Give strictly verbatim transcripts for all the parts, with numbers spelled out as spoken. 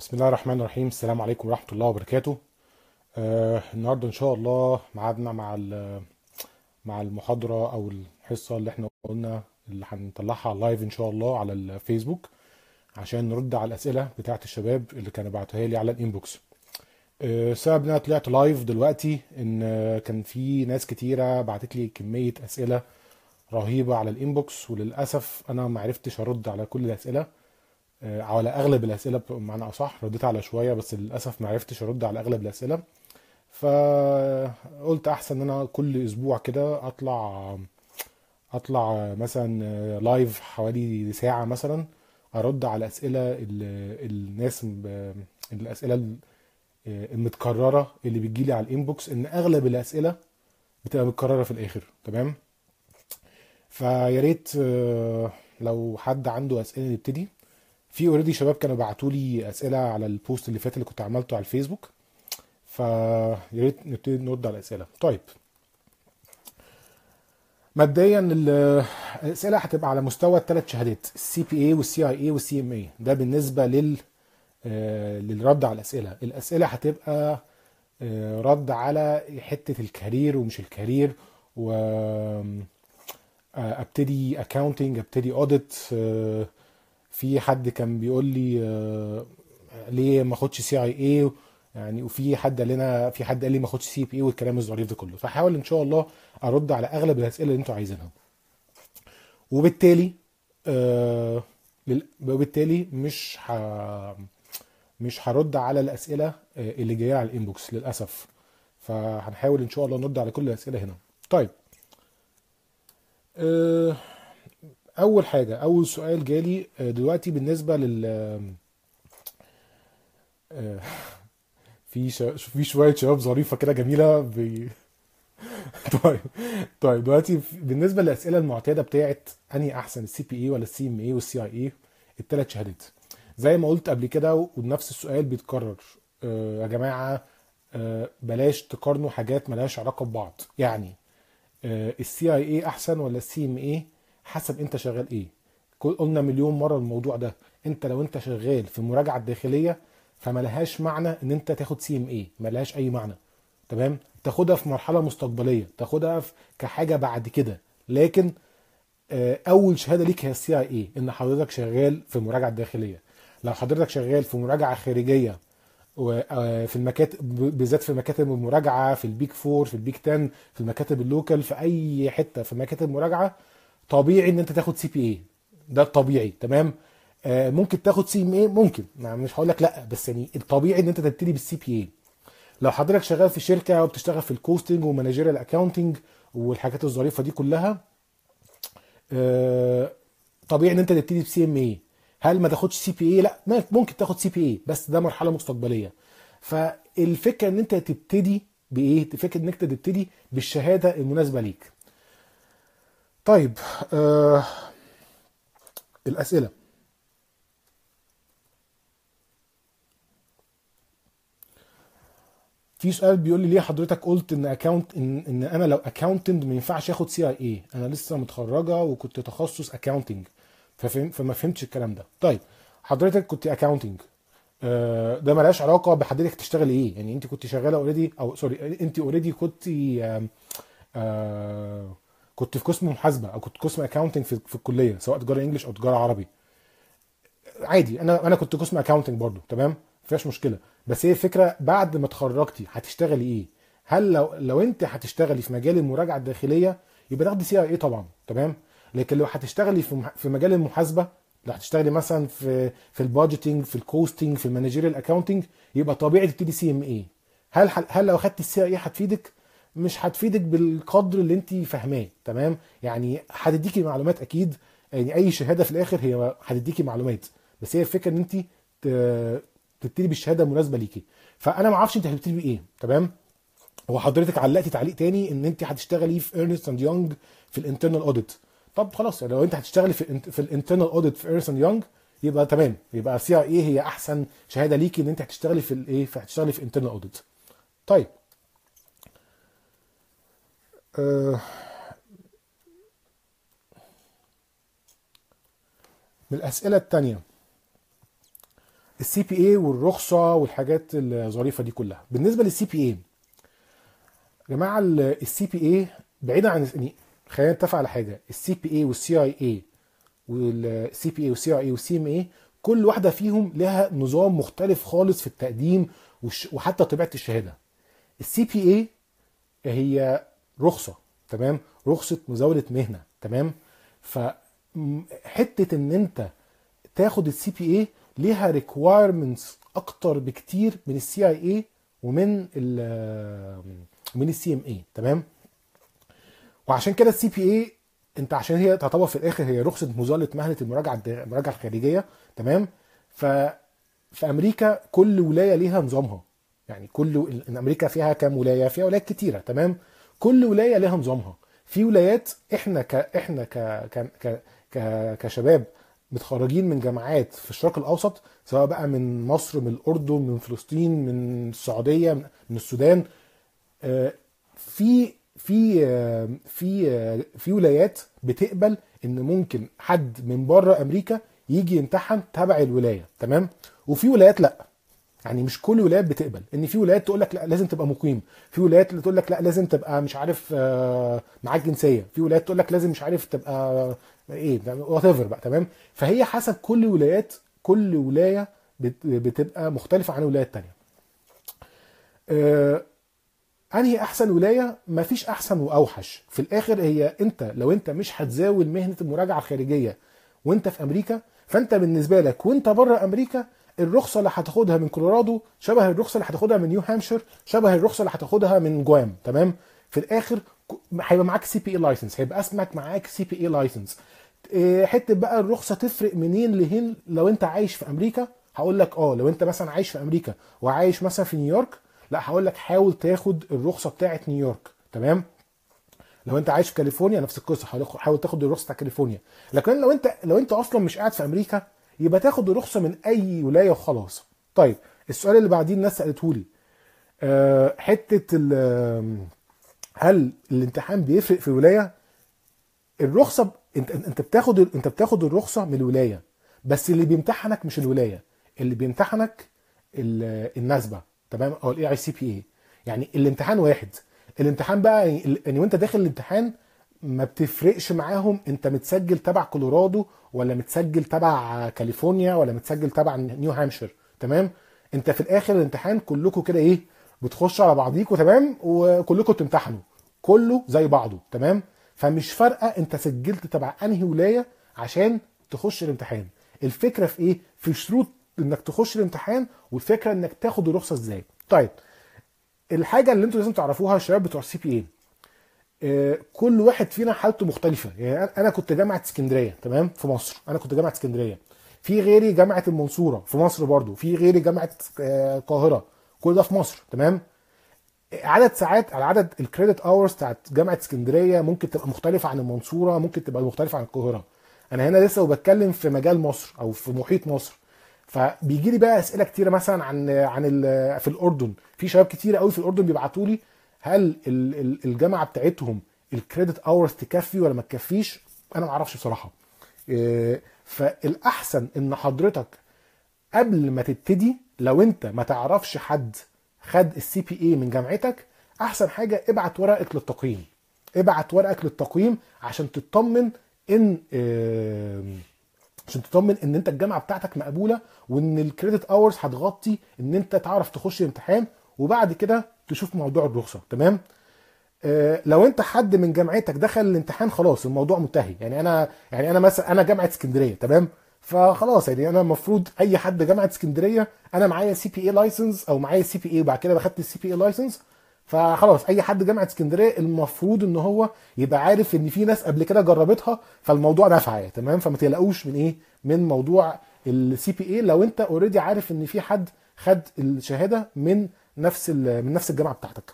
بسم الله الرحمن الرحيم. السلام عليكم ورحمة الله وبركاته. آه النهاردة إن شاء الله ميعادنا مع ال- مع المحاضرة أو الحصة اللي احنا قلنا اللي هنطلعها لايف إن شاء الله على الفيسبوك عشان نرد على الأسئلة بتاعت الشباب اللي كانوا بعتوها لي على الإنبوكس. آه سبب إن أنا طلعت لايف دلوقتي إن آه، كان في ناس كتيرة بعتت لي كمية أسئلة رهيبة على الإنبوكس، وللأسف أنا معرفتش أرد على كل الأسئلة. آه، على اغلب الاسئله بمعنى اصح رديت على شويه، بس للاسف ما عرفتش ارد على اغلب الاسئله. فقلت احسن ان انا كل اسبوع كده اطلع اطلع مثلا لايف حوالي ساعه مثلا، ارد على اسئله ال- الناس ب- الاسئله المتكرره اللي بتجيلي على الانبوكس، ان اغلب الاسئله بتبقى متكرره في الاخر. تمام. فيا ريت آه، لو حد عنده اسئله نبتدي. في اوريدي شباب كانوا بعتوا لي اسئله على البوست اللي فات اللي كنت عملته على الفيسبوك، فيا ريت نبتدي نرد على الاسئله. طيب، مبدئيا ال- الاسئله هتبقى على مستوى الثلاث شهادات، السي بي اي والسي اي اي والسي ام اي. ده بالنسبه لل آه، للرد على الاسئله. الاسئله هتبقى آه، رد على حته الكارير ومش الكارير، و آه، ابتدي اكاونتنج، ابتدي اوديت. في حد كان بيقول لي آه، ليه ما اخدش سي اي اي يعني، وفي حد قال لنا في حد قال لي ما اخدش سي بي اي والكلام الظريف ده كله. فحاول ان شاء الله ارد على اغلب الاسئله اللي انتوا عايزينها. وبالتالي آه لل- وبالتالي مش ه... مش هرد على الاسئله آه، اللي جايه على الانبوكس للاسف. فهنحاول ان شاء الله نرد على كل الاسئله هنا. طيب، آه، اول حاجه، اول سؤال جالي آه، دلوقتي بالنسبه لل آه، في ش... في شويه شباب ظريفه كده جميله بي... طيب. طيب دلوقتي في- بالنسبه للاسئله المعتاده بتاعت انهي احسن، السي بي اي ولا السي ام اي والسي اي اي، الثلاث شهادات. زي ما قلت قبل كده ونفس السؤال بيتكرر. آه يا جماعه، آه بلاش تقارنوا حاجات ملهاش علاقه ببعض. يعني السي اي اي احسن ولا السي ام اي؟ حسب انت شغال ايه. كل- قلنا مليون مره الموضوع ده. انت لو انت شغال في المراجعه الداخليه فملهاش معنى ان انت تاخد سي ام اي، ملهاش اي معنى. تمام. تاخدها في مرحله مستقبليه، تاخدها في كحاجه بعد كده. لكن آه، اول شهاده ليك هي السي اي اي، ان حضرتك شغال في المراجعه الداخليه. لو حضرتك شغال في مراجعه خارجيه وفي المكاتب، بالذات في مكاتب المراجعه في البيك فور، في البيك عشرة، في المكاتب اللوكال، في اي حته في مكاتب مراجعه، طبيعي ان انت تاخد سي بي اي. ده الطبيعي. تمام. آه، ممكن تاخد سي ام اي، ممكن، يعني مش هقول لك لا، بس يعني الطبيعي ان انت تبتدي بالسي بي اي. لو حضرتك شغال في شركه وبتشتغل في الكوستنج ومانجيريال اكاونتنج والحاجات الظريفه دي كلها، آه، طبيعي ان انت تبتدي بسي ام اي. هل ما تاخدش سي بي اي؟ لا، ما- ممكن تاخد سي بي اي، بس ده مرحله مستقبليه. فالفكره ان انت تبتدي بايه؟ الفكره ان انت تبتدي بالشهاده المناسبه ليك. طيب، آه الاسئله. في سؤال بيقول لي ليه حضرتك قلت ان اكاونت ان, ان انا لو اكاونتنت ما ينفعش اخد سي اي اي؟ انا لسه متخرجه وكنت تخصص اكاونتنج، ففهم فما فهمتش الكلام ده. طيب، حضرتك كنت اكاونتنج، آه، ده ملهاش علاقه بحضرتك تشتغل ايه. يعني انت كنت شغاله اوريدي، او سوري، انت اوريدي كنت آم، آه، كنت في قسم محاسبه او كنت قسم اكاونتنج في, في الكليه، سواء تجاره انجلش او تجاره عربي. عادي، انا انا كنت قسم اكاونتنج برضو. تمام، مفيهاش مشكله. بس هي الفكره بعد ما اتخرجتي هتشتغلي ايه. هل لو لو انت هتشتغلي في مجال المراجعه الداخليه يبقى تاخدي سي اي اي طبعا. تمام. لكن لو هتشتغلي في مح- في مجال المحاسبه، لو هتشتغلي مثلا في في البادجيتنج، في الكوستنج، في المانجيريال اكاونتنج، يبقى طبيعي تبتدي سي ام اي. هل هل لو خدت السي اي اي هتفيدك؟ مش هتفيدك بالقدر اللي انت فاهماه. تمام. يعني هتديكي معلومات اكيد، يعني اي شهاده في الاخر هي هتديكي معلومات، بس هي الفكره ان انت ت- تبتدي بالشهاده المناسبه ليكي. فانا ما اعرفش انت هتبتدي بايه. تمام. هو حضرتك علقتي تعليق تاني ان انت هتشتغلي في ايرنست اند يونج في الانترنال اوديت. طب خلاص، يعني لو انت هتشتغلي في ال في الانترنال اوديت في ايرنست اند يونج يبقى تمام، يبقى سي اي اي هي احسن شهاده ليكي ان انت هتشتغلي في الايه، هتشتغلي في انترنال اوديت. طيب، آه من الاسئله التانيه، السي بي اي والرخصه والحاجات الظريفه دي كلها. بالنسبه للسي بي اي يا جماعه، السي بي اي بعيدا عن يعني، خلينا نتفق على حاجه، السي بي اي والسي اي اي والسي بي اي والسي اي اي والسي ام اي كل واحده فيهم لها نظام مختلف خالص في التقديم وحتى طبيعه الشهاده. السي بي اي هي رخصه، تمام، رخصه مزاوله مهنه، تمام. فحته ان انت تاخد السي بي اي ليها ريكوايرمنتس اكتر بكتير من السي اي اي ومن ال من السي ام اي، تمام. وعشان كده السي بي اي انت عشان هي تعتبر في الاخر هي رخصه مزاوله مهنه المراجعه المراجعه الخارجيه، تمام. ف في امريكا كل ولايه ليها نظامها، يعني كل ان امريكا فيها كام ولايه؟ فيها ولايات كتيره، تمام. كل ولايه ليها نظامها. في ولايات احنا ك احنا ك ك ك ك كشباب متخرجين من جامعات في الشرق الاوسط، سواء بقى من مصر، من الاردن، من فلسطين، من السعوديه، من السودان، في في في في ولايات بتقبل ان ممكن حد من بره امريكا يجي يمتحن تبع الولايه، تمام. وفي ولايات لا، يعني مش كل الولايات بتقبل، ان في ولايات تقول لك لا لازم تبقى مقيم، في ولايات اللي تقول لك لا لازم تبقى مش عارف معاك جنسيه، في ولايات تقول لك لازم مش عارف تبقى ايه وات ايفر بقى، تمام. فهي حسب كل ولايات، كل ولايه بتبقى مختلفه عن الولايه الثانيه. انهي احسن ولايه؟ مفيش احسن واوحش، في الاخر هي انت لو انت مش هتزاول مهنه المراجعه الخارجيه وانت في امريكا، فانت بالنسبه لك وانت بره امريكا الرخصه اللي هتاخدها من كولورادو شبه الرخصه اللي هتاخدها من نيو هامشير، شبه الرخصه اللي هتاخدها من جوام، تمام. في الاخر هيبقى معاك سي بي اي لايسنس، هيبقى اسمك معاك سي بي اي لايسنس. حته بقى الرخصه تفرق منين لهين لو انت عايش في امريكا، هقول لك اه لو انت مثلا عايش في امريكا وعايش مثلا في نيويورك، لا هقول لك حاول تاخد الرخصه بتاعه نيويورك، تمام. لو انت عايش في كاليفورنيا نفس القصه، حاول تاخد الرخصه بتاع كاليفورنيا. لكن لو انت لو انت اصلا مش قاعد في امريكا يبقى تاخد الرخصه من اي ولايه وخلاص. طيب السؤال اللي بعدين الناس سالته لي، أه حته هل الامتحان بيفرق في الولايه؟ الرخصه انت انت بتاخد انت بتاخد الرخصه من الولايه، بس اللي بيمتحنك مش الولايه، اللي بيمتحنك النسبه، تمام، او الاي اي سي بي اي. يعني الامتحان واحد. الامتحان بقى يعني وانت داخل الامتحان ما بتفرقش معاهم انت متسجل تبع كولورادو ولا متسجل تبع كاليفورنيا ولا متسجل تبع نيو هامشير، تمام. انت في الاخر الامتحان كلكم كده ايه، بتخشوا على بعضيكم، تمام، وكلكم بتمتحنوا كله زي بعضه، تمام. فمش فارقه انت سجلت تبع انهي ولايه عشان تخش الامتحان. الفكره في ايه؟ في شروط انك تخش الامتحان، والفكره انك تاخد الرخصه ازاي. طيب الحاجه اللي انتوا لازم تعرفوها الشباب بتوع السي بي اي، آه كل واحد فينا حالته مختلفه. يعني انا كنت جامعه اسكندريه، تمام، في مصر، انا كنت جامعه اسكندريه، في غيري جامعه المنصوره في مصر برضو، في غيري جامعه القاهره، آه كل ده في مصر، تمام. عدد ساعات على عدد الكريدت اورز بتاعت جامعه اسكندريه ممكن تبقى مختلفه عن المنصوره، ممكن تبقى مختلفه عن القاهره. انا هنا لسه وبتكلم في مجال مصر او في محيط مصر. فبيجي لي بقى اسئله كتيره مثلا عن عن في الاردن، في شباب كتير قوي في الاردن بيبعتوا لي هل الجامعه بتاعتهم الكريدت اورز تكفي ولا ما تكفيش. انا ما اعرفش بصراحه. فالاحسن ان حضرتك قبل ما تبتدي، لو انت ما تعرفش حد خد السي بي اي من جامعتك، احسن حاجه ابعت ورقك للتقييم، ابعت ورقك للتقييم عشان تطمن ان عشان تطمن ان انت الجامعه بتاعتك مقبوله، وان الكريدت اورز هتغطي ان انت تعرف تخش الامتحان، وبعد كده تشوف موضوع الرخصه، تمام. اه لو انت حد من جامعتك دخل الامتحان خلاص الموضوع منتهي. يعني انا يعني انا مثلا انا جامعه اسكندريه، تمام، فخلاص يعني انا المفروض اي حد جامعه اسكندريه انا معايا سي بي اي لايسنس او معايا سي بي اي وبعد كده باخدت السي بي اي لايسنس، فخلاص اي حد جامعه اسكندريه المفروض ان هو يبقى عارف ان في ناس قبل كده جربتها، فالموضوع نافع، تمام. فما تقلقوش من ايه، من موضوع السي بي اي لو انت اوريدي عارف ان في حد خد الشهاده من نفس من نفس الجامعه بتاعتك.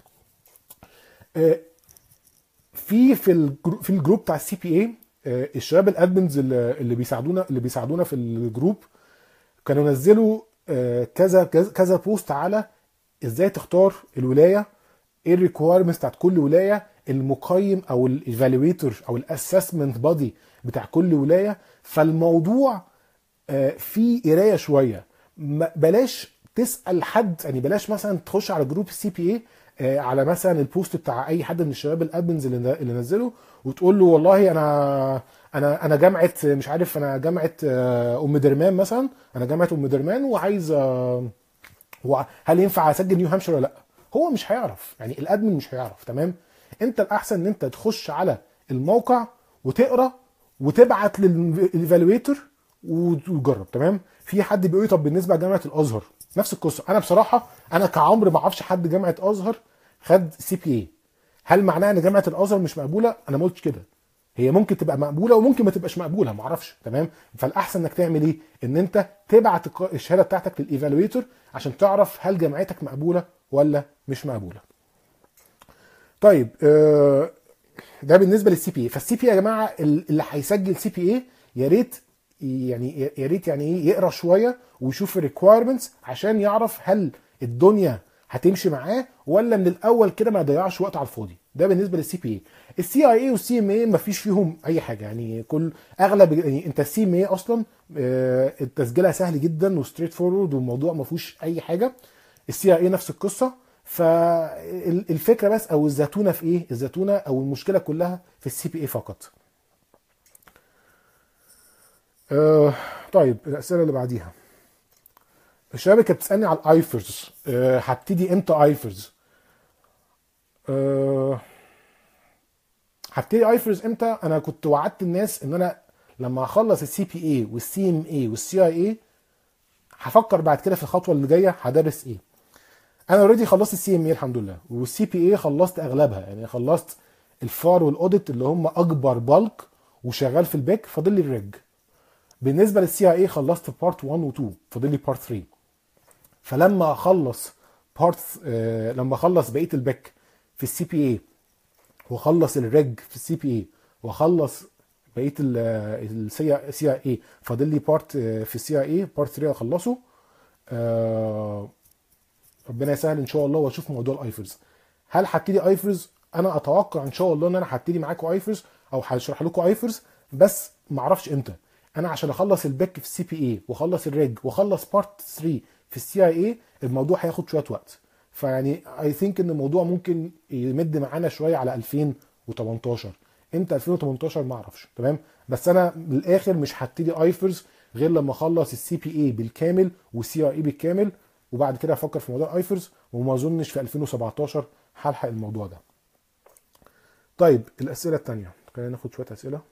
في في الجروب في الجروب بتاع السي بي اي، الشباب الادمنز اللي بيساعدونا اللي بيساعدونا في الجروب كانوا نزلوا كذا كذا بوست على ازاي تختار الولايه، ايه الريكويرمنتس بتاعت كل ولايه، المقيم او الايفالويتور او الاسسمنت بادي بتاع كل ولايه. فالموضوع فيه قرايه شويه، ما- بلاش تسال حد، يعني بلاش مثلا تخش على جروب السي بي اي، على مثلا البوست بتاع اي حد من الشباب الادمنز اللي اللي نزله، وتقول له والله انا انا انا جامعه مش عارف، انا جامعه آه، ام درمان مثلا، انا جامعه ام درمان وعايز آه، هو هل ينفع اسجل نيو هامشير ولا لا. هو مش هيعرف، يعني الادمن مش هيعرف. تمام. انت الاحسن ان انت تخش على الموقع وتقرا وتبعت للايفالويتور وتجرب. تمام. في حد بيقول لي طب بالنسبه لجامعه الازهر نفس القصه. انا بصراحه انا كعمر ما اعرفش حد جامعه ازهر خد سي بي اي. هل معناه ان جامعه الازهر مش مقبوله؟ انا ما قلتش كده. هي ممكن تبقى مقبوله وممكن ما تبقاش مقبوله، ما اعرفش. تمام. فالاحسن انك تعمل ايه؟ ان انت تبعت الق- الشهاده بتاعتك للايفالويتور عشان تعرف هل جامعتك مقبوله ولا مش مقبوله. طيب آه، ده بالنسبه للسي بي اي. فالسي بي اي يا جماعه اللي هيسجل سي بي اي يا ريت، يعني يا ريت يعني ايه يقرا شويه ويشوف الريكوايرمنتس عشان يعرف هل الدنيا هتمشي معاه ولا من الاول كده ما يضيعش وقت على الفاضي. ده بالنسبه للسي بي اي. السي اي اي والسي ام اي ما فيش فيهم اي حاجه، يعني كل اغلب يعني انت السي ام اي اصلا آه، تسجيلها سهل جدا وستريت فورورد والموضوع ما فيهوش اي حاجه. السي اي اي نفس القصه. فالفكره بس او الزتونه في ايه؟ الزتونه او المشكله كلها في السي بي اي فقط. آه طيب الاسئله اللي بعديها. الشباب كانت بتسالني على الايفرز، آه هبتدي امتى ايفرز؟ آه هبتدي ايفرز امتى؟ انا كنت وعدت الناس ان انا لما اخلص السي بي اي والسي ام اي والسي اي اي هفكر بعد كده في الخطوه اللي جايه هدرس ايه. انا اوريدي خلصت السي ام اي الحمد لله، والسي بي اي خلصت اغلبها، يعني خلصت الفار والاوديت اللي هم اكبر بالك وشغال في الباك، فاضل لي الريج. بالنسبه للسي اي اي خلصت بارت واحد و اتنين، فاضل لي بارت تلاتة. فلما اخلص بارت آه لما اخلص بقيه الباك في السي بي اي واخلص الريج في السي بي اي واخلص بقيه السي اي اي، فاضل لي بارت في السي اي اي بارت تلاتة اخلصه. آه ربنا يسهل ان شاء الله واشوف موضوع الايفرز. هل هبتدي ايفرز؟ انا اتوقع ان شاء الله ان انا هبتدي معاكم ايفرز او هشرح لكم ايفرز، بس ما اعرفش امتى. انا عشان اخلص الباك في السي بي اي واخلص الريج واخلص بارت تلاتة في السي اي اي الموضوع هياخد شويه وقت. فيعني اي ثينك ان الموضوع ممكن يمد معانا شويه على ألفين وتمنتاشر. امتى ألفين وتمنتاشر ما اعرفش. تمام. بس انا بالاخر مش هبتدي ايفرز غير لما اخلص السي بي اي بالكامل والسي اي اي بالكامل، وبعد كده افكر في موضوع ايفرز، وما اظنش في ألفين وسبعتاشر هلحق الموضوع ده. طيب الاسئله الثانيه، خلينا ناخد شويه اسئله.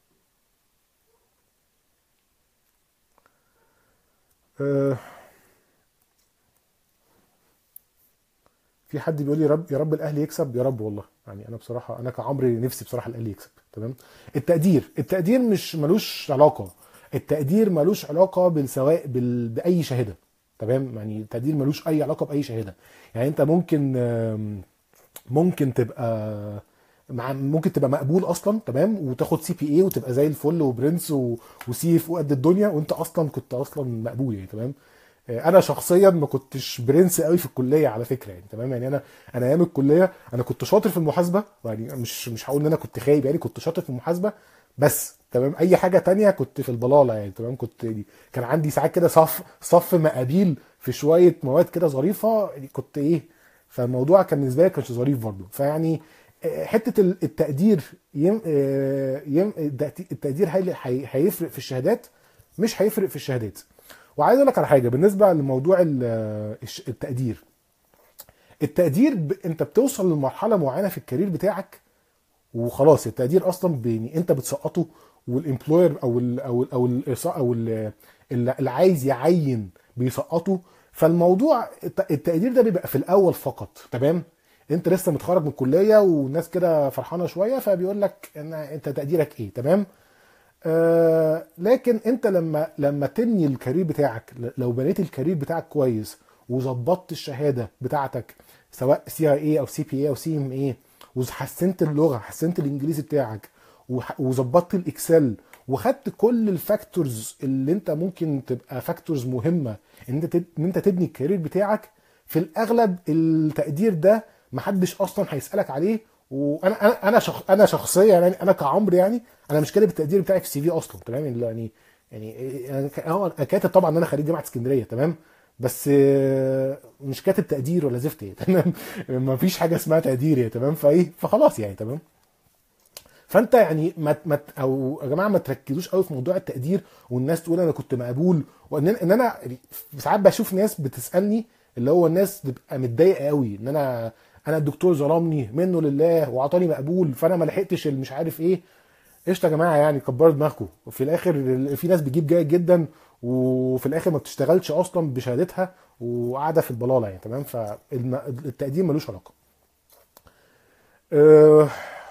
أه في حد بيقول لي رب يا رب الاهلي يكسب. يا رب والله، يعني انا بصراحه انا كعمري نفسي بصراحه الاهلي يكسب. تمام. التقدير التقدير مش ملوش علاقه. التقدير ملوش علاقه بالسواء بال... باي شهاده. تمام. يعني التقدير ملوش اي علاقه باي شهاده. يعني انت ممكن آم، ممكن تبقى مع ممكن تبقى مقبول اصلا. تمام. وتاخد سي بي اي وتبقى زي الفل وبرنس و... وسي اف قد الدنيا وانت اصلا كنت اصلا مقبول، يعني. تمام. آه، انا شخصيا ما كنتش برنس قوي في الكليه على فكره، يعني. تمام. يعني انا انا ايام الكليه انا كنت شاطر في المحاسبه، يعني مش مش هقول ان انا كنت خايب، يعني كنت شاطر في المحاسبه بس. تمام. اي حاجه تانية كنت في البلاله، يعني. تمام. كنت يعني كان عندي ساعات كده صف صف مقابيل في شويه مواد كده ظريفه، يعني كنت ايه. فالموضوع كان بالنسبه لي كانش ظريف برضو. فيعني آه، حته ال- التقدير يم آه، يم التقدير هي- هي- هيفرق في الشهادات؟ مش هيفرق في الشهادات. وعايز اقول لك على حاجه بالنسبه لموضوع ال- الش- التقدير. التقدير ب... انت بتوصل لمرحله معينه في الكارير بتاعك وخلاص التقدير اصلا ب... يعني انت بتسقطه، والامبلوير او ال او ال او ال او ال- اللي عايز يعين بيسقطه. فالموضوع الت- التقدير ده بيبقى في الاول فقط. تمام. انت لسه متخرج من الكليه والناس كده فرحانه شويه فبيقول لك ان انت تقديرك ايه. تمام. آه لكن انت لما لما تبني الكارير بتاعك، ل- لو بنيت الكارير بتاعك كويس وظبطت الشهاده بتاعتك سواء سي اي اي او سي بي اي او سي ام اي، وحسنت اللغه، حسنت الانجليزي بتاعك، وح- وظبطت الاكسل، وخدت كل الفاكتورز اللي انت ممكن تبقى فاكتورز مهمه ان انت تب- ان انت تبني الكارير بتاعك، في الاغلب التقدير ده محدش اصلا هيسالك عليه. وانا انا انا شخ... انا شخصيا، يعني انا كعمر، يعني انا مش كاتب التقدير بتاعي في السي في اصلا. تمام. يعني يعني انا ك- اه أنا كاتب طبعا ان انا خريج جامعه اسكندريه تمام، بس آه، مش كاتب تقدير ولا زفت يعني تمام. ما فيش حاجه اسمها تقدير يعني تمام، فايه فخلاص يعني تمام. فانت يعني ما ما او يا جماعه ما تركزوش قوي في موضوع التقدير، والناس تقول انا كنت مقبول، وان ان انا ساعات بشوف ناس بتسالني، اللي هو الناس تبقى متضايقه قوي ان انا انا الدكتور ظلمني منه لله وعطاني مقبول فانا ما لحقتش مش عارف ايه. قشطه يا جماعه، يعني كبروا دماغكم، وفي الاخر في ناس بتجيب جيد جدا وفي الاخر ما بتشتغلش اصلا بشهادتها وقاعده في البلاله يعني تمام. فالتقديم ملوش علاقه. أه،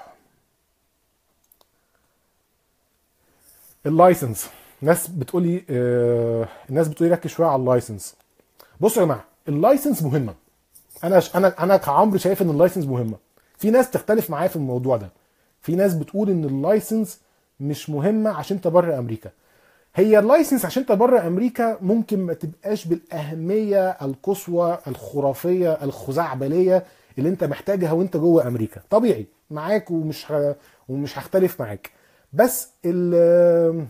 اللايسنس، ناس بتقولي آه، الناس بتقولي ركز شويه على اللايسنس. بصوا يا جماعه، اللايسنس مهمه. انا انا انا كعمرو شايف ان اللايسنس مهمه. في ناس تختلف معايا في الموضوع ده. في ناس بتقول ان اللايسنس مش مهمه عشان انت بره امريكا. هي اللايسنس عشان انت بره امريكا ممكن ما تبقاش بالاهميه القصوى الخرافيه الخزعبليه اللي انت محتاجها وانت جوه امريكا. طبيعي معاك ومش ه... ومش هختلف معاك. بس ال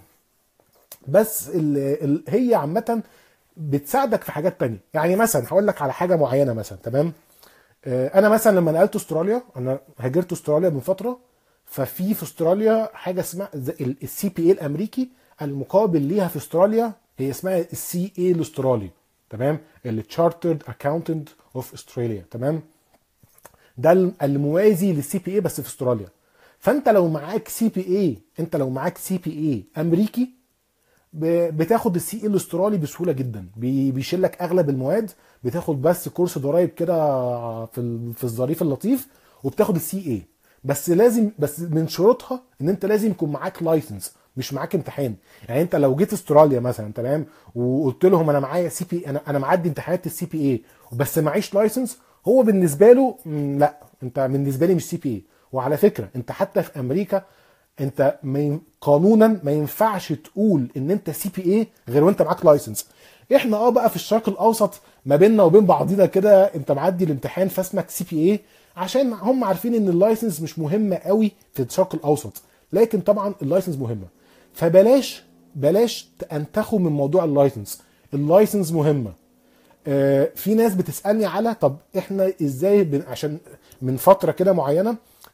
بس ال ال هي عامة بتساعدك في حاجات تانية. يعني مثلا هقول لك على حاجة معينة مثلا تمام. آه، انا مثلا لما نقلت استراليا، انا هاجرت استراليا من فترة. ففي في استراليا حاجة اسمها السي بي اي الامريكي، المقابل ليها في استراليا هي اسمها السي اي الاسترالي تمام، التشارترد اكاونتنت اوف استراليا تمام. ده الموازي للسي بي اي بس في استراليا. فانت لو معاك سي بي اي، انت لو معاك سي بي اي امريكي ب- بتاخد السي اي الاسترالي بسهوله جدا، بي- بيشيل لك اغلب المواد. بتاخد بس كورس ضرايب كده في ال- في الظريف اللطيف، وبتاخد السي اي. بس لازم، بس من شروطها ان انت لازم يكون معاك لايسنس مش معاك امتحان. يعني انت لو جيت استراليا مثلا تمام وقلت لهم انا معايا سي بي، انا انا معدي امتحانات السي بي اي بس معيش لايسنس، هو بالنسبه له "مم، لا انت بالنسبه لي مش سي بي اي". وعلى فكره انت حتى في امريكا انت ما ين- قانونا ما ينفعش تقول ان انت سي بي اي غير وانت معاك لايسنس. احنا اه بقى في الشرق الاوسط ما بيننا وبين بعضينا كده انت معدي الامتحان فاسمك سي بي اي، عشان هم عارفين ان اللايسنس مش مهمه قوي في الشرق الاوسط. لكن طبعا اللايسنس مهمه. فبلاش بلاش انتخوا من موضوع اللايسنس. اللايسنس مهمه. آه، في ناس بتسالني على طب احنا ازاي بن... عشان من فتره كده معينه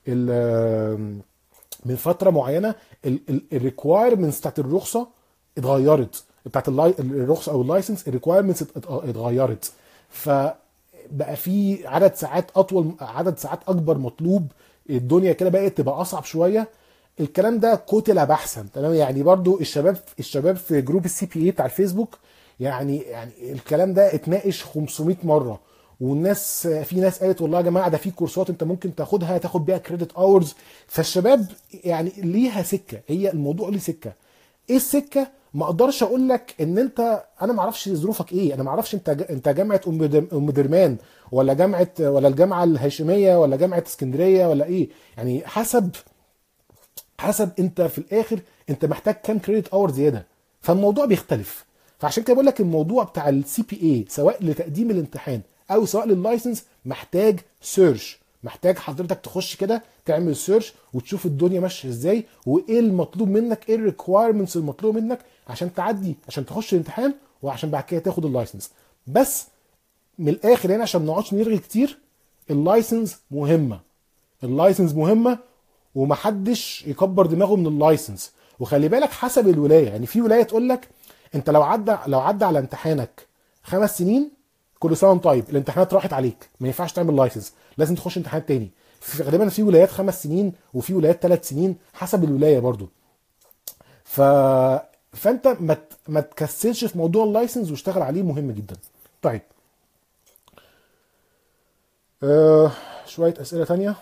ال- من فتره معينه الريكوايرمنتس بتاعت الرخصه اتغيرت، بتاعت اللاي- الرخصه او اللايسنس الريكوايرمنتس اتغيرت. فبقى في عدد ساعات اطول، عدد ساعات اكبر مطلوب. الدنيا كده بقت تبقى اصعب شويه. الكلام ده قتل بحثا تمام. يعني برضو الشباب الشباب في جروب السي بي اي بتاع الفيسبوك، يعني يعني الكلام ده اتناقش خمسمائة مره. والناس في ناس قالت والله يا جماعه ده في كورسات انت ممكن تاخدها تاخد بيها كريدت اورز. فالشباب يعني ليها سكه، هي الموضوع ليه سكه. ايه السكه؟ ما اقدرش اقول لك ان انت، انا ما اعرفش ظروفك ايه، انا ما اعرفش انت انت جامعه ام در- ام درمان ولا جامعه ولا الجامعه الهاشميه ولا جامعه اسكندريه ولا ايه. يعني حسب حسب انت في الاخر انت محتاج كام كريدت اور زياده. فالموضوع بيختلف. فعشان كده بقول لك الموضوع بتاع السي بي اي سواء لتقديم الامتحان او سواء لللايسنس محتاج سيرش. محتاج حضرتك تخش كده تعمل سيرش وتشوف الدنيا ماشيه ازاي وايه المطلوب منك، ايه الريكوايرمنتس المطلوب منك عشان تعدي عشان تخش الامتحان وعشان بعد كده تاخد اللايسنس. بس من الاخر يعني عشان ما نقعدش نرغي كتير، اللايسنس مهمه. اللايسنس مهمه ومحدش يكبر دماغه من اللايسنس. وخلي بالك حسب الولايه، يعني في ولايه تقول لك انت لو عدى لو عدى على امتحانك خمس سنين كل سنه وانت طيب، الامتحانات راحت عليك ما ينفعش تعمل لايسنس، لازم تخش امتحان تاني. في غالبا في ولايات خمس سنين وفي ولايات ثلاث سنين حسب الولايه برضو. ف فانت ما ت- ما تكسلش في موضوع اللايسنس واشتغل عليه، مهم جدا. طيب أه شويه اسئله تانية.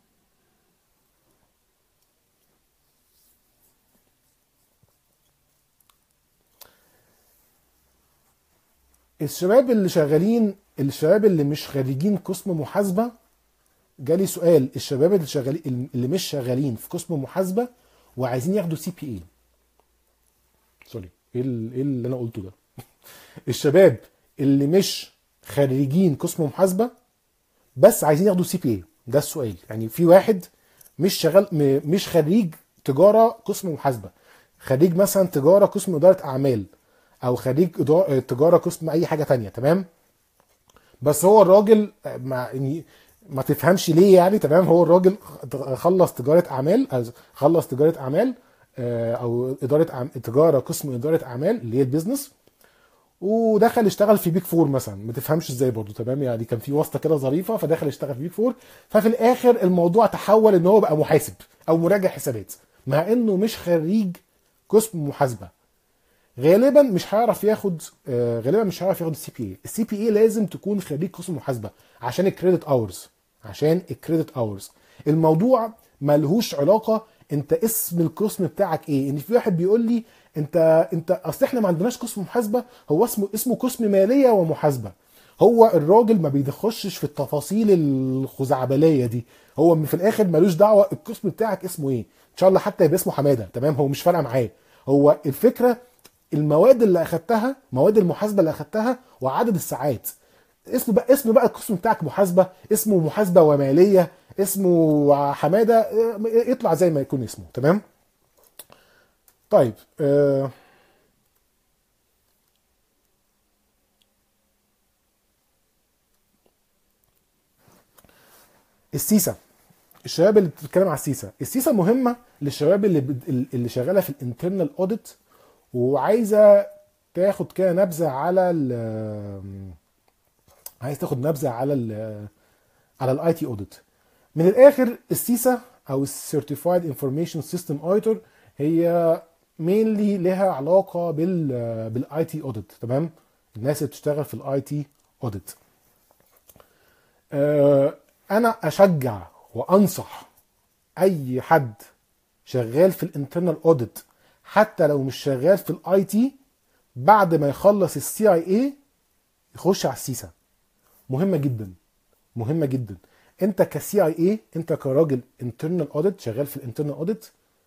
الشباب اللي شغالين الشباب اللي مش خريجين قسم محاسبه، جالي سؤال. الشباب اللي شغالين اللي مش شغالين في قسم محاسبه وعايزين ياخدوا سي بي اي. سوري، ايه ال- ايه اللي انا قلته ده؟ الشباب اللي مش خريجين قسم محاسبه بس عايزين ياخدوا سي بي اي، ده السؤال. يعني في واحد مش شغال م- مش خريج تجاره قسم محاسبه خريج مثلا تجاره قسم اداره اعمال، او خريج إدا- تجاره قسم اي حاجه تانية، تمام. بس هو الراجل ما يعني ما تفهمش ليه يعني، تمام. هو الراجل خلص تجاره اعمال، أز- خلص تجاره اعمال، آه، او اداره أعم- تجاره قسم اداره اعمال اللي هي البيزنس، ودخل اشتغل في بيك فور مثلا، ما تفهمش ازاي برضو، تمام. يعني كان في واسطه كده ظريفه، فدخل اشتغل في بيك فور. ففي الاخر الموضوع تحول ان هو بقى محاسب او مراجع حسابات، مع انه مش خريج قسم محاسبه. غالبا مش هيعرف ياخد آه، غالبا مش هيعرف ياخد السي بي اي. السي بي اي لازم تكون خريج قسم محاسبه عشان الكريدت اورز، عشان الكريدت اورز. الموضوع ملهوش علاقه انت اسم القسم بتاعك ايه. ان في واحد بيقول لي انت انت اصل احنا ما عندناش قسم محاسبه، هو اسمه اسمه قسم ماليه ومحاسبه. هو الراجل ما بيدخلش في التفاصيل الخزعبليه دي. هو في الاخر ملوش دعوه القسم بتاعك اسمه ايه، ان شاء الله حتى يبقى اسمه حماده، تمام. هو مش فارقه معاه. هو الفكره المواد اللي اخدتها، مواد المحاسبه اللي اخدتها وعدد الساعات. اسم بقى اسم بقى القسم بتاعك محاسبه، اسمه محاسبه وماليه، اسمه حماده، اه، يطلع زي ما يكون اسمه، تمام. طيب آه السيسا. الشباب اللي بتتكلم على السيسا، السيسا مهمه للشباب اللي بد... اللي شغاله في الانترنال اوديت، وعايزه تاخد كده نبذه على ال... عايز تاخد نبذه على ال... على الاي تي اوديت. من الاخر السيسا او السيرتيفايد انفورميشن سيستم اوديتور هي مينلي لها علاقه بال بالاي تي اوديت، تمام. الناس اللي بتشتغل في الاي تي اوديت. انا اشجع وانصح اي حد شغال في الانترنال اوديت، حتى لو مش شغال في الاي تي، بعد ما يخلص السي اي اي يخش على السيسا. مهمه جدا، مهمه جدا. انت كسي اي اي، انت كراجل انترنال اوديت شغال في الانترنال اوديت،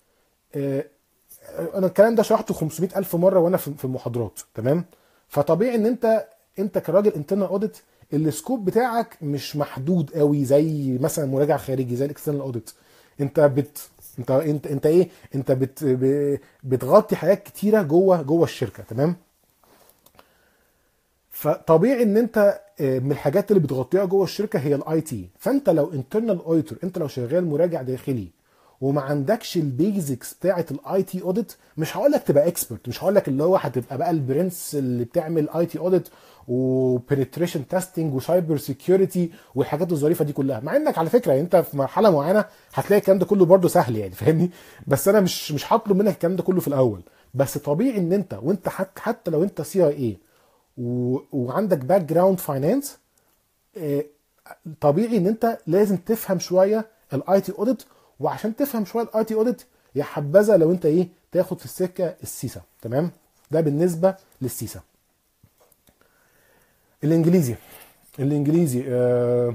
انا الكلام ده شرحته خمسمائة الف مره وانا في في المحاضرات، تمام. فطبيعي ان انت انت كراجل انترنال اوديت السكوب بتاعك مش محدود قوي زي مثلا مراجع خارجي زي الاكسترنال اوديت. انت بت انت انت انت ايه انت بت ب- بتغطي حاجات كتيره جوه جوه الشركه، تمام. فطبيعي ان انت آه، من الحاجات اللي بتغطيها جوه الشركه هي الاي تي. فانت لو انترنال اوديتور، انت لو شغال مراجع داخلي وما عندكش البيزكس بتاعه الاي تي اوديت، مش هقول لك تبقى اكسبرت، مش هقول لك اللي هو هتبقى بقى البرنس اللي بتعمل اي تي اوديت وبنتريشن تيستنج وسايبر سيكيورتي والحاجات الظريفه دي كلها، مع انك على فكره انت في مرحله معينه هتلاقي الكلام ده كله برده سهل يعني، فاهمني. بس انا مش مش هطلب منك الكلام ده كله في الاول. بس طبيعي ان انت وانت حتى, حتى لو انت سي اي اي و... وعندك باك جراوند فاينانس، طبيعي ان انت لازم تفهم شويه الاي تي اوديت. وعشان تفهم شويه الاي تي اوديت، يا حبذا لو انت ايه تاخد في السكه السيسا، تمام. ده بالنسبه للسيسا. الانجليزي. الانجليزي آه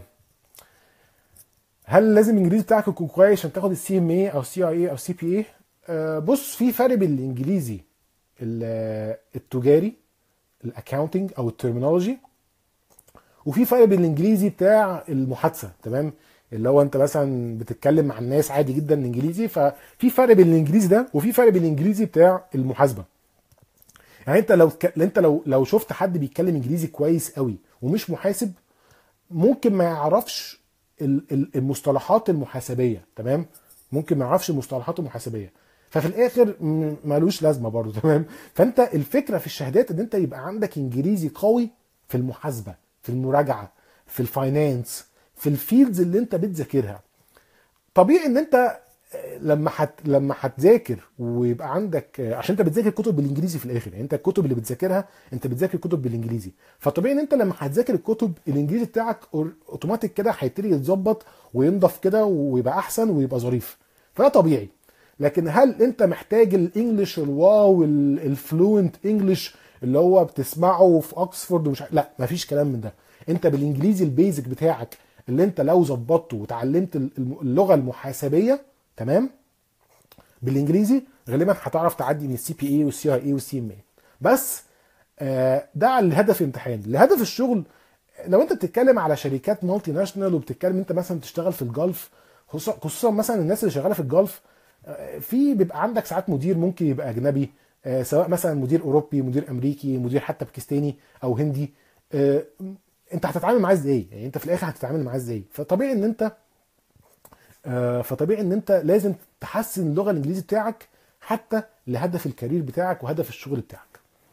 هل لازم الانجليزي بتاعك يكون كويس عشان تاخد السي ام اي او سي اي اي او سي بي اي؟ آه بص، في فرق بين الانجليزي ال- التجاري، الاكاونتنج او الترمينولوجي، وفي فرق بين الانجليزي بتاع المحادثه، تمام. اللي هو انت مثلا بتتكلم مع الناس عادي جدا انجليزي، ففي فرق بين الانجليزي ده وفي فرق بين الانجليزي بتاع المحاسبه. يعني انت لو ك... انت لو لو شفت حد بيتكلم انجليزي كويس قوي ومش محاسب، ممكن ما يعرفش ال- ال- المصطلحات المحاسبيه، تمام. ممكن ما يعرفش المصطلحات المحاسبيه، ففي الاخر م- ملوش لازمه برضه، تمام. فانت الفكره في الشهادات ان انت يبقى عندك انجليزي قوي في المحاسبه، في المراجعه، في الفاينانس، في الفيلدز اللي انت بتذاكرها. طبيعي ان انت لما حت لما هتذاكر ويبقى عندك، عشان انت بتذاكر كتب بالانجليزي في الاخر، يعني انت الكتب اللي بتذاكرها انت بتذاكر كتب بالانجليزي. فطبيعي ان انت لما هتذاكر الكتب الانجليزي بتاعك أور- اوتوماتيك كده هيبتدي يتظبط وينضف كده ويبقى احسن ويبقى ظريف. فده طبيعي. لكن هل انت محتاج الانجليش الواو ال- الفلوينت انجليش اللي هو بتسمعه في اوكسفورد ومش ع- لا، مفيش كلام من ده. انت بالانجليزي البيزك بتاعك اللي انت لو ظبطته وتعلمت ال- الم- اللغه المحاسبيه، تمام، بالانجليزي غالبا هتعرف تعدي من السي بي اي والسي اي اي والسي ام اي. بس آه، ده على الهدف الامتحان. لهدف الشغل، لو انت بتتكلم على شركات مالتي ناشونال وبتتكلم انت مثلا تشتغل في الجلف، خصوصا خصوصاً مثلا الناس اللي شغاله في الجلف، في بيبقى عندك ساعات مدير ممكن يبقى اجنبي، آه، سواء مثلا مدير اوروبي، مدير امريكي، مدير حتى باكستاني او هندي. آه، انت هتتعامل معاه ازاي؟ يعني انت في الاخر هتتعامل معاه ازاي؟ فطبيعي ان انت آه، فطبيعي ان انت لازم تحسن اللغه الانجليزي بتاعك حتى لهدف الكارير بتاعك وهدف الشغل بتاعك.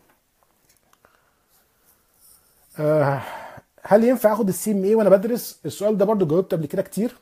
آه، هل ينفع اخد السي ام اي وانا بدرس؟ السؤال ده برضو جاوبت قبل كده كتير.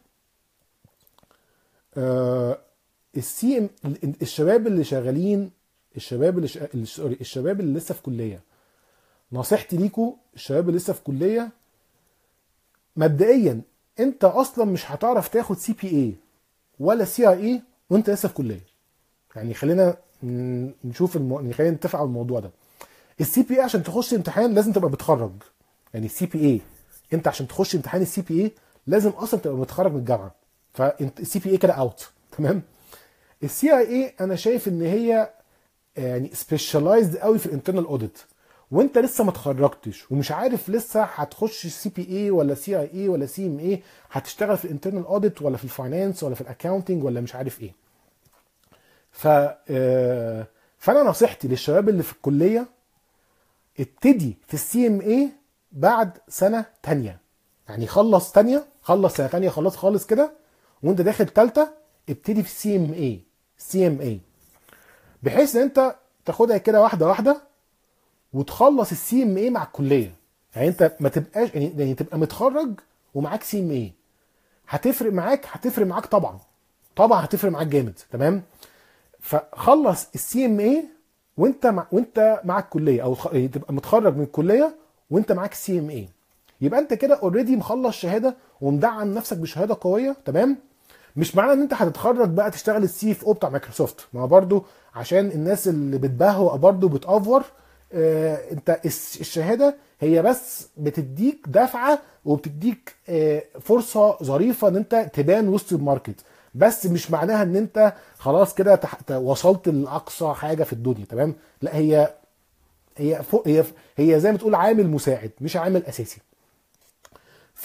آه، السي ام الشباب اللي شغالين، الشباب اللي, ش... اللي سوري الشباب اللي لسه في كليه، نصيحتي ليكوا الشباب اللي لسه في كليه، مبدئيا انت اصلا مش هتعرف تاخد سي بي اي ولا سي اي اي وانت لسه في كليه. يعني خلينا ن- نشوف الم... يعني خلينا نتفق على الموضوع ده. السي بي اي عشان تخش امتحان لازم تبقى بتخرج. يعني السي بي اي، انت عشان تخش امتحان السي بي اي لازم اصلا تبقى متخرج من الجامعه، فانت السي بي اي كده اوت. تمام. السي اي اي انا شايف ان هي يعني سبيشاليزد قوي في الانترنال اوديت، وانت لسه ما اتخرجتش ومش عارف لسه هتخش سي بي اي ولا سي اي اي ولا سي ام اي، هتشتغل في الانترنال اوديت ولا في الفاينانس ولا في الاكاونتنج ولا مش عارف ايه. ف آه، فانا نصيحتي للشباب اللي في الكليه، ابتدي في السي ام اي بعد سنه تانية. يعني خلص تانية، خلص سنه تانية خلاص خالص كده، وانت داخل تالتة ابتدي في السي ام اي. سي ام اي بحيث ان انت تاخدها كده واحده واحده وتخلص السي ام اي مع الكليه. يعني انت ما تبقاش يعني, يعني تبقى متخرج ومعاك سي ام اي، هتفرق معاك، هتفرق معاك طبعا، طبعا هتفرق معاك جامد. تمام. فخلص السي ام اي وانت مع وانت مع الكليه، او خ- تبقى متخرج من الكليه وانت معاك السي ام اي، يبقى انت كده اوريدي مخلص شهاده ومدعم نفسك بشهاده قويه. تمام. مش معنى ان انت هتتخرج بقى تشتغل السي اف او بتاع مايكروسوفت، ما هو برضو عشان الناس اللي بتبهوأ برضو بتأفور. آه انت الس- الشهاده هي بس بتديك دفعه وبتديك آه فرصه ظريفه ان انت تبان وسط الماركت، بس مش معناها ان انت خلاص كده تحت وصلت لاقصى حاجه في الدنيا. تمام. لا، هي هي فوق، هي هي زي ما تقول عامل مساعد مش عامل اساسي. ف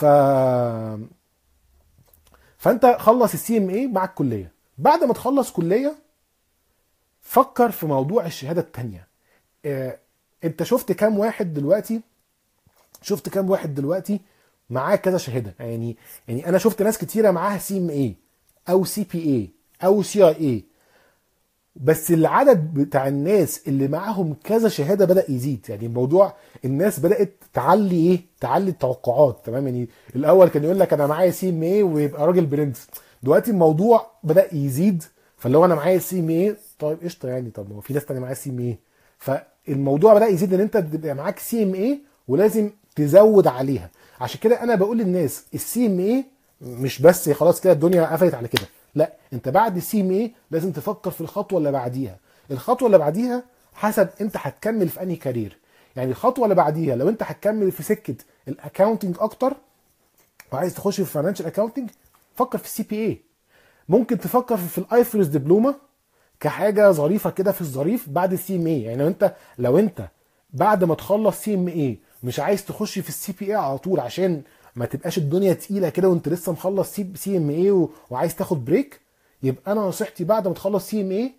فانت خلص السي ام اي مع الكليه. بعد ما تخلص كليه فكر في موضوع الشهاده التانيه. اه انت شفت كام واحد دلوقتي، شفت كام واحد دلوقتي معاه كذا شهاده؟ يعني يعني انا شفت ناس كتيره معاها سي ام اي او سي بي اي او سي اي اي، بس العدد بتاع الناس اللي معاهم كذا شهاده بدأ يزيد. يعني الموضوع الناس بدأت تعلي ايه، تعلي التوقعات. تمام. يعني الاول كان يقول لك انا معايا سي ام اي ويبقى راجل برنس، دلوقتي الموضوع بدأ يزيد. فاللي هو انا معايا سي ام اي، طيب قشطه، يعني طب ما هو في ناس تانية معايا سي ام اي. فالموضوع بدأ يزيد ان انت تبقى معاك سي ام اي ولازم تزود عليها. عشان كده انا بقول للناس السي ام اي مش بس خلاص كده الدنيا قفلت على كده، لا، انت بعد السي ام اي لازم تفكر في الخطوه اللي بعديها. الخطوه اللي بعديها حسب انت هتكمل في انهي كارير. يعني الخطوه اللي بعديها لو انت هتكمل في سكه الاكاونتنج اكتر وعايز تخش في فاينانشال اكاونتنج، فكر في السي بي اي. ممكن تفكر في الايفرس دبلومه كحاجه ظريفه كده في الظريف بعد السي ام اي. يعني لو انت لو انت بعد ما تخلص سي ام اي مش عايز تخش في السي بي اي على طول عشان ما تبقاش الدنيا تقيله كده وانت لسه مخلص سي سي ام اي وعايز تاخد بريك، يبقى انا نصيحتي بعد ما تخلص سي ام اي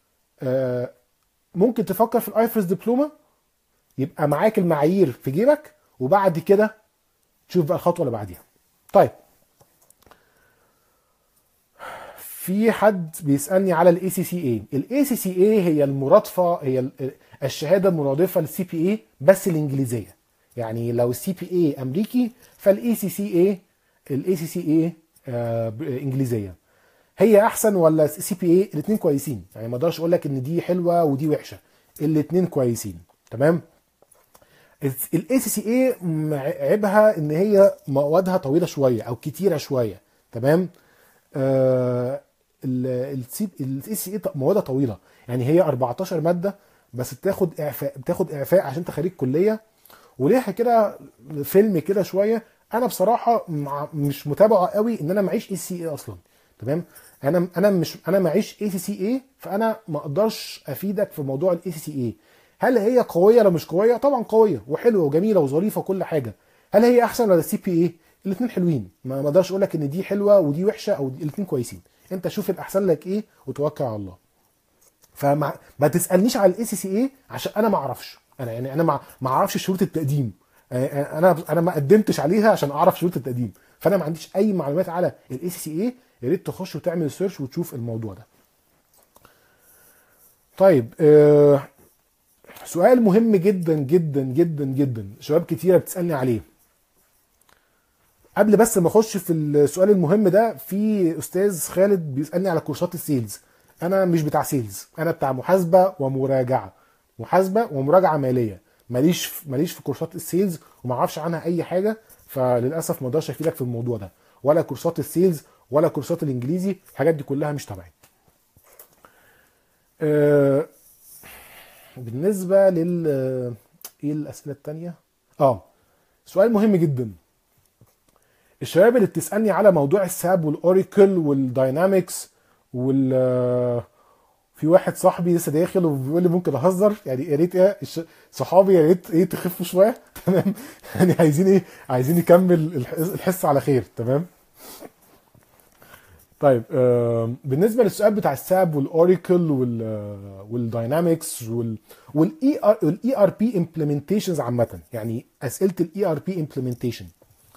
ممكن تفكر في الايفرس دبلومه، يبقى معاك المعايير في جيبك، وبعد كده تشوف بقى الخطوه اللي بعديها. طيب، في حد بيسالني على الاي سي سي اي. الاي سي سي اي هي المرادفه، هي ال- الشهاده المرادفه للسي بي اي بس الانجليزيه. يعني لو السي بي اي امريكي فالاي سي سي اي، الاي سي سي اي انجليزيه. هي احسن ولا سي بي اي؟ الاثنين كويسين، يعني ما اقدرش اقول لك ان دي حلوه ودي وحشه، الاثنين كويسين. تمام. الاي سي سي اي عيبها ان هي موادها طويله شويه او كتيره شويه. تمام. آه السي الاي سي اي موادها طويله، يعني هي اربعتاشر ماده بس، بتاخد اعفاء، بتاخد اعفاء عشان انت خريج كليه، وليها كده فيلم كده شويه. انا بصراحه مع مش متابعه قوي ان انا معيش اي سي اي اصلا. تمام. انا انا مش انا معيش اي سي سي اي، فانا ما اقدرش افيدك في موضوع الاي سي سي اي. هل هي قويه ولا مش قويه؟ طبعا قويه وحلوه وجميله وظريفه وكل حاجه. هل هي احسن ولا السي بي اي؟ الاثنين حلوين، ما ما اقدرش اقول لك ان دي حلوه ودي وحشه او الاثنين كويسين. انت شوف الاحسن لك ايه وتوكل على الله. فما ما تسالنيش على الاي سي سي اي عشان انا ما اعرفش، انا يعني انا ما ما اعرفش شروط التقديم، انا انا ما قدمتش عليها عشان اعرف شروط التقديم، فانا ما عنديش اي معلومات على الاي سي سي اي. يا ريت تخش وتعمل سيرش وتشوف الموضوع ده. طيب آه سؤال مهم جدا جدا جدا جدا، شباب كتيره بتسالني عليه. قبل بس ما اخش في السؤال المهم ده، في استاذ خالد بيسالني على كورسات السيلز. انا مش بتاع سيلز، انا بتاع محاسبه ومراجعه، محاسبه ومراجعه ماليه. ماليش ماليش في كورسات السيلز وما اعرفش عنها اي حاجه، فللاسف ما اقدرش افيدك في الموضوع ده، ولا كورسات السيلز ولا كورسات الانجليزي، الحاجات دي كلها مش تبعي. أه بالنسبه لل ايه الاسئله الثانيه؟ اه سؤال مهم جدا. الشباب اللي بتسالني على موضوع الساب والاوراكل والداينامكس وال في واحد صاحبي لسه داخل وبيقول لي ممكن اهزر، يعني يا ريت ايه صحابي يا ريت ايه تخفوا شويه تمام، يعني عايزين ايه عايزين نكمل الحصه على خير. تمام. طيب آه بالنسبه للسؤال بتاع الساب والاوراكل والداينامكس والاي والاي ار بي امبلمنتيشنز عامه، يعني اسئله الاي ار بي امبلمنتيشن.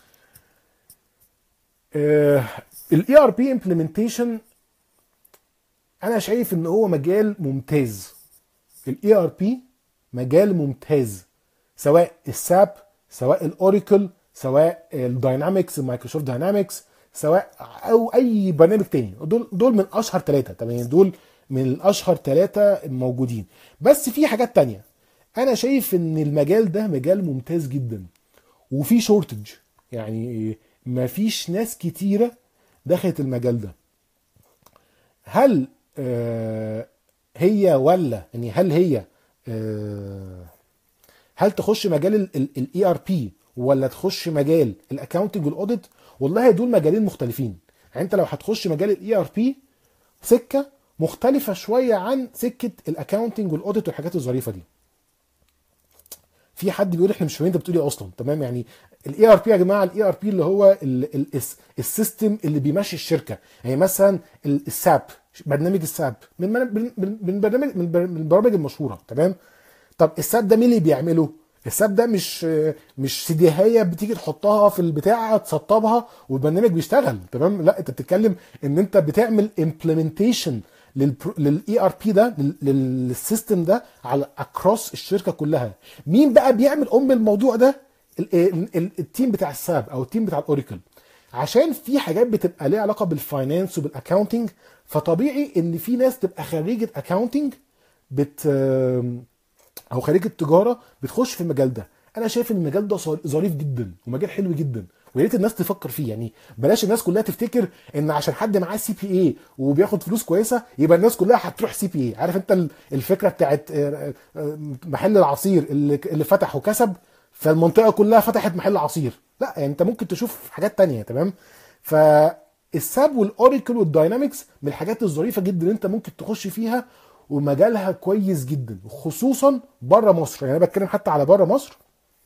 الاي ار بي امبلمنتيشن انا شايف ان هو مجال ممتاز. الاي ار بي مجال ممتاز، سواء الساب سواء الاوراكل سواء الداينامكس مايكروسوفت داينامكس سواء او اي برنامج تاني. دول دول من اشهر ثلاثه. تمام، دول من الاشهر ثلاثه موجودين. بس في حاجات تانية. انا شايف ان المجال ده مجال ممتاز جدا وفي شورتج، يعني ما فيش ناس كتيره دخلت المجال ده. هل آه هي ولا يعني هل هي آه هل تخش مجال الاي ار بي ولا تخش مجال الاكاونتنج والاوديت؟ والله دول مجالين مختلفين. يعني انت لو هتخش مجال الاي ار بي سكه مختلفه شويه عن سكه الاكاونتنج والاوديت والحاجات الظريفه دي. في حد بيقول احنا مش فاهمين انت بتقول ايه اصلا. تمام، يعني الاي ار بي يا جماعه، الاي ار بي اللي هو السيستم اللي بيمشي الشركه. يعني مثلا الساب، برنامج الساب من من برنامج من البرامج المشهوره. تمام. طب الساب ده مين اللي بيعمله؟ الساب ده مش مش سيديهايه بتيجي تحطها في البتاعه تسطبها والبرنامج بيشتغل. تمام، لا انت بتتكلم ان انت بتعمل امبلمنتيشن للاي ار بي ده، للسيستم ده على اكروس الشركه كلها. مين بقى بيعمل ام الموضوع ده؟ التيم بتاع الساب او التيم بتاع الاوراكل، عشان في حاجات بتبقى ليها علاقه بالفاينانس وبالاكاونتنج. فطبيعي ان في ناس تبقى خريجه اكاونتنج بت او خريجه تجاره بتخش في المجال ده. انا شايف ان المجال ده ظريف جدا ومجال حلو جدا، ويا ريت الناس تفكر فيه. يعني بلاش الناس كلها تفتكر ان عشان حد معاه سي بي اي وبياخد فلوس كويسه يبقى الناس كلها هتروح سي بي اي. عارف انت الفكره بتاعت محل العصير اللي اللي فتح وكسب فالمنطقه كلها فتحت محل عصير؟ لا، يعني انت ممكن تشوف حاجات تانية. تمام. فالساب والاوراكل والداينامكس من الحاجات الظريفه جدا انت ممكن تخش فيها، ومجالها كويس جدا خصوصا بره مصر. يعني انا بتكلم حتى على بره مصر.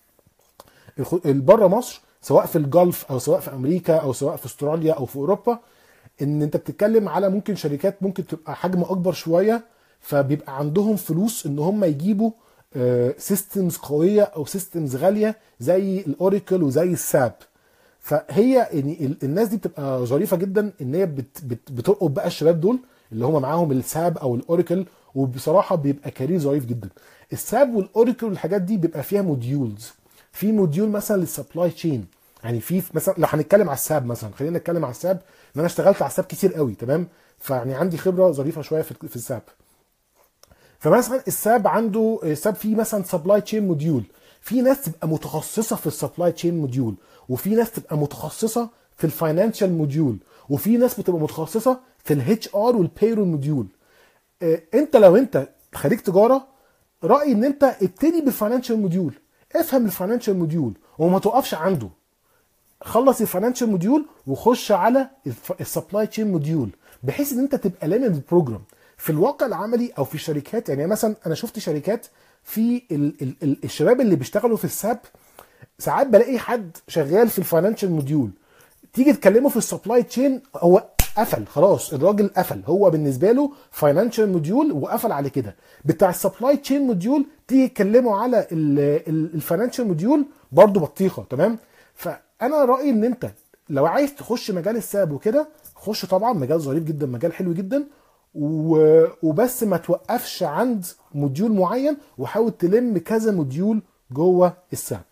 بره مصر سواء في الجلف او سواء في امريكا او سواء في استراليا او في اوروبا، ان انت بتتكلم على ممكن شركات ممكن تبقى حجم اكبر شويه، فبيبقى عندهم فلوس ان هم يجيبوا سيستمز قويه او سيستمز غاليه زي الاوراكل وزي الساب. فهي يعني الناس دي بتبقى ظريفه جدا ان هي بت بت بترقب بقى الشباب دول اللي هم معاهم الساب او الاوراكل، وبصراحه بيبقى كارير ظريف جدا. الساب والاوراكل والحاجات دي بيبقى فيها موديولز. في موديول مثلا للسبلاي تشين، يعني في مثلا لو هنتكلم على الساب مثلا، خلينا نتكلم على الساب ان انا اشتغلت على الساب كتير قوي. تمام، فيعني عندي خبره ظريفه شويه في في الساب. فمثلا الساب عنده الساب فيه مثلا سبلاي تشين موديول. في ناس تبقى متخصصه في السبلاي تشين موديول، وفي ناس تبقى متخصصه في الفاينانشال موديول، وفي ناس بتبقى متخصصه في الاتش ار والبيرول موديول. انت لو انت خريج تجاره، رايي ان انت ابتدي بالفاينانشال موديول، افهم الفاينانشال موديول وما توقفش عنده. خلص الفاينانشال موديول وخش على السبلاي تشين موديول، بحيث ان انت تبقى لامم البروجرام في الواقع العملي او في الشركات. يعني مثلا انا شفت شركات في ال ال ال الشباب اللي بيشتغلوا في الساب، ساعات بلاقي حد شغال في الفاينانشال موديول تيجي تكلمه في السبلاي تشين هو قفل خلاص، الراجل قفل، هو بالنسبه له فاينانشال موديول وقفل على كده. بتاع السبلاي تشين موديول تيجي تكلموا على الفاينانشال موديول برضو بطيخه. تمام. فانا رايي ان انت لو عايز تخش مجال الساب وكده خش، طبعا مجال ظريف جدا، مجال حلو جدا، وبس ما توقفش عند موديول معين، وحاول تلم كذا موديول جوه الساب.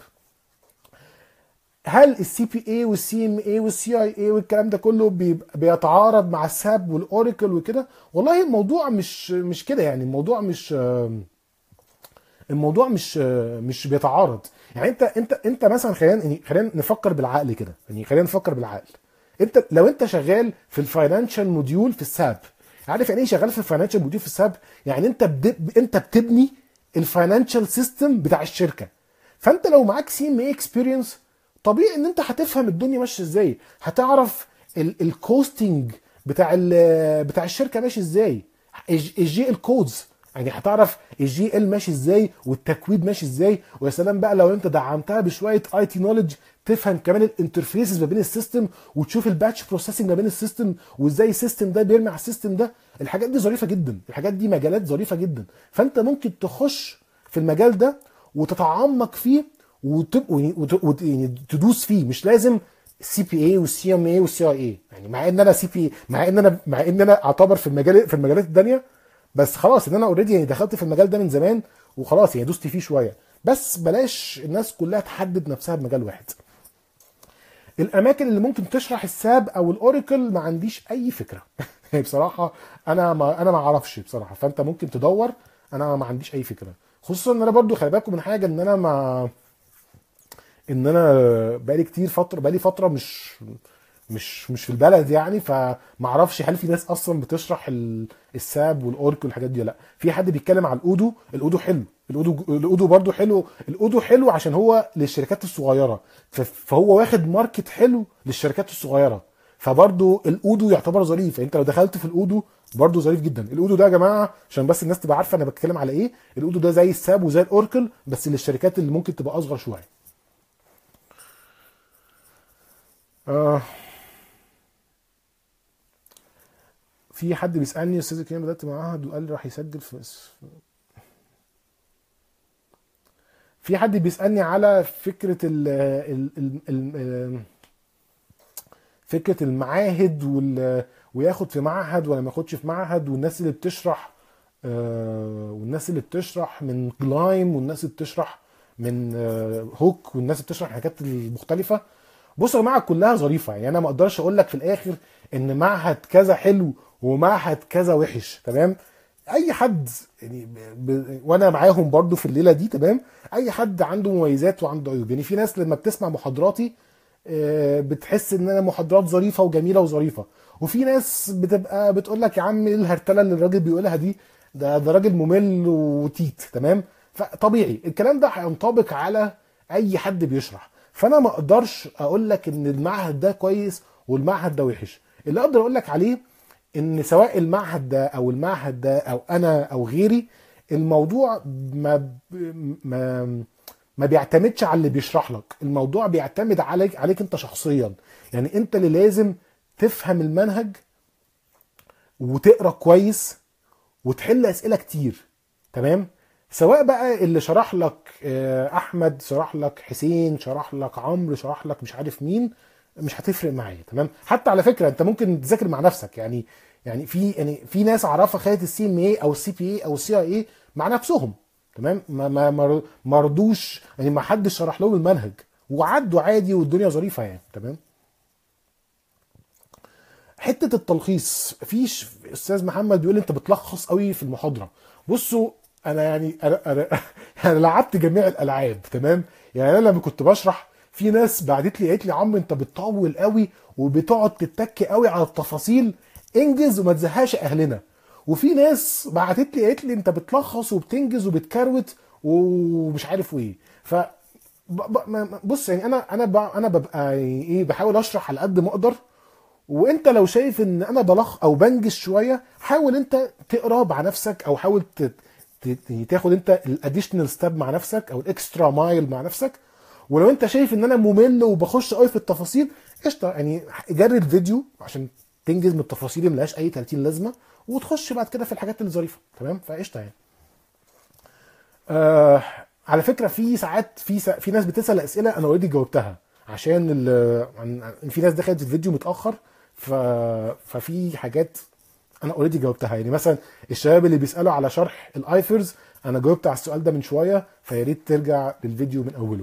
هل السي بي اي والسي ام اي والسي اي اي والكلام ده كله بيتعارض مع الساب والاوراكل وكده؟ والله الموضوع مش مش كده يعني، الموضوع مش الموضوع مش مش بيتعارض. يعني انت انت انت مثلا خلينا خلينا نفكر بالعقل كده، يعني خلينا نفكر بالعقل. انت لو انت شغال في الفاينانشال موديول في الساب، عارف يعني ايه شغال في الفاينانشال موديول في الساب؟ يعني انت بد... انت بتبني الفاينانشال سيستم بتاع الشركه. فانت لو معاك سي ام اي اكسبيرينس طبيعي ان انت هتفهم الدنيا ماشيه ازاي، هتعرف الكوستنج بتاع بتاع الشركه ماشي ازاي، الجي ال كودز، يعني هتعرف الجي ال ماشي ازاي والتكويد ماشي ازاي. ويا سلام بقى لو انت دعمتها بشويه اي تي نوليدج، تفهم كمان الانترفيسز ما بين السيستم، وتشوف الباتش بروسيسنج ما بين السيستم، وازاي السيستم ده بيرمي على السيستم ده. الحاجات دي ظريفه جدا، الحاجات دي مجالات ظريفه جدا. فانت ممكن تخش في المجال ده وتتعمق فيه وتدوس فيه. مش لازم السي بي اي والسي ام اي والسي اي اي، يعني مع ان انا سي بي مع ان انا مع ان انا اعتبر في المجال في المجالات الثانيه، بس خلاص ان انا اوريدي يعني دخلت في المجال ده من زمان وخلاص يعني دوست فيه شويه. بس بلاش الناس كلها تحدد نفسها بمجال واحد. الاماكن اللي ممكن تشرح الساب او الاوراكل ما عنديش اي فكره. بصراحه انا ما انا ما اعرفش بصراحه، فانت ممكن تدور، انا ما عنديش اي فكره. خصوصا ان انا برضو خلي بالكم من حاجه، ان انا ما ان انا بقالي كتير فتره بقالي فتره مش مش مش في البلد يعني، فما اعرفش هل في ناس اصلا بتشرح الساب والاوركل والحاجات دي ولا لا. في حد بيتكلم على الاودو، الاودو حلو، الاودو الاودو برضو حلو، الاودو حلو عشان هو للشركات الصغيره، فهو واخد ماركت حلو للشركات الصغيره، فبرضو الاودو يعتبر ظريف. انت لو دخلت في الاودو برضو ظريف جدا. الاودو ده يا جماعه عشان بس الناس تبقى عارفه انا بتكلم على ايه، الاودو ده زي الساب وزي الاوركل بس للشركات اللي ممكن تبقى اصغر شويه. آه في حد بيسالني استاذ كريم بدات معهد وقال لي راح يسجل في في حد بيسالني على فكره ال ال ال ال فكره المعاهد وال وياخد في معهد ولا ما ياخدش في معهد، والناس اللي بتشرح آه والناس اللي بتشرح من جلايم، والناس اللي بتشرح من آه هوك، والناس اللي بتشرح الحاجات المختلفه. بصوا يا جماعه كلها ظريفه، يعني انا ما اقدرش اقول لك في الاخر ان معهد كذا حلو ومعهد كذا وحش. تمام. اي حد يعني ب... ب... وانا معاهم برضو في الليله دي. تمام. اي حد عنده مميزات وعنده عيوب. يعني في ناس لما بتسمع محاضراتي بتحس ان انا محاضرات ظريفه وجميله وظريفه، وفي ناس بتبقى بتقول لك يا عم ايه الهرتله اللي الراجل بيقولها دي، ده ده راجل ممل وتيت. تمام. فطبيعي الكلام ده هينطبق على اي حد بيشرح، فانا ما اقدرش اقول لك ان المعهد ده كويس والمعهد ده وحش. اللي اقدر اقول لك عليه ان سواء المعهد ده او المعهد ده او انا او غيري، الموضوع ما ما ما بيعتمدش على اللي بيشرح لك، الموضوع بيعتمد عليك عليك انت شخصيا. يعني انت اللي لازم تفهم المنهج وتقرا كويس وتحل اسئله كتير. تمام. سواء بقى اللي شرح لك احمد، شرح لك حسين، شرح لك عمرو، شرح لك مش عارف مين، مش هتفرق معايا. تمام. حتى على فكره انت ممكن تذاكر مع نفسك، يعني يعني في يعني في ناس اعرفها خدت السي ام اي او السي بي اي او السي اي اي مع نفسهم. تمام. ما ما ما رضوش، يعني ما حدش شرح لهم المنهج وعدوا عادي والدنيا ظريفه يعني. تمام. حته التلخيص، فيش استاذ محمد بيقول انت بتلخص قوي في المحاضره. بصوا انا يعني انا انا يعني لعبت جميع الالعاب. تمام. يعني انا لما كنت بشرح في ناس بعدت لي قالت لي يا عم انت بتطول قوي وبتقعد تتك قوي على التفاصيل، انجز وما تزهقش اهلنا. وفي ناس بعتت لي قالت لي انت بتلخص وبتنجز وبتكروت ومش عارف ايه. ف بص يعني انا انا انا ببقى ايه بحاول اشرح على قد ما اقدر، وانت لو شايف ان انا بلخ او بنجز شويه حاول انت تقرا مع نفسك، او حاول تاخد انت الاديشنال ستاب مع نفسك او الاكسترا مايل مع نفسك. ولو انت شايف ان انا ممل وبخش قوي في التفاصيل قشطه، يعني جرب الفيديو عشان تنجز من التفاصيل اللي ملهاش اي تلاتين لازمه، وتخش بعد كده في الحاجات اللي ظريفه. تمام، فقشطه يعني. آه على فكره في ساعات في سا... في ناس بتسال اسئله انا اوريدي جاوبتها، عشان ال... عن... في ناس دخلت الفيديو متاخر، ف... ففي حاجات انا اوريدي جاوبتها. يعني مثلا الشباب اللي بيسالوا على شرح الايفرز انا جاوبت على السؤال ده من شويه، فيا ريت ترجع للفيديو من اوله.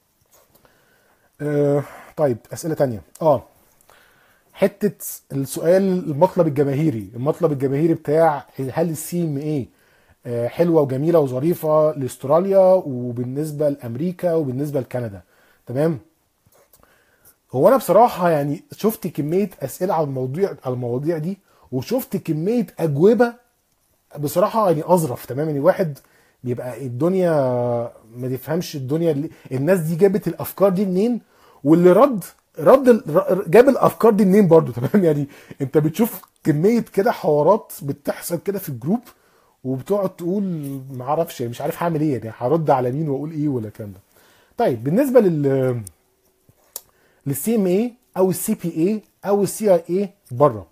آه طيب اسئله تانية. اه حته السؤال المطلب الجماهيري المطلب الجماهيري بتاع هل السي ام اي حلوه وجميله وظريفه لاستراليا وبالنسبه لامريكا وبالنسبه لكندا. تمام. هو انا بصراحه يعني شفت كميه اسئله على الموضوع على المواضيع دي، وشفت كميه اجوبه بصراحه يعني اظرف. تمام، يعني واحد بيبقى الدنيا ما تفهمش الدنيا اللي الناس دي جابت الافكار دي منين، واللي رد رد ال- جاب الافكار دي منين برضو. تمام، يعني انت بتشوف كميه كده حوارات بتحصل كده في الجروب، وبتقعد تقول ما اعرفش مش عارف هعمل ايه، يعني هرد على مين واقول ايه ولا الكلام ده. طيب بالنسبه لل للسي ام اي او السي بي اي او السي اي اي بره،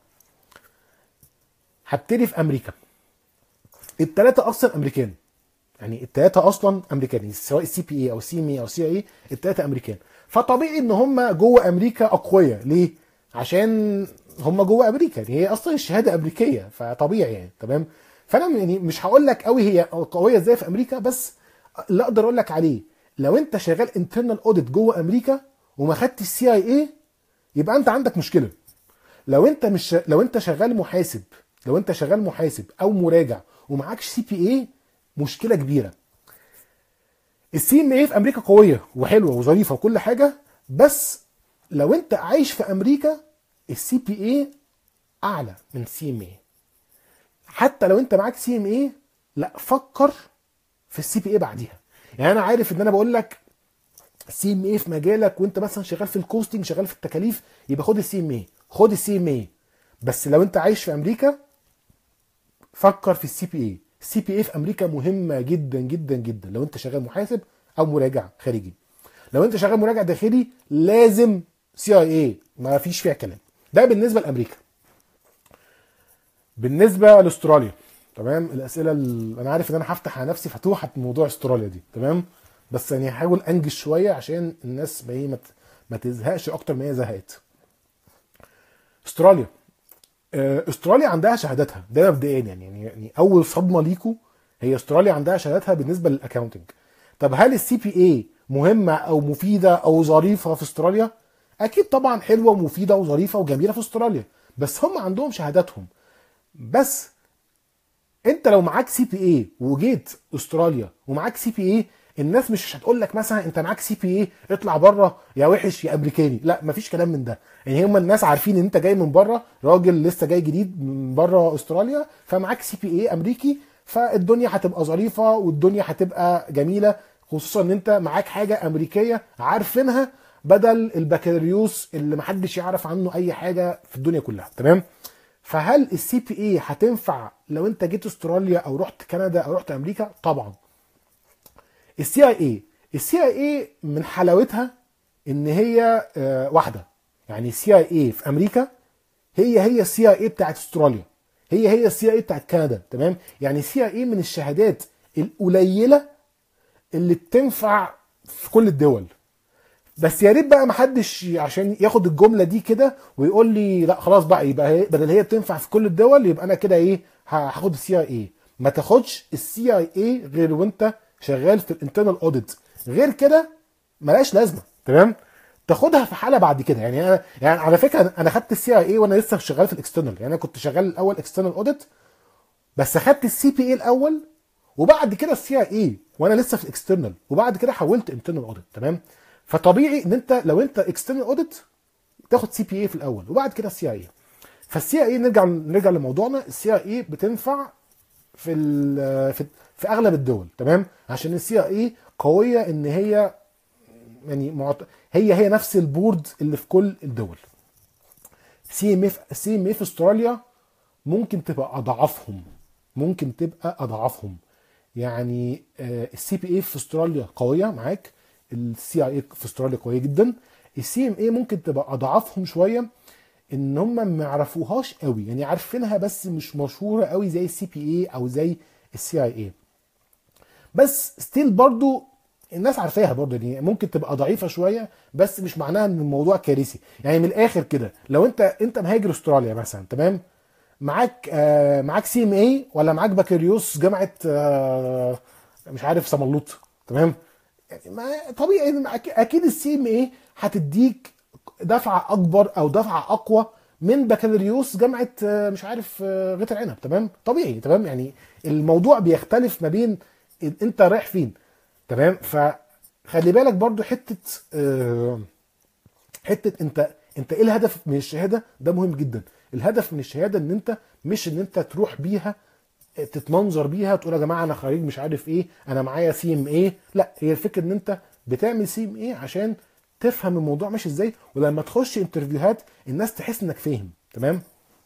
هبتدي في امريكا. الثلاثه اصلا امريكان، يعني الثلاثه اصلا امريكان، يعني سواء السي بي اي او السي ام اي او السي اي، الثلاثه امريكان. فطبيعي ان هم جوه امريكا اقوياء. ليه؟ عشان هم جوه امريكا، يعني هي اصلا الشهاده امريكيه، فطبيعي يعني. تمام، فانا يعني مش هقول لك قوي هي قويه ازاي في امريكا، بس اللي اقدر اقول لك عليه لو انت شغال انترنال اوديت جوه امريكا وما خدتش السي اي اي، يبقى انت عندك مشكله. لو انت مش لو انت شغال محاسب لو انت شغال محاسب او مراجع ومعكش سي بي اي، مشكله كبيره. السي ام اي في امريكا قويه وحلوه وظريفه وكل حاجه، بس لو انت عايش في امريكا السي بي اي اعلى من سي ام اي. حتى لو انت معاك سي ام اي، لا فكر في السي بي اي بعديها. يعني انا عارف ان انا بقول لك سي ام اي في مجالك، وانت مثلا شغال في الكوستنج شغال في التكاليف، يبقى خد السي ام اي خد السي ام اي. بس لو انت عايش في امريكا فكر في السي بي اي. السي بي اي في امريكا مهمه جدا جدا جدا لو انت شغال محاسب او مراجع خارجي. لو انت شغال مراجع داخلي لازم سي اي اي، ما فيش فيها كلام. ده بالنسبه لامريكا. بالنسبه لاستراليا، تمام، الاسئله اللي انا عارف ان انا هفتح على نفسي فتوحه موضوع استراليا دي. تمام، بس يعني هحاول انجز شويه عشان الناس ما ما ما تزهقش اكتر ما هي زهقت. استراليا آه، استراليا عندها شهاداتها ده مبدئيا، يعني يعني يعني اول صدمه ليكوا هي استراليا عندها شهاداتها بالنسبه للاكاونتنج. طب هل السي بي اي مهمه او مفيده او ظريفه في استراليا؟ اكيد طبعا حلوه ومفيده وظريفه وجميله في استراليا، بس هم عندهم شهاداتهم. بس انت لو معاك سي بي اي وجيت استراليا ومعاك سي بي اي، الناس مش هتقول لك مثلا انت معاك سي بي اي اطلع بره يا وحش يا امريكاني. لا، مفيش كلام من ده. يعني هم الناس عارفين ان انت جاي من بره، راجل لسه جاي جديد من بره استراليا، فمعاك سي بي اي امريكي، فالدنيا هتبقى ظريفه والدنيا هتبقى جميله، خصوصا ان انت معاك حاجه امريكيه عارفينها، بدل البكالوريوس اللي محدش يعرف عنه اي حاجه في الدنيا كلها. تمام. فهل السي بي اي هتنفع لو انت جيت استراليا او رحت كندا او رحت امريكا؟ طبعا. السي اي اي السي اي اي من حلاوتها ان هي آه، واحده. يعني السي اي اي في امريكا هي هي السي اي اي بتاعت استراليا، هي هي السي اي اي بتاعت كندا. تمام، يعني السي اي اي من الشهادات القليله اللي بتنفع في كل الدول. بس يا ريت بقى محدش عشان ياخد الجمله دي كده ويقول لي لا خلاص بقى، يبقى هي بدل هي بتنفع في كل الدول يبقى انا كده ايه هاخد السي اي اي. ما تاخدش السي اي اي غير وانت شغال في الانترنال اوديت، غير كده ملهاش لازمه. تمام، تاخدها في حاله بعد كده. يعني انا يعني على فكره انا خدت السي اي اي وانا لسه شغال في الاكسترنال. يعني انا كنت شغال الاول اكسترنال اوديت، بس خدت السي بي اي الاول وبعد كده السي اي اي وانا لسه في الاكسترنال، وبعد كده حولت انترنال اوديت. تمام، فطبيعي ان انت لو انت اكسترنال اوديت تاخد سي بي اي في الاول وبعد كده السي اي. فالسي اي نرجع نرجع لموضوعنا. السي اي بتنفع في ال- في في اغلب الدول. تمام، عشان السي اي قويه ان هي يعني معت... هي هي نفس البورد اللي في كل الدول. سي ام اف سي ام اف في استراليا ممكن تبقى اضعافهم ممكن تبقى اضعافهم. يعني السي بي اي في استراليا قويه معاك، السي اي اي في استراليا قويه جدا. السي ام اي ممكن تبقى اضعافهم شويه. ان هم ما يعرفوهاش قوي، يعني عارفينها بس مش مشهوره قوي زي السي بي اي او زي السي اي اي. بس ستيل برضو الناس عارفاها برضو، يعني ممكن تبقى ضعيفه شويه بس مش معناها ان الموضوع كارثي. يعني من الاخر كده، لو انت انت مهاجر استراليا مثلا، تمام، معاك آه معاك سي ام اي ولا معاك بكالوريوس جامعه آه مش عارف سملوط، تمام، يعني ما طبيعي إن أكي- اكيد السي ام اي هتديك دفعه اكبر او دفعه اقوى من بكالوريوس جامعه آه، مش عارف آه، غيت العنب، تمام، طبيعي، تمام. يعني الموضوع بيختلف ما بين ال- انت رايح فين، تمام. فخلي بالك برضو حته آه، حته انت انت ايه الهدف من الشهاده، ده مهم جدا. الهدف من الشهاده ان انت مش ان انت تروح بيها تتمنظر بيها تقول يا جماعه انا خريج مش عارف ايه، انا معايا سي ام ايه. لا، هي الفكره ان انت بتعمل سي ام ايه عشان تفهم الموضوع ماشي ازاي، ولما تخش انترفيوهات الناس تحس انك فاهم، تمام.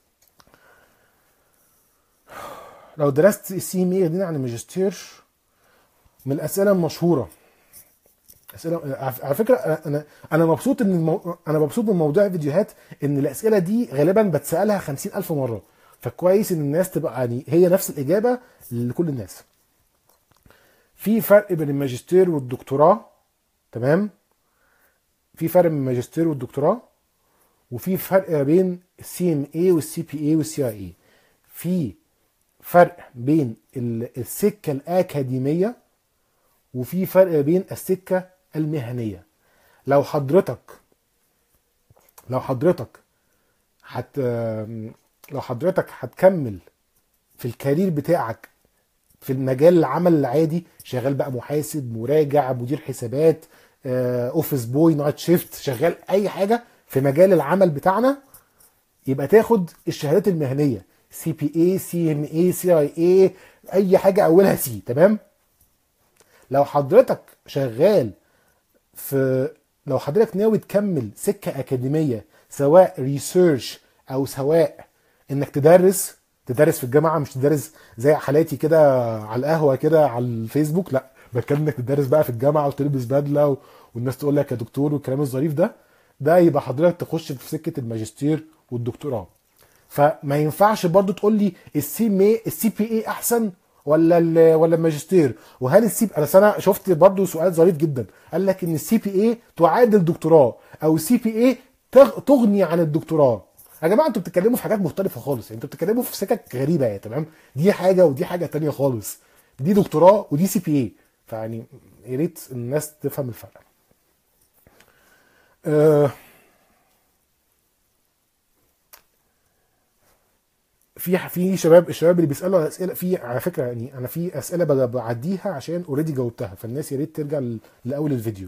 لو درست السي ام ايه عن الماجستير، من الاسئله المشهوره، اسئله على فكره، انا انا مبسوط ان المو... انا مبسوط من موضوع الفيديوهات، ان الاسئله دي غالبا بتسالها خمسين الف مره، فكويس ان الناس تبقى يعني هي نفس الاجابه لكل الناس. في فرق بين الماجستير والدكتوراه، تمام، في فرق بين الماجستير والدكتوراه، وفي فرق بين السي ام اي والسي بي اي والسي اي اي. في فرق بين ال- السكه الاكاديميه، وفي فرق بين السكه المهنيه. لو حضرتك لو حضرتك هت لو حضرتك هتكمل في الكارير بتاعك في المجال العمل العادي، شغال بقى محاسب، مراجع، مدير حسابات، آه، اوفيس بوي، نايت شيفت، شغال اي حاجه في مجال العمل بتاعنا، يبقى تاخد الشهادات المهنيه سي بي اي، سي ام اي، سي اي اي، اي حاجه اولها سي، تمام. لو حضرتك شغال في لو حضرتك ناوي تكمل سكه اكاديميه، سواء ريسيرش او سواء انك تدرس تدرس في الجامعه، مش تدرس زي حالاتي كده على القهوه كده على الفيسبوك، لا، بتكلم انك تدرس بقى في الجامعه وتلبس بدله و... والناس تقول لك يا دكتور والكلام الظريف ده، ده يبقى حضرتك تخش في سكه الماجستير والدكتوراه. فما ينفعش برضو تقول لي السي مي السي بي اي احسن ولا ال- ولا الماجستير. وهل السي انا انا شفت برضو سؤال ظريف جدا، قال لك ان السي بي اي تعادل دكتوراه، او السي بي اي تغني عن الدكتوراه. يا جماعه انتوا بتتكلموا في حاجات مختلفه خالص، يعني انتوا بتتكلموا في سكك غريبه، يعني تمام، دي حاجه ودي حاجه تانية خالص، دي دكتوراه ودي سي بي اي. فيعني يا ريت الناس تفهم الفرق. أه في في شباب الشباب اللي بيسالوا على اسئله، في على فكره يعني انا في اسئله ب- بعديها عشان اوريدي جاوبتها، فالناس يا ريت ترجع ل- لاول الفيديو.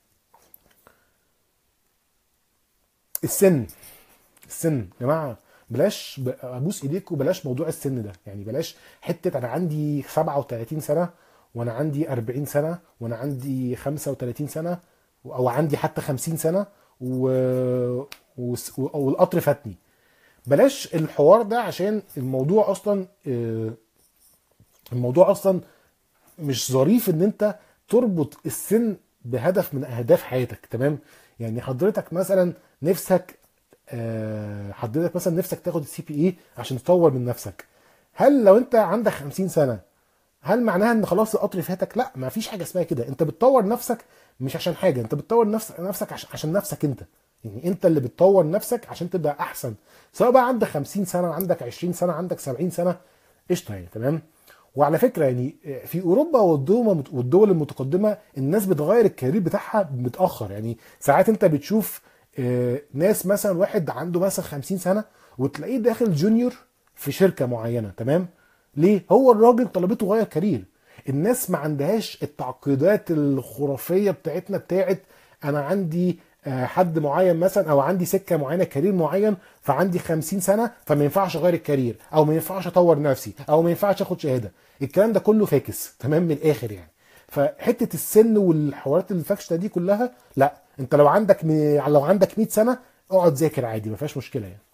السن السن يا جماعه، بلاش ب- ابوس ايديكم، بلاش موضوع السن ده، يعني بلاش حته انا عندي سبعة وثلاثين سنه وانا عندي أربعين سنه وانا عندي خمسة وثلاثين سنه او عندي حتى خمسين سنه و... و... والقطر فاتني. بلاش الحوار ده، عشان الموضوع اصلا آه، الموضوع اصلا مش ظريف ان انت تربط السن بهدف من اهداف حياتك، تمام. يعني حضرتك مثلا نفسك آه، حضرتك مثلا نفسك تاخد السي بي اي عشان تطور من نفسك. هل لو انت عندك خمسين سنة، هل معناها ان خلاص القطر فاتك؟ لا، ما فيش حاجة اسمها كده. انت بتطور نفسك مش عشان حاجة، انت بتطور نفسك نفسك عشان عشان نفسك انت. يعني انت اللي بتطور نفسك عشان تبقى احسن، سواء بقى عندك خمسين سنة، عندك عشرين سنة، عندك سبعين سنة، قشطة يعني، تمام. وعلى فكره يعني في اوروبا والدول والدول المتقدمه الناس بتغير الكارير بتاعها متاخر. يعني ساعات انت بتشوف آه، ناس مثلا واحد عنده مثلا خمسين سنه وتلاقيه داخل جونيور في شركه معينه، تمام. ليه؟ هو الراجل طلبته غير كارير. الناس ما عندهاش التعقيدات الخرافيه بتاعتنا بتاعت انا عندي آه، حد معين مثلا، او عندي سكه معينه، كارير معين، فعندي خمسين سنه فما ينفعش اغير الكارير، او ما ينفعش اطور نفسي، او ما ينفعش اخد شهاده. الكلام ده كله فاكس، تمام، من الاخر يعني. فحته السن والحوارات الفاكشه دي كلها، لا، انت لو عندك م... لو عندك مية سنه اقعد ذاكر عادي، ما فيهاش مشكله يعني.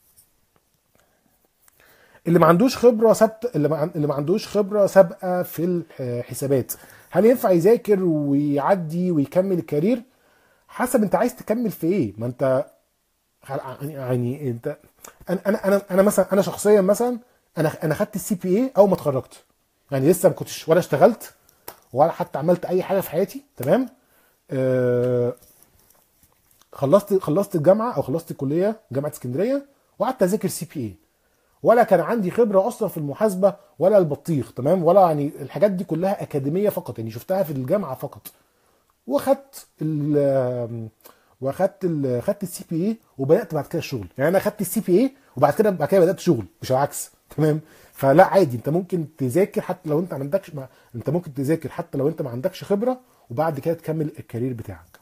اللي ما عندوش خبره ثابته اللي ما عن- اللي ما عندوش خبره سابقه في الحسابات، هل ينفع يذاكر ويعدي ويكمل الكارير؟ حسب انت عايز تكمل في ايه. ما انت يعني انت، انا انا انا انا مثلا، انا شخصيا مثلا، انا انا خدت السي بي اي اول ما اتخرجت. يعني لسه ما كنتش ولا اشتغلت ولا حتى عملت اي حاجه في حياتي، تمام. آه خلصت خلصت الجامعه او خلصت الكليه جامعه اسكندريه، وقعدت اذاكر سي بي اي. ولا كان عندي خبره اصلا في المحاسبه ولا البطيخ، تمام، ولا يعني الحاجات دي كلها اكاديميه فقط، يعني شفتها في الجامعه فقط. واخدت ال واخدت ال خدت السي بي اي، وبدات بعد كده الشغل. يعني انا خدت السي بي اي وبعد كده بعد كده بدات شغل، مش العكس، تمام. فلا عادي، انت ممكن تذاكر حتى لو انت ما عندكش ما انت ممكن تذاكر حتى لو انت ما عندكش خبره، وبعد كده تكمل الكارير بتاعك.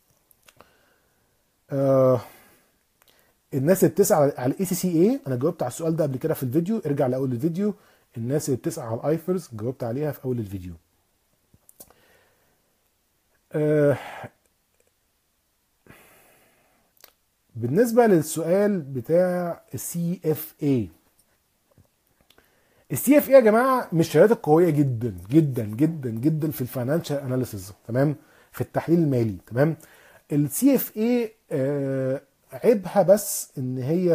آه الناس اللي بتسعى على الاي سي سي اي، انا جاوبت على السؤال ده قبل كده في الفيديو، ارجع لاول الفيديو. الناس اللي بتسعى على الايفرز جاوبت عليها في اول الفيديو. آه بالنسبه للسؤال بتاع السي اف اي، السي اف اي يا جماعه من الشهادات القويه جدا جدا جدا جدا في الفاينانشال اناليسيز، تمام، في التحليل المالي، تمام. السي اف اي عيبها بس ان هي،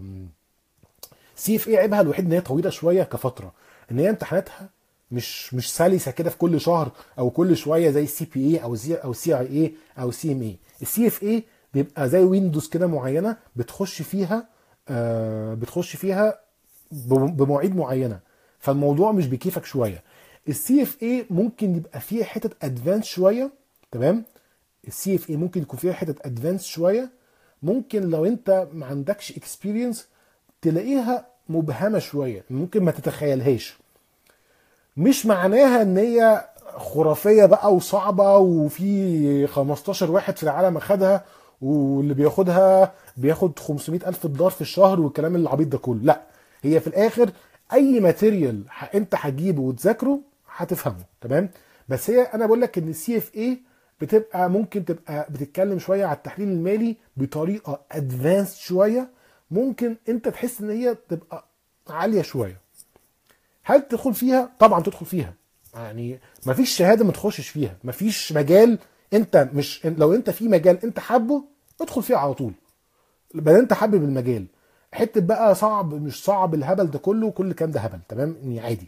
سي اف اي عيبها الوحيد ان هي طويله شويه كفتره، ان هي امتحاناتها مش مش سلسه كده في كل شهر او كل شويه زي السي بي اي او زي او سي اي اي او سي ام اي. السي اف اي بيبقى زي ويندوز كده معينه بتخش فيها، آه بتخش فيها بمواعيد معينه، فالموضوع مش بكيفك شويه. السي اف اي ممكن يبقى فيها حته ادفانس شويه، تمام. السي اف اي ممكن يكون فيها حته ادفانس شويه، ممكن لو انت ما عندكش اكسبيرينس تلاقيها مبهمه شويه، ممكن ما تتخيلهاش. مش معناها ان هي خرافيه بقى وصعبه وفي خمستاشر واحد في العالم اخدها واللي بياخدها بياخد خمسمائة الف دولار في الشهر والكلام العبيط ده كله، لا. هي في الاخر اي ماتيريال انت هتجيبه وتذاكره هتفهمه، تمام. بس هي انا بقول لك ان السي اف اي بتبقى ممكن تبقى بتتكلم شويه على التحليل المالي بطريقه ادفانس شويه، ممكن انت تحس ان هي تبقى عاليه شويه. هل تدخل فيها؟ طبعا تدخل فيها. يعني مفيش شهاده ما تخشش فيها، مفيش مجال انت مش، لو انت في مجال انت حابه ادخل فيه على طول، بدل انت حابب المجال. حته بقى صعب مش صعب الهبل ده كله، كل الكلام ده هبل، تمام، يعني عادي.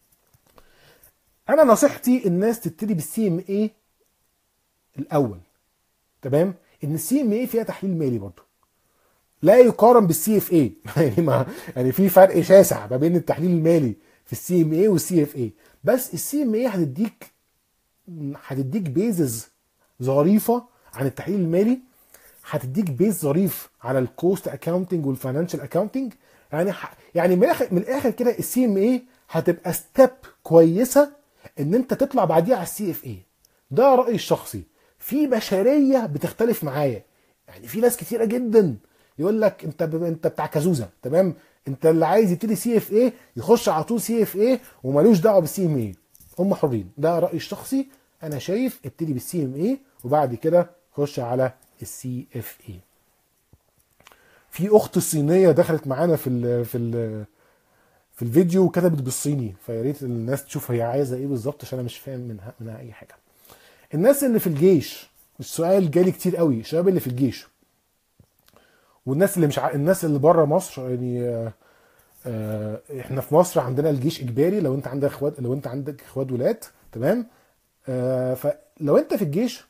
انا نصيحتي الناس تبتدي بالسي ام اي الاول، تمام. ان السي ام اي فيها تحليل مالي برضه، لا يقارن بالسي اف اي. يعني ما يعني في فرق شاسع ما بين التحليل المالي في السي ام اي والسي اف اي. بس السي ام اي هتديك هتديك بيزز ظريفه عن التحليل المالي، هتديك بيز ظريف على الكوست اكاونتنج والفاينانشال اكاونتنج. يعني ح... يعني من الاخر من الاخر كده السي ام اي هتبقى ستيب كويسه ان انت تطلع بعديها على السي اف اي. ده رايي الشخصي. في بشريه بتختلف معايا، يعني في ناس كتيره جدا يقول لك انت ب... انت بتاع كازوزه، تمام. انت اللي عايز يبتدي سي اف اي يخش على طول سي اف اي ومالوش دعوه بالسي ام اي. هم حرين، ده رايي الشخصي. انا شايف ابتدي بالسي ام اي وبعد كده خش على السي اف اي. في اخت صينيه دخلت معانا في ال في ال في الفيديو وكتبت بالصيني، فيا ريت الناس تشوف هي عايزه ايه بالظبط عشان انا مش فاهم منها منها اي حاجه. الناس اللي في الجيش، السؤال جالي كتير قوي، الشباب اللي في الجيش والناس اللي مش ع... الناس اللي بره مصر. يعني آه، آه، احنا في مصر عندنا الجيش اجباري لو انت عندك اخوات، لو انت عندك اخوات ولاد، تمام. آه، فلو انت في الجيش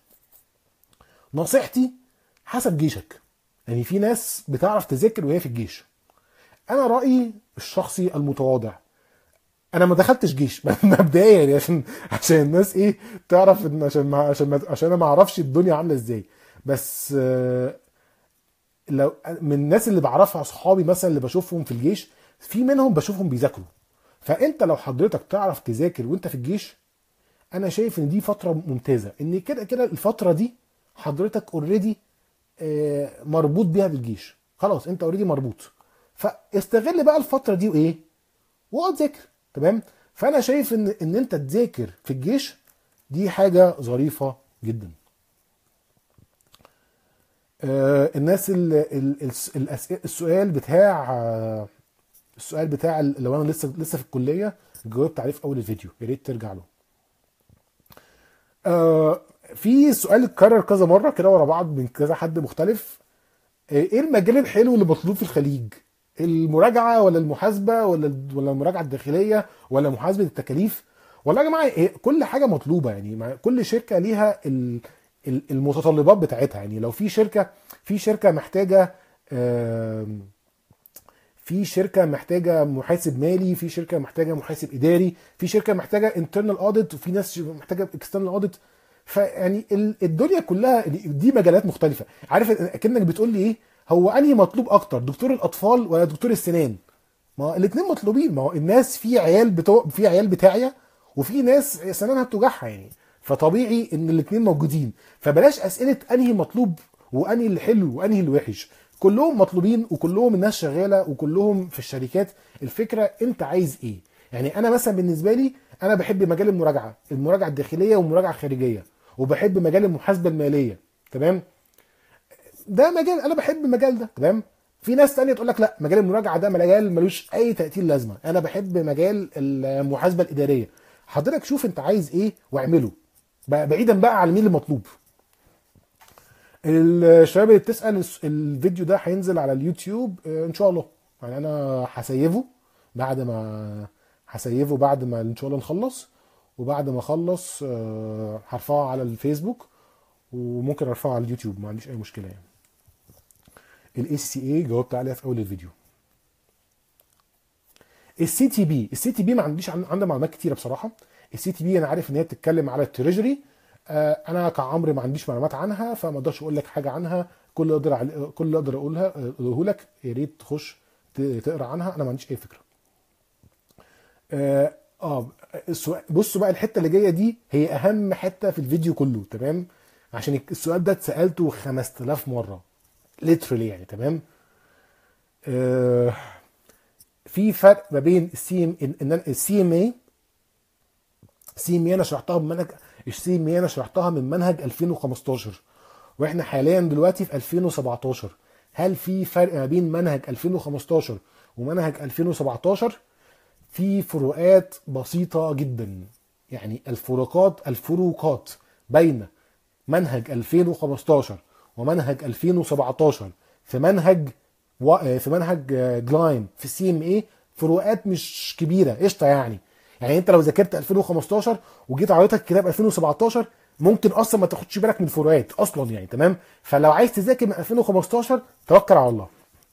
نصيحتي حسب جيشك. يعني في ناس بتعرف تذاكر وهي في الجيش. انا رايي الشخصي المتواضع، انا ما دخلتش جيش مبدئيا، يعني عشان عشان الناس ايه تعرف ان عشان ما عشان ما عشان انا ما اعرفش الدنيا عامله ازاي. بس آه، لو من الناس اللي بعرفها اصحابي مثلا اللي بشوفهم في الجيش، في منهم بشوفهم بيذاكروا. فانت لو حضرتك تعرف تذاكر وانت في الجيش، انا شايف ان دي فتره ممتازه، ان كده كده الفتره دي حضرتك اوريدي مربوط بيها بالجيش، خلاص انت اوريدي مربوط. فاستغل بقى الفتره دي وايه واقعد ذاكر، تمام. فانا شايف ان ان انت تذاكر في الجيش دي حاجه ظريفه جدا. آه الناس ال ال ال السؤال بتاع آه السؤال بتاع لو انا لسه لسه في الكليه جاوبت عليه في اول الفيديو، يا ريت ترجع له. آه في سؤال اتكرر كذا مره كده ورا بعض من كذا حد مختلف. ايه المجال الحلو اللي مطلوب في الخليج؟ المراجعه ولا المحاسبه ولا ولا المراجعه الداخليه ولا محاسبه التكاليف؟ والله يا جماعه إيه، كل حاجه مطلوبه يعني، مع- كل شركه ليها ال- ال- المتطلبات بتاعتها. يعني لو في شركه في شركه محتاجه آم، في شركه محتاجه محاسب مالي، في شركه محتاجه محاسب اداري، في شركه محتاجه انترنال اوديت، وفي ناس محتاجه اكسترنال اوديت. فيعني ال- الدنيا كلها دي مجالات مختلفه. عارف اكنك بتقول لي ايه، هو انهي مطلوب اكتر، دكتور الاطفال ولا دكتور السنان؟ ما الاثنين مطلوبين. ما هو الناس في عيال بتوع في عيال بتاعيه، وفي ناس سنانها بتوجعها يعني. فطبيعي ان الاثنين موجودين. فبلاش اسئله انهي مطلوب وانهي اللي حلو وانهي اللي وحش. كلهم مطلوبين وكلهم الناس شغاله وكلهم في الشركات. الفكره انت عايز ايه؟ يعني انا مثلا بالنسبه لي، انا بحب مجال المراجعه المراجعه الداخليه والمراجعه الخارجيه، وبحب مجال المحاسبه الماليه. تمام، ده مجال انا بحب المجال ده. تمام. في ناس تانية تقول لك لا، مجال المراجعه ده مجال ملوش اي تأثير لازمه، انا بحب مجال المحاسبه الاداريه. حضرتك شوف انت عايز ايه واعمله، ب- بعيدا بقى على مين المطلوب. الشباب اللي بتسأل، الس- الفيديو ده هينزل على اليوتيوب آه، ان شاء الله. يعني انا هسيفه بعد ما هسيفه بعد ما ان شاء الله نخلص. وبعد ما اخلص آه، هرفعه على الفيسبوك، وممكن ارفعه على اليوتيوب، ما عنديش اي مشكله يعني. الاي سي اي جاوبت عليها في اول الفيديو. السي تي بي السي تي بي ما عنديش عن- عندها معلومات كتيره بصراحه. السي تي بي انا عارف ان هي بتتكلم على التريجري. آه، انا كعمرو ما عنديش معلومات عنها، فما اقدرش اقول لك حاجه عنها. كل اللي اقدر علي- كل اللي اقدر اقولها اقوله لك، يا ريت تخش ت- تقرا عنها، انا ما عنديش اي فكره. اه آه، السؤال، بصوا بقى الحته اللي جايه دي هي اهم حته في الفيديو كله. تمام، عشان السؤال ده اتسالته خمسة آلاف مره ليترالي يعني. تمام. آه، في فرق ما بين السي ام ان السي ام اي السي ام اي انا شرحتها بمنهج السي ام اي انا شرحتها من منهج ألفين وخمستاشر، واحنا حاليا دلوقتي في ألفين وسبعتاشر. هل في فرق ما بين منهج ألفين وخمستاشر ومنهج ألفين وسبعتاشر؟ في فروقات بسيطة جدا. يعني الفروقات الفروقات بين منهج ألفين وخمستاشر ومنهج ألفين وسبعتاشر في منهج و... في منهج آه، جلايم في السي ام اي، فروقات مش كبيره قشطه يعني. يعني انت لو ذاكرت ألفين وخمستاشر وجيت عرضتك كتاب ألفين وسبعتاشر، ممكن اصلا ما تاخدش بالك من الفروقات اصلا يعني. تمام. فلو عايز تذاكر من ألفين وخمستاشر توكل على الله.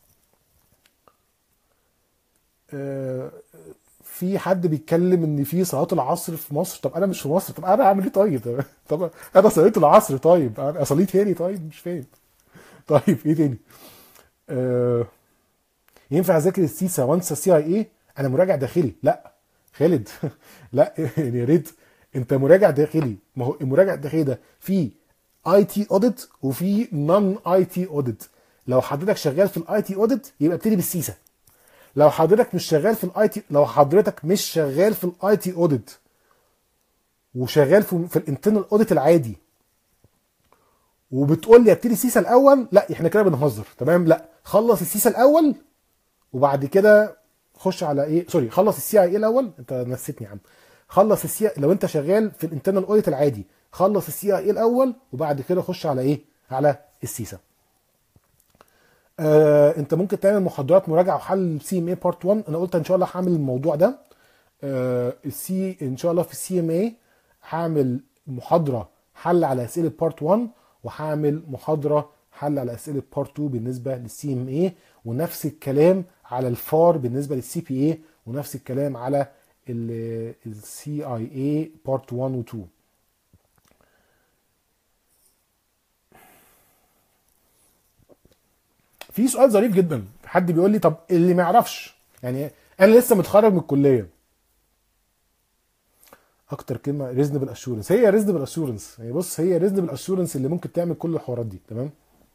آه، في حد بيتكلم ان في صلاه العصر في مصر. طب انا مش في مصر، طب انا اعمل ايه طيب؟ طب انا صليت العصر، طيب انا اصلي تاني؟ طيب مش فاهم. طيب ايه تاني؟ آه، ينفع اذاكر السيسا وانسى سي اي اي؟ انا مراجع داخلي. لا خالد لا يعني يا ريت. انت مراجع داخلي، ما هو المراجع الداخلي ده في اي تي اوديت وفي نون اي تي اوديت. لو حضرتك شغال في الاي تي اوديت يبقى ابتدي بالسيسا. لو حضرتك مش شغال في الاي تي لو حضرتك مش شغال في الاي تي اوديت وشغال في, في الانترنال اوديت العادي، وبتقول لي ابتدي سيسا الاول، لا احنا كده بنهزر. تمام، لا خلص السيسا الاول وبعد كده خش على ايه، سوري، خلص السي اي اي الاول. انت نسيتني يا عم. خلص السي، لو انت شغال في الانترنال اوديت العادي خلص السي اي اي الاول وبعد كده خش على ايه، على السيسا. آه، انت ممكن تعمل محاضرات مراجعه وحل سي ام اي بارت واحد. انا قلت ان شاء الله هعمل الموضوع ده. آه، السي ان شاء الله في السي ام اي هعمل محاضره حل على اسئله بارت واحد، وهعمل محاضره حل على اسئله بارت اتنين بالنسبه للسي ام اي، ونفس الكلام على الفار بالنسبه للسي بي اي، ونفس الكلام على السي اي اي بارت واحد و اتنين. في سؤال ظريف جدا، حد بيقول لي طب اللي ما يعرفش، يعني انا لسه متخرج من الكليه، اكتر كلمه ريزنبل اشورنس. هي ريزنبل اشورنس يعني، بص هي ريزنبل اشورنس اللي ممكن تعمل كل الحوارات دي. تمام.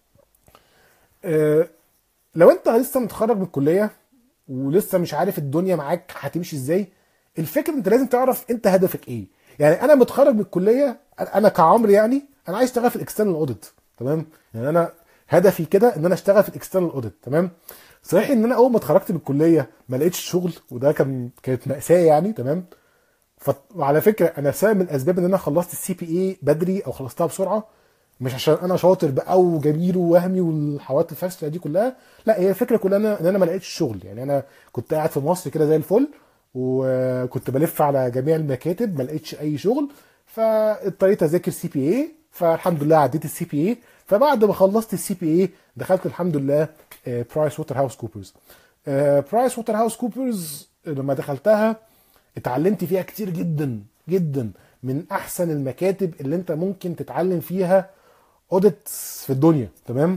آه، لو انت لسه متخرج من الكليه ولسه مش عارف الدنيا معاك هتمشي ازاي، الفكره انت لازم تعرف انت هدفك ايه. يعني انا متخرج من الكليه، انا كعمرو يعني انا عايز اشتغل في الاكسترنال اوديت. تمام، يعني انا هدفي كده ان انا اشتغل في الاكسترنال اوديت. تمام. صحيح ان انا اول ما اتخرجت من الكليه ما لقيتش شغل، وده كان كانت مأساة يعني. تمام. ف... وعلى فكره انا سبب من الاسباب ان انا خلصت السي بي اي بدري او خلصتها بسرعه، مش عشان انا شاطر بقى وجميل ووهمي والحوارات الفاشله دي كلها، لا، هي الفكره كلها ان انا ان انا ما لقيتش شغل. يعني انا كنت قاعد في مصر كده زي الفل، وكنت بلف على جميع المكاتب، ما لقيتش اي شغل، فاضطريت اذاكر سي بي اي، فالحمد لله عديت السي بي اي. فبعد ما خلصت السي بي اي دخلت الحمد لله برايس ووتر هاوس كوبرز. برايس ووتر هاوس كوبرز لما دخلتها اتعلمت فيها كتير جدا جدا، من احسن المكاتب اللي انت ممكن تتعلم فيها اوديت في الدنيا. تمام.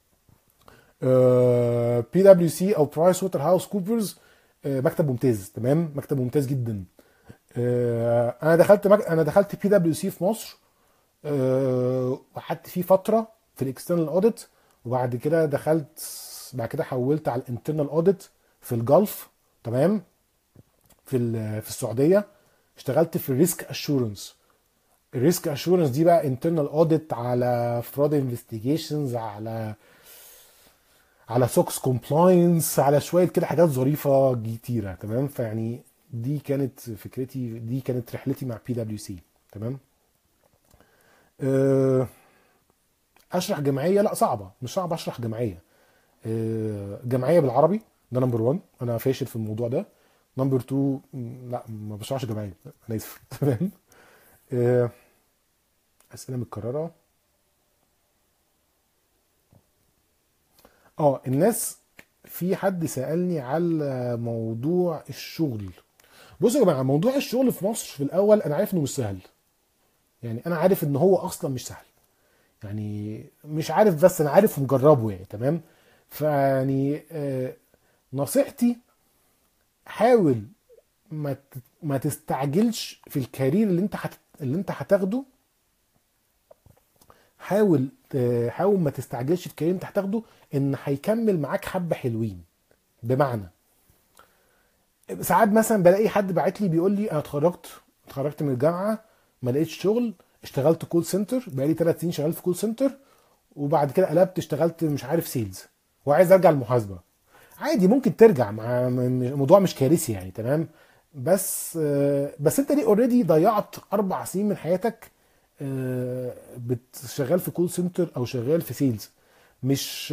بي دبليو سي او برايس ووتر هاوس كوبرز مكتب ممتاز. تمام، مكتب ممتاز جدا. آه، انا دخلت مك... انا دخلت بي دبليو سي في مصر، آه، وقعدت فيه فتره في الاكسترنال اوديت، وبعد كده دخلت، بعد كده حولت على الانترنال اوديت في الجلف. تمام. في ال- في السعوديه اشتغلت في الريسك اشورنس. الريسك اشورنس دي بقى انترنال اوديت على فراد انفستيجيشنز، على على سوكس كومبلاينس، على شويه كده حاجات ظريفه كتيره. تمام. فيعني دي كانت فكرتي، دي كانت رحلتي مع بي دبليو سي. تمام. أه، اشرح جمعيه؟ لا، صعبه، مش صعب اشرح جمعيه. أه، جمعيه بالعربي ده نمبر واحد، انا فاشل في الموضوع ده. نمبر اتنين، لا، ما بشرحش جمعيه، انا اسف. تمام. أه، اسئله متكرره. اه، الناس، في حد سألني على موضوع الشغل. بصوا يا جماعه، موضوع الشغل في مصر في الاول انا عارف انه مش سهل. يعني انا عارف ان هو اصلا مش سهل. يعني مش عارف، بس انا عارف ومجربه يعني. تمام. فيعني آه، نصيحتي، حاول ما ت- ما تستعجلش في الكارير اللي انت هت... اللي انت هتاخده. حاول ت- حاول ما تستعجلش في الكارير اللي انت هتاخده، ان هيكمل معاك حبه حلوين. بمعنى، ساعات مثلا بلاقي حد باعت لي بيقول لي انا اتخرجت اتخرجت من الجامعه، ما لقيتش شغل، اشتغلت كول سنتر، بقالي ثلاث سنين شغال في كول سنتر، وبعد كده قلبت اشتغلت مش عارف سيلز، وعايز ارجع المحاسبه. عادي، ممكن ترجع، مع م- الموضوع مش كارثي يعني. تمام. بس آه، بس انت ليه اوريدي ضيعت اربع سنين من حياتك آه، بتشغال في كول سنتر او شغال في سيلز؟ مش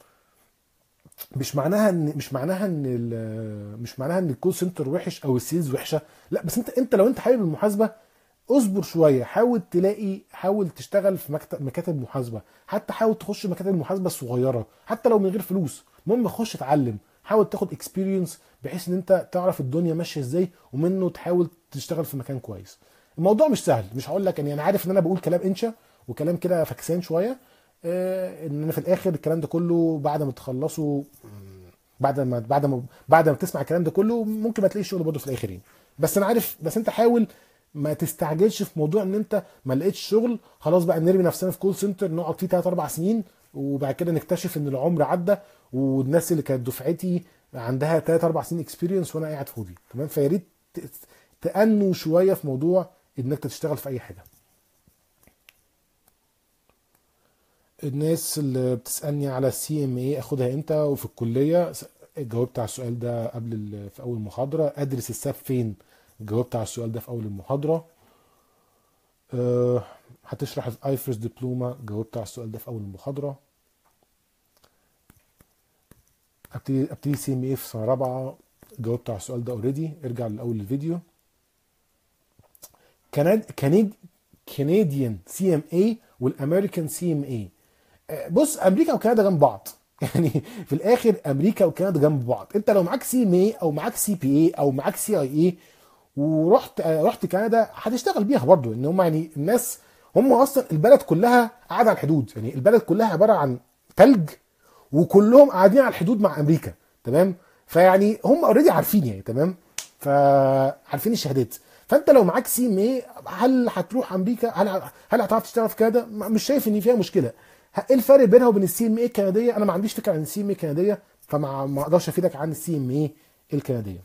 مش معناها ان مش معناها ان ال- مش معناها ان الكول سنتر وحش او السيلز وحشه. لا، بس انت انت لو انت حابب المحاسبه، اصبر شويه، حاول تلاقي حاول تشتغل في مكتب مكاتب محاسبه، حتى حاول تخش مكاتب المحاسبه الصغيره حتى لو من غير فلوس. المهم خش اتعلم، حاول تاخد اكسبيرينس بحيث ان انت تعرف الدنيا ماشيه ازاي، ومنه تحاول تشتغل في مكان كويس. الموضوع مش سهل، مش هقول لك يعني، انا عارف ان انا بقول كلام انشا وكلام كده فكسان شويه، آه، ان انا في الاخر الكلام ده كله بعد ما تخلصوا، بعد ما بعد ما بعد ما تسمع الكلام ده كله ممكن ما تلاقيش شغل برضه في الاخر يعني. بس انا عارف، بس انت حاول ما تستعجلش في موضوع ان انت ما لقيتش شغل خلاص بقى نرمي نفسنا في كول سنتر نقعد فيه ثلاث اربع سنين، وبعد كده نكتشف ان العمر عدى، والناس اللي كانت دفعتي عندها ثلاث اربع سنين اكسبيرينس وانا قاعد فاضي. تمام. فيا ريت ت- تأنوا شويه في موضوع انك تشتغل في اي حاجه. الناس اللي بتسألني على السي ام اي اخدها امتى وفي الكلية، س- جاوبت على السؤال ده قبل ال- في اول محاضرة. ادرس الساب فين؟ جاوبت على السؤال ده في اول المحاضرة. أه، هتشرح الايفرس دبلومة؟ جاوبت على السؤال ده في اول المحاضرة. ابتدي ابتدي سي ام اي في سنة رابعة؟ جاوبت على السؤال ده اوريدي، ارجع لاول الفيديو. كناد كناد كنديان سي ام اي والامريكان سي ام اي. بص، امريكا وكندا جنب بعض. يعني في الاخر امريكا وكندا جنب بعض. انت لو معاك سي ام اي او معاك سي بي اي او معاك سي اي اي ورحت آه، رحت كندا، هتشتغل بيها برضو. ان هم يعني الناس، هم اصلا البلد كلها قاعده على الحدود. يعني البلد كلها عباره عن ثلج، وكلهم قاعدين على الحدود مع امريكا. تمام. فيعني هم اوريدي عارفين يعني. تمام. فعارفين الشهادات. فانت لو معاك سي ام اي، هل هتروح امريكا؟ هل هل هتعرف تشتغل في كندا؟ مش شايف ان فيها مشكله. ايه الفرق بينها وبين السي ام اي الكنديه؟ انا ما عنديش فكره عن السي ام اي الكنديه، فما ما اقدرش افيدك عن السي ام اي الكنديه.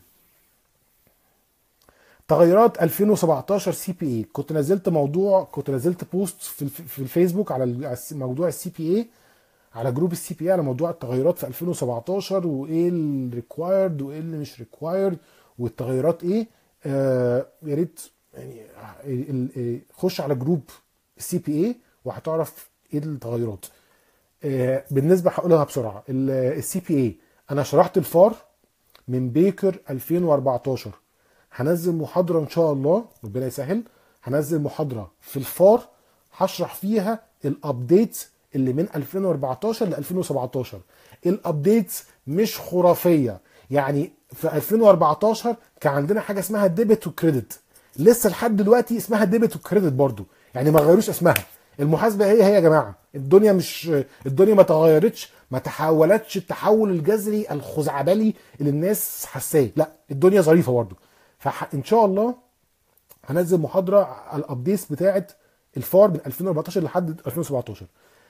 تغيرات ألفين وسبعتاشر سي بي اي، كنت نزلت موضوع كنت نزلت بوست في الف- في الفيسبوك على ال- على الس- موضوع السي بي اي، على جروب السي بي اي، على موضوع التغيرات في ألفين وسبعتاشر، وايه الريكوايرد وايه اللي مش ريكوايرد، والتغيرات ايه. آه يا ريت يعني ال- ال- خش على جروب السي بي اي وهتعرف ايه التغيرات. آه، بالنسبه هقولها بسرعه. السي بي اي انا شرحت الفار من بيكر ألفين وأربعتاشر. هنزل محاضره ان شاء الله ربنا يسهل، هنزل محاضره في الفار هشرح فيها الابديتس اللي من ألفين وأربعتاشر ل ألفين وسبعتاشر. الابديتس مش خرافيه، يعني في ألفين وأربعتاشر كان عندنا حاجه اسمها ديبت وكريدت، لسه لحد دلوقتي اسمها ديبت وكريدت برضو، يعني ما غيروش اسمها. المحاسبه هي هي يا جماعه، الدنيا مش الدنيا ما تغيرتش، ما تحولتش التحول الجذري الخزعبلي اللي الناس حساه، لا الدنيا ظريفه برضو. فان شاء الله هنزل محاضره على الابديتس بتاعه الفار من ألفين وأربعتاشر لحد ألفين وسبعتاشر.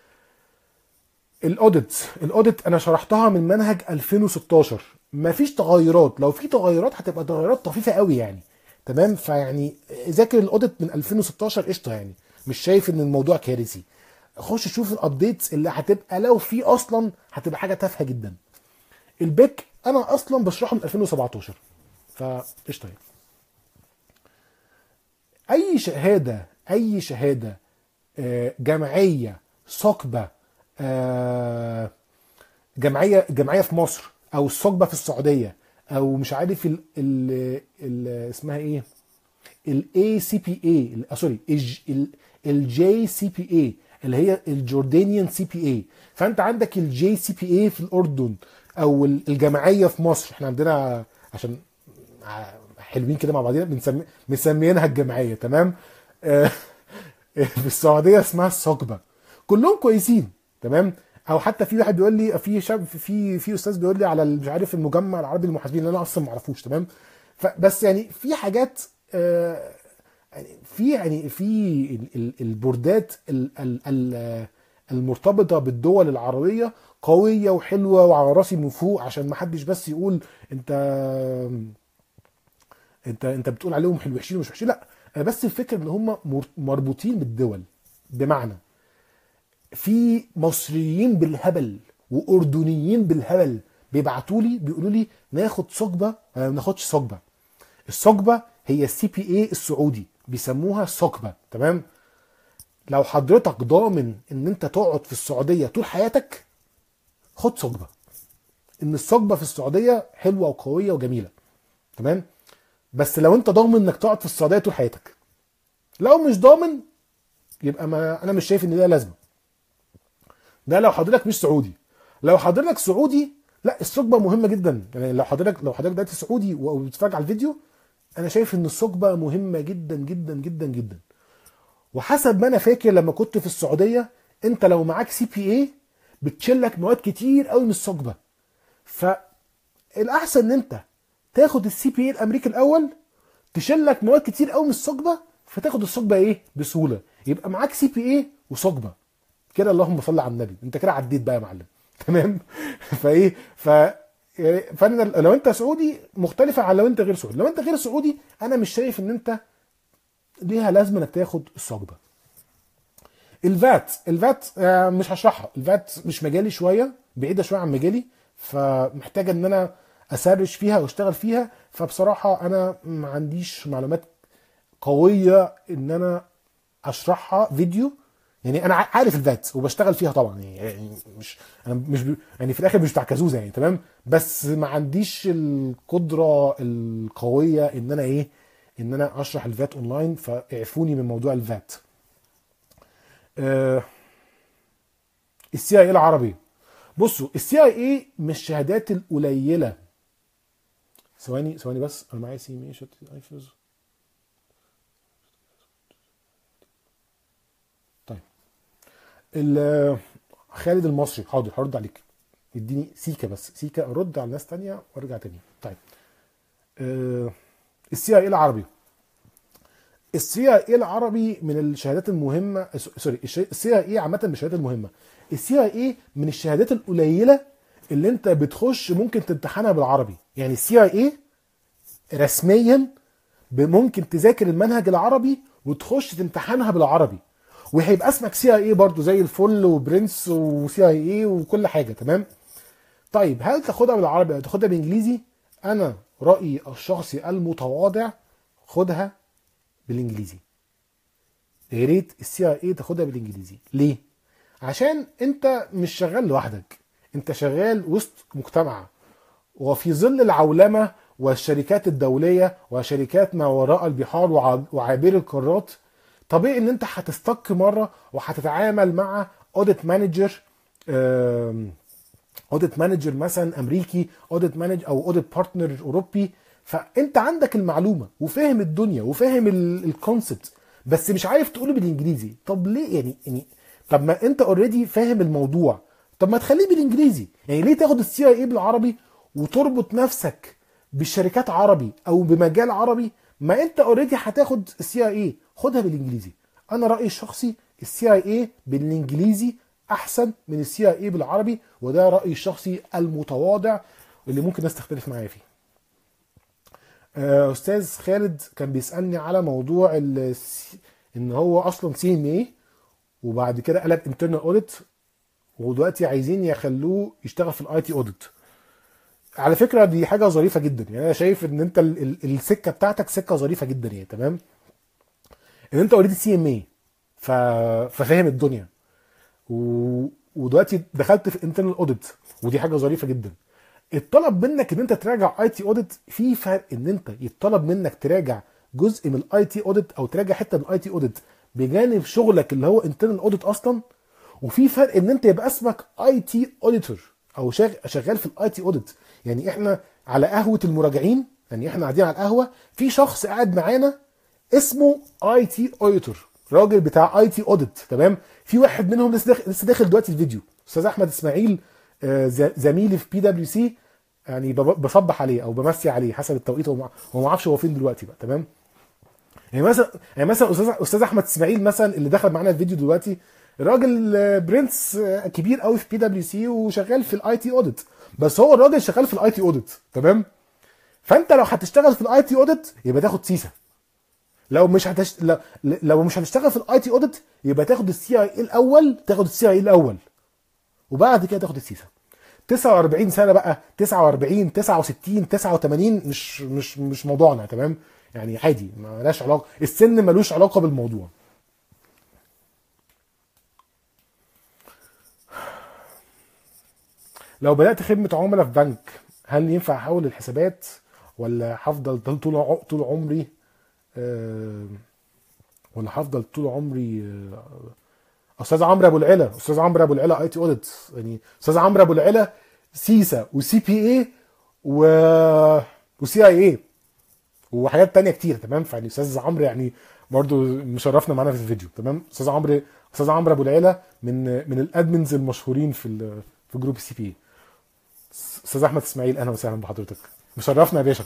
الاوديت الاوديت انا شرحتها من منهج ألفين وستاشر، مفيش تغيرات، لو في تغيرات هتبقى تغيرات طفيفه قوي يعني، تمام. فيعني ذاكر الاوديت من ألفين وستاشر قشطه يعني، مش شايف ان الموضوع كارثي. خش شوف الابديتس اللي هتبقى لو في اصلا، هتبقى حاجه تافهه جدا. البيك انا اصلا بشرحه من ألفين وسبعتاشر فقشطه يعني. اي شهاده اي شهاده آه، جمعيه ثقبه، آه، جمعيه جمعيه في مصر او الثقبه في السعوديه، او مش عارف ال ال ال اسمها ايه، الاي سي بي اي، سوري الجي سي بي اي اللي هي الجوردانيان سي بي اي. فانت عندك الجي سي بي اي في الاردن، او الجمعيه في مصر، احنا عندنا عشان حلوين كده مع بعضينا بنسمي مسميينها الجمعيه، تمام. آه، في السعوديه اسمها الثقبه. كلهم كويسين، تمام. او حتى في واحد بيقول لي، في شاب في في استاذ بيقول لي على مش عارف المجمع العربي للمحاسبين اللي انا اصلا ما اعرفوش، تمام. فبس يعني في حاجات آه، يعني في يعني في ال- ال- البوردات ال- ال- ال- المرتبطه بالدول العربيه قويه وحلوه وعلى راسي من فوق، عشان ما حدش بس يقول انت انت انت بتقول عليهم حلو وحشين ومش وحشين، لا. أنا بس الفكره ان هم مر- مربوطين بالدول. بمعنى في مصريين بالهبل واردنيين بالهبل بيبعتوا لي بيقولوا لي ناخد ثقبه، ما ناخدش ثقبه. الثقبه هي السي بي اي السعودي بيسموها ثقبه، تمام. لو حضرتك ضامن ان انت تقعد في السعوديه طول حياتك خد ثقبه، ان الثقبه في السعوديه حلوه وقويه وجميله، تمام. بس لو انت ضامن انك تقعد في السعوديه طول حياتك، لو مش ضامن يبقى ما انا مش شايف ان ده لازمه. ده لو حضرتك مش سعودي. لو حضرتك سعودي لا، الثقبه مهمه جدا. يعني لو حضرتك لو حضرتك دلوقتي سعودي وبتتفرج على الفيديو، انا شايف ان الثقبه مهمه جدا جدا جدا جدا. وحسب ما انا فاكر لما كنت في السعوديه، انت لو معاك سي بي اي بتشيلك مواد كتير قوي من الثقبه. فالاحسن ان انت تاخد السي بي اي الامريكي الاول، تشيلك مواد كتير قوي من الثقبه، فتاخد الثقبه ايه بسهوله، يبقى معاك سي بي اي وثقبه كده. اللهم صل على النبي، انت كده عديت بقى يا معلم. تمام. فايه ف يعني فانا لو انت سعودي مختلفه عن لو انت غير سعودي. لو انت غير سعودي انا مش شايف ان انت ليها لازمه انك تاخد الثقبه. الفات الفات آه، مش هشرحها. الفات مش مجالي، شويه بعيده شويه عن مجالي، فمحتاجه ان انا اسرش فيها واشتغل فيها. فبصراحه انا ما عنديش معلومات قويه ان انا اشرحها فيديو. يعني انا عارف الفات وبشتغل فيها طبعا، يعني مش انا مش ب... يعني في الاخر مش بتاع كازوزه يعني، تمام. بس ما عنديش القدره القويه ان انا ايه ان انا اشرح الفات اونلاين، فاعفوني من موضوع الفات. آه السي اي العربي. بصوا السي اي اي من الشهادات القليله. ثواني ثواني بس، انا معايا سي مي شت ايفوز. طيب ال- خالد المصري، حاضر هرد عليك. اديني سيكا بس سيكا ارد على ناس تانية وارجع تاني. طيب آه السي اي العربي. السي اي العربي من الشهادات المهمه، سوري السي اي عامه من الشهادات المهمه. السي اي من الشهادات القليله اللي انت بتخش ممكن تمتحنها بالعربي. يعني السي اي رسميا ممكن تذاكر المنهج العربي وتخش تمتحنها بالعربي، وهيبقى اسمك سي اي اي برضه زي الفل وبرنس وسي اي اي وكل حاجه، تمام. طيب هل تاخدها بالعربي او تاخدها بالانجليزي؟ انا رايي الشخصي المتواضع خدها بالانجليزي. يا ريت السي اي اي تاخدها بالانجليزي. ليه؟ عشان انت مش شغال لوحدك، انت شغال وسط مجتمع، وفي ظل العولمه والشركات الدوليه وشركات ما وراء البحار وع- وعابر القارات، طبيعي ان انت هتستك مره وهتتعامل مع اوديت مانجر، اوديت مانجر مثلا امريكي، اوديت مانجر او اوديت بارتنر اوروبي. فانت عندك المعلومه وفاهم الدنيا وفاهم الكونسبت، بس مش عارف تقوله بالانجليزي. طب ليه يعني يعني طب ما انت اوريدي فاهم الموضوع، طب ما تخليه بالانجليزي. يعني ليه تاخد السي اي اي بالعربي وتربط نفسك بالشركات عربي او بمجال عربي؟ ما انت اوريدي هتاخد السي اي اي، خدها بالانجليزي. انا رايي الشخصي السي اي اي بالانجليزي احسن من السي اي اي بالعربي، وده رايي الشخصي المتواضع اللي ممكن الناس تختلف معايا فيه. آه، استاذ خالد كان بيسالني على موضوع ال- ان هو اصلا سي ام اي وبعد كده قلب انترنال اوديت، ودلوقتي عايزين يخلوه يشتغل في الاي تي اوديت. على فكره دي حاجه ظريفه جدا، يعني انا شايف ان انت ال- ال- السكه بتاعتك سكه ظريفه جدا يعني. تمام، ان انت اوريدي سي ام اي ففاهم الدنيا، و... ودلوقتي دخلت في انترنال اوديت، ودي حاجه ظريفه جدا. الطلب منك ان انت تراجع اي تي اوديت، في فرق ان انت يتطلب منك تراجع جزء من الاي تي اوديت او تراجع حته من الاي تي اوديت بجانب شغلك اللي هو انترنال اوديت اصلا، وفي فرق ان انت يبقى اسمك اي تي اوديتور او شاغ- شغال في الاي تي اوديت. يعني احنا على قهوه المراجعين، يعني احنا قاعدين على القهوه في شخص قاعد معانا اسمه اي تي اوديتور، راجل بتاع اي تي اوديت. تمام، في واحد منهم لسه داخل لسه داخل دلوقتي الفيديو، استاذ احمد اسماعيل، آه، ز- زميلي في بي دبليو سي. يعني بب- بصبح عليه او بمسي عليه حسب التوقيت، هو ما هو ما اعرفش هو فين دلوقتي بقى. تمام، يعني مثلا يعني مثلا استاذ استاذ احمد اسماعيل مثلا اللي دخل معانا الفيديو دلوقتي، راجل آه، برنس آه، كبير قوي في بي دبليو سي وشغال في الاي تي اوديت، بس هو الراجل شغال في الاي تي اوديت. تمام، فانت لو هتشتغل في الاي تي اوديت يبقى تاخد سيسا، لو مش هتشت... لو لو مش هتشتغل في الاي تي اوديت يبقى تاخد السي اي الاول، تاخد السي اي الاول وبعد كده تاخد السيسا. تسعة واربعين سنه بقى، تسعة واربعين تسعة وستين تسعة وتمانين مش مش مش موضوعنا. تمام، يعني عادي، مالهاش علاقه، السن ملوش علاقه بالموضوع. لو بدات خدمه عملاء في بنك، هل ينفع احول الحسابات ولا هفضل طول طول ع- طول عمري آه، ولا هفضل طول عمري آه، استاذ عمرو ابو العلا، استاذ عمرو ابو العلا اي تي اوديت. يعني استاذ عمرو ابو العلا سيسا وسي بي اي و وسي اي اي وحاجات تانية كتير. تمام، فيعني استاذ عمرو يعني برضو مشرفنا معانا في الفيديو. تمام، استاذ عمرو استاذ عمرو ابو العلا من من الادمنز المشهورين في ال... في جروب السي بي اي. استاذ احمد اسماعيل اهلا وسهلا بحضرتك، مشرفنا يا باشا.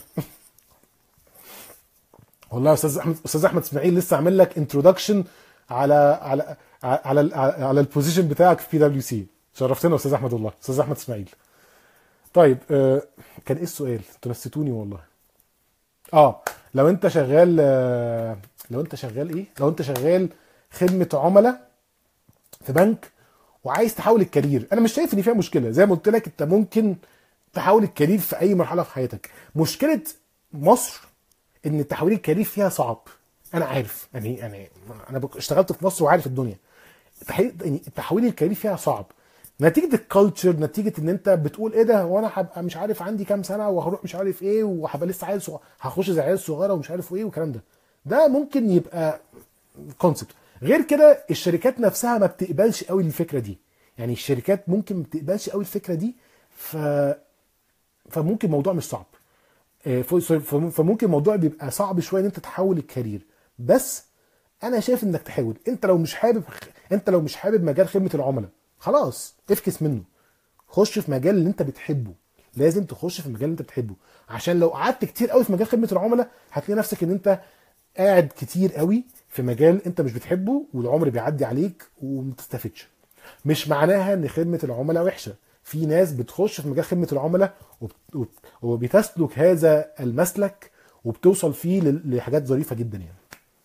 والله يا استاذ احمد استاذ احمد اسماعيل لسه عامل لك انتروداكشن على على على على, على البوزيشن بتاعك في بي دبليو سي. شرفتنا يا استاذ احمد، والله استاذ احمد اسماعيل. طيب آه كان ايه السؤال؟ انتوا نسيتوني والله. اه لو انت شغال آه لو انت شغال ايه لو انت شغال خدمه عملاء في بنك وعايز تحول الكارير، انا مش شايف ان فيها مشكله. زي ما قلت لك انت ممكن تحول الكارير في اي مرحله في حياتك. مشكله مصر ان تحويل الكارير فيها صعب. انا عارف، يعني يعني انا بك- اشتغلت في مصر وعارف الدنيا. تحي- يعني تحويل الكارير فيها صعب نتيجه الكالتشر، نتيجه ان انت بتقول ايه ده، وانا هبقى مش عارف عندي كام سنه وهروح مش عارف ايه وهبقى لسه عيل صغير، هخش زي عيال صغيره ومش عارف ايه والكلام ده. ده ممكن يبقى كونسبت. غير كده الشركات نفسها ما بتقبلش قوي الفكره دي، يعني الشركات ممكن ما بتقبلش قوي الفكره دي. ف فممكن الموضوع مش صعب. آه، ف- ف- فممكن الموضوع بيبقى صعب شويه ان انت تحول الكارير. بس انا شايف انك تحاول. انت لو مش حابب انت لو مش حابب مجال خدمه العملاء، خلاص افكس منه، خش في مجال اللي انت بتحبه. لازم تخش في المجال اللي انت بتحبه، عشان لو قعدت كتير قوي في مجال خدمه العملاء هتلاقي نفسك ان انت قاعد كتير قوي في مجال انت مش بتحبه والعمر بيعدي عليك وما تستفدش. مش معناها ان خدمه العملاء وحشه، في ناس بتخش في مجال خدمه العملاء وبت- وبت- وبتسلك هذا المسلك وبتوصل فيه ل- لحاجات ظريفه جدا يعني.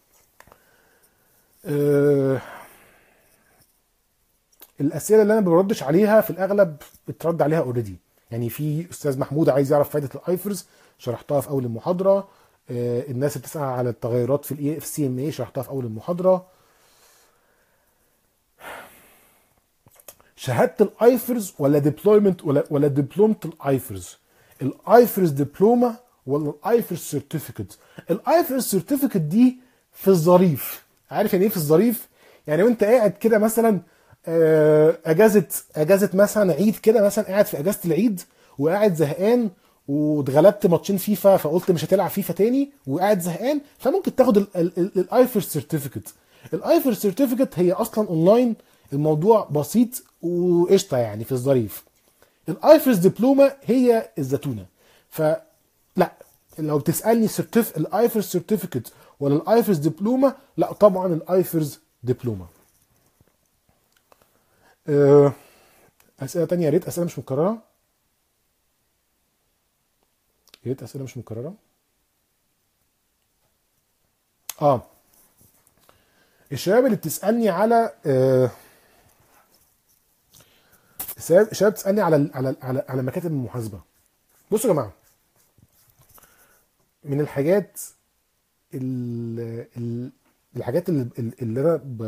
أه الاسئله اللي انا ما بردش عليها في الاغلب اترد عليها اوريدي. يعني في استاذ محمود عايز يعرف فائده الايفرز، شرحتها في اول المحاضره. أه الناس اللي بتسال على التغيرات في الاي اف سي ام اي شرحتها في اول المحاضره. شهاده الايفرز ولا ديبلويمنت ولا ولا دبلومه الايفرز؟ الايفرز دبلومه ولا الايفرز سيرتيفيكت؟ الايفرز سيرتيفيكت دي في الظريف. عارف يعني ايه في الظريف؟ يعني وانت قاعد كده مثلا آه، اجازه اجازه مثلا عيد كده، مثلا قاعد في اجازه العيد وقاعد زهقان واتغلبت ماتشين فيفا فقلت مش هتلعب فيفا تاني وقاعد زهقان، فممكن تاخد الايفرز سيرتيفيكت. الايفرز سيرتيفيكت هي اصلا اونلاين، الموضوع بسيط وقشطه يعني في الظريف. الايفرز دبلومه هي الزتونه. فلا، لو بتسالني سيرتيف الايفرز سيرتيفيكت ولا الايفرز دبلومه، لا طبعا الايفرز دبلومه. أه، اسئله تانية يا ريت، اسئله مش مكرره، يا ريت اسئله مش مكرره. اه، الشباب اللي بتسالني على أه الشباب الشباب بتسالني على ال- على ال- على على مكاتب المحاسبه. بصوا يا جماعه، من الحاجات ال ال الحاجات اللي, اللي انا ب...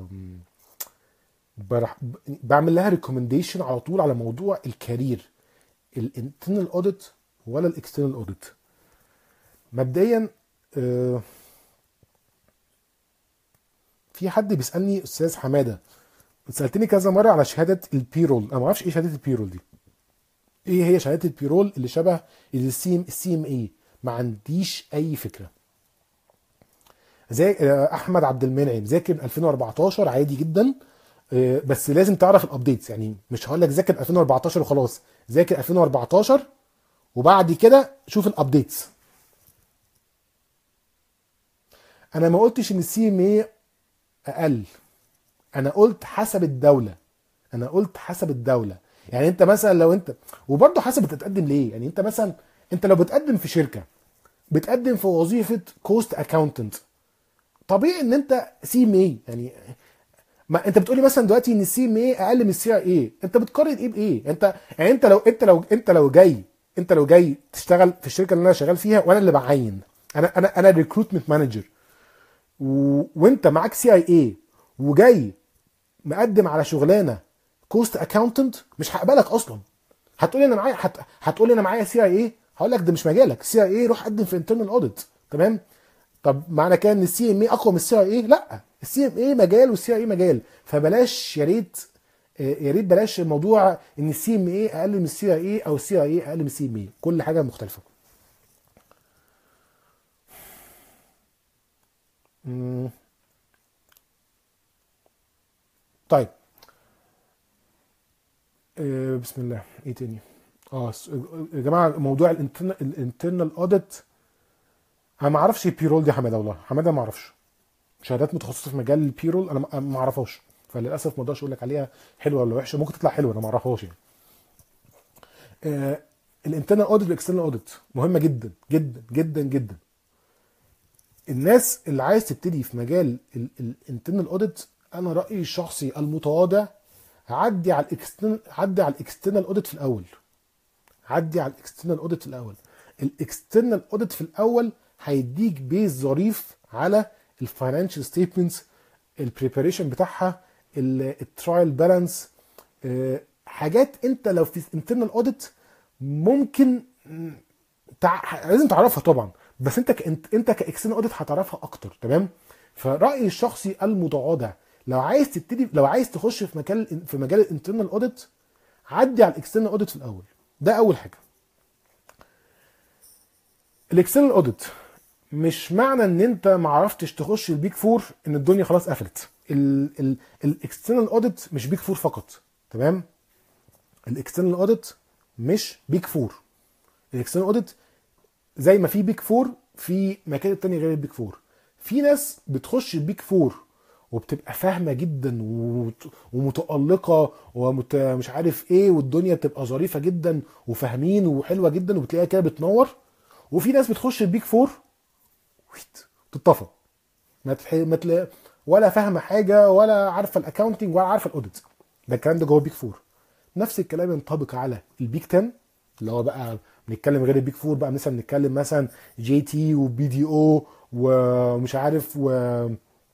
برح... بعمل لها ريكومنديشن على طول على موضوع الكارير، الانترنال اوديت ولا الاكسترنال اوديت. مبدئيا آه، في حد بيسالني استاذ حماده، سالتني كذا مره على شهاده البيرول. انا ما اعرفش ايه شهاده البيرول دي، ايه هي شهاده البيرول اللي شبه السي ام السي ام اي؟ ما عنديش اي فكره. زي آه، احمد عبد المنعم ذاكر ألفين وأربعتاشر عادي جدا، آه، بس لازم تعرف الابديتس. يعني مش هقول لك ذاكر ألفين وأربعتاشر وخلاص، ذاكر ألفين وأربعتاشر وبعد كده شوف الابديتس. انا ما قلتش ان السي ام اي اقل، انا قلت حسب الدوله. انا قلت حسب الدوله. يعني انت مثلا لو انت، وبرضه حسب انت بتقدم ليه. يعني انت مثلا، انت لو بتقدم في شركه، بتقدم في وظيفه كوست اكاونتنت، طبيعي ان انت سي ام اي. يعني ما انت بتقولي مثلا دلوقتي ان السي ام اي اقل من السي اي اي، انت بتقارن ايه بايه؟ انت يعني انت لو انت لو انت لو جاي انت لو جاي تشتغل في الشركه اللي انا شغال فيها وانا اللي بعين، انا انا انا ريكروتمنت مانجر، و... وانت معاك سي اي اي وجاي مقدم على شغلانه كوست اكاونتنت، مش هقبلك اصلا. هتقولي انا معايا هت... هتقولي انا معايا سي اي اي، هقول لك ده مش مجالك. سي اي اي روح قدم في انترنال اوديت. تمام؟ طب معنى كده ان السي ام اي اقوى من السي اي اي؟ لا، السي ام اي مجال والسي اي اي مجال. فبلاش يا ريت، آه، يا ريت بلاش الموضوع ان السي ام اي اقل من السي اي اي او السي اي اي اقل من السي ام اي. كل حاجه مختلفه. مم. طيب، آه، بسم الله. ايه تاني؟ اه س- يا جماعه، موضوع الانترنال اوديت، انا ما اعرفش ايه بيرول دي يا حماده. والله حماده ما اعرفش شهادات متخصصه في مجال البيرول، انا ما ما اعرفهاش، فللاسف ما اقدرش اقول لك عليها حلوه ولا وحشه. ممكن تطلع حلوه، انا ما اعرفهاش يعني. آه، الانترنال اوديت والاكسترنال اوديت مهمه جدا جدا جدا جدا. الناس اللي عايز تبتدي في مجال الانترنال اوديت، انا رايي الشخصي المتواضع، عدي على الاكسترنال عدي على الاكسترنال اوديت في الاول. عدي على الاكسترنال اوديت في الاول. الاكسترنال اوديت في الاول هيديك بيز ظريف على الفاينانشال ستيتمنتس، البريباريشن بتاعها، الترايل بالانس، حاجات انت لو في انترنال اوديت ممكن تع... لازم تعرفها طبعا، بس انت ك... انت انت كاكسترنال اوديت هتعرفها اكتر. تمام؟ فرايي الشخصي المتواضع، لو عايز تبتدي، لو عايز تخش في مجال في مجال الانترنال اوديت، عدي على الاكسترنال اوديت في الاول. ده اول حاجه. الاكسترنال اوديت مش معنى ان انت ما عرفتش تخش البيك فور ان الدنيا خلاص قفلت. الاكسترنال اوديت مش بيك فور فقط. تمام؟ الاكسترنال اوديت مش بيك فور. الاكسترنال اوديت زي ما في بيك فور، في مكاتب تانية غير البيك فور. في ناس بتخش البيك فور وبتبقى فاهمه جدا ومت- ومتالقه ومش عارف ايه، والدنيا بتبقى ظريفه جدا وفاهمين وحلوه جدا وبتلاقيها كده بتنور. وفي ناس بتخش البيك فور ويت، تتطفى، ما تح... ما تلاقي ولا فاهمه حاجه ولا عارفه الاكاونتنج ولا عارفه الاوديت. ده الكلام ده جوه بيك فور. نفس الكلام ينطبق على البيك عشرة، اللي هو بقى بنتكلم غير البيك فور بقى، مثلا بنتكلم مثلا جي تي وبي دي او ومش عارف و...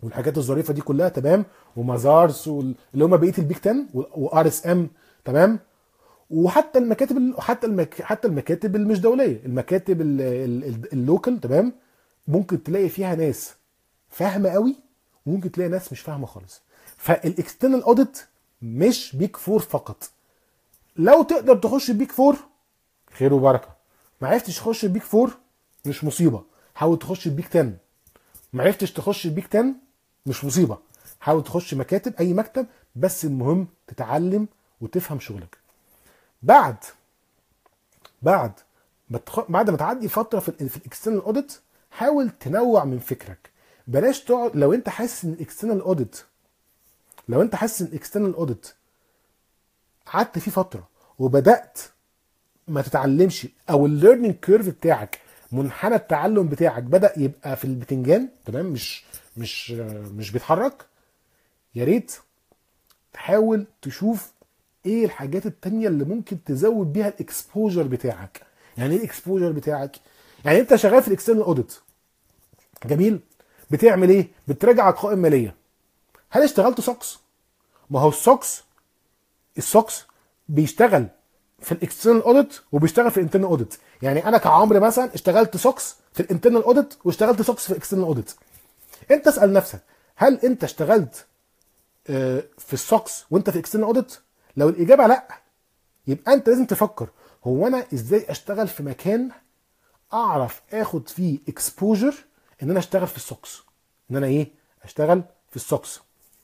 والحاجات الظريفه دي كلها، تمام، ومزارس وال- اللي هم بقيه البيك عشرة وار اس ام، تمام. وحتى المكاتب ال- حتى المك... حتى المكاتب المش دوليه، المكاتب ال- ال- ال- اللوكال، تمام، ممكن تلاقي فيها ناس فاهمه قوي، وممكن تلاقي ناس مش فاهمه خالص. فالاكسترنال اوديت مش بيك فور فقط. لو تقدر تخش بيك فور خير وبركه، ما عرفتش تخش بيك فور مش مصيبه، حاول تخش بيك عشرة. ما عرفتش تخش البيك عشرة مش مصيبه، حاول تخش مكاتب، اي مكتب، بس المهم تتعلم وتفهم شغلك. بعد بعد ما تخ... بعد ما تعدي فتره في ال في الاكسترنال اوديت، حاول تنوع من فكرك. بلاش تقعد، لو انت حاسس ان الاكسترنال اوديت لو انت حاسس ان الاكسترنال اوديت قعدت فيه فتره وبدات ما تتعلمش، او الليرنينج كيرف بتاعك، منحنى التعلم بتاعك بدا يبقى في البتنجان، تمام، مش مش مش بيتحرك، يا ريت تحاول تشوف ايه الحاجات التانية اللي ممكن تزود بيها الاكسبوجر بتاعك. يعني ايه الاكسبوجر بتاعك؟ يعني انت شغال في الاكسترنال اوديت، جميل، بتعمل ايه؟ بتراجع القوائم الماليه. هل اشتغلت سوكس؟ ما هو السوكس السوكس بيشتغل في الاكسترنال اوديت وبيشتغل في الانترنال اوديت. يعني انا كعمرو مثلا اشتغلت سوكس في الانترنال اوديت واشتغلت سوكس في الاكسترنال اوديت. انت اسال نفسك، هل انت اشتغلت آه، في السوكس وانت في الاكسترنال اوديت؟ لو الاجابه لا، يبقى انت لازم تفكر، هو انا ازاي اشتغل في مكان اعرف اخد فيه اكسبوجر ان انا اشتغل في السوكس، ان انا ايه اشتغل في السوكس.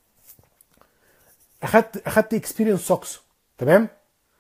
اخدت اخدت اكسبيرينس سوكس، تمام،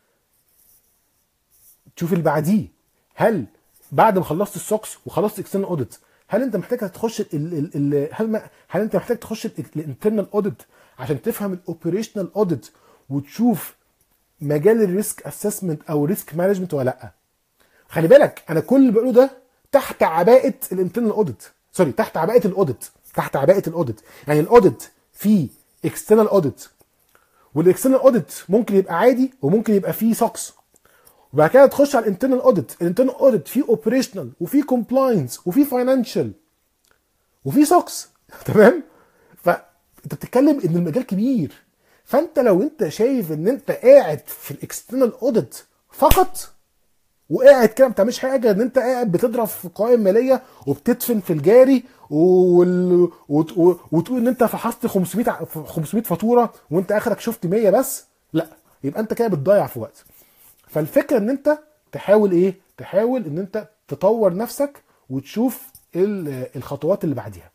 تشوف اللي بعديه. هل بعد ما خلصت السوكس وخلصت اكسترنال اوديت، هل انت محتاج تخش ال ال ال هل ما هل انت محتاج تخش الانترنال اوديت عشان تفهم الاوبريشنال اوديت وتشوف مجال الريسك اسسمنت او ريسك مانجمنت ولا لا؟ خلي بالك انا كل اللي بقوله ده تحت عباءه الانترنال اوديت، سوري، تحت عباءه الاوديت، تحت عباءه الاوديت. يعني الاوديت فيه اكسترنال اوديت، والاكسترنال اوديت ممكن يبقى عادي وممكن يبقى فيه سوكس. وبعد كده تخش على الانترنال اوديت، الانترنال اوديت فيه اوبريشنال وفيه كومبلاينس وفيه فاينانشال وفيه سوكس تمام. فانت بتتكلم ان المجال كبير. فانت لو انت شايف ان انت قاعد في الاكسترنال اوديت فقط وقاعد كده ما بتعملش حاجه، ان انت قاعد بتضرب في قوائم ماليه وبتدفن في الجاري وال... وت... وتقول ان انت فحصت خمسمية ع- خمسمية فاتوره وانت اخرك شفت مية بس، لا، يبقى انت كده بتضيع في وقت. فالفكره ان انت تحاول ايه تحاول ان انت تطور نفسك وتشوف ال- الخطوات اللي بعديها.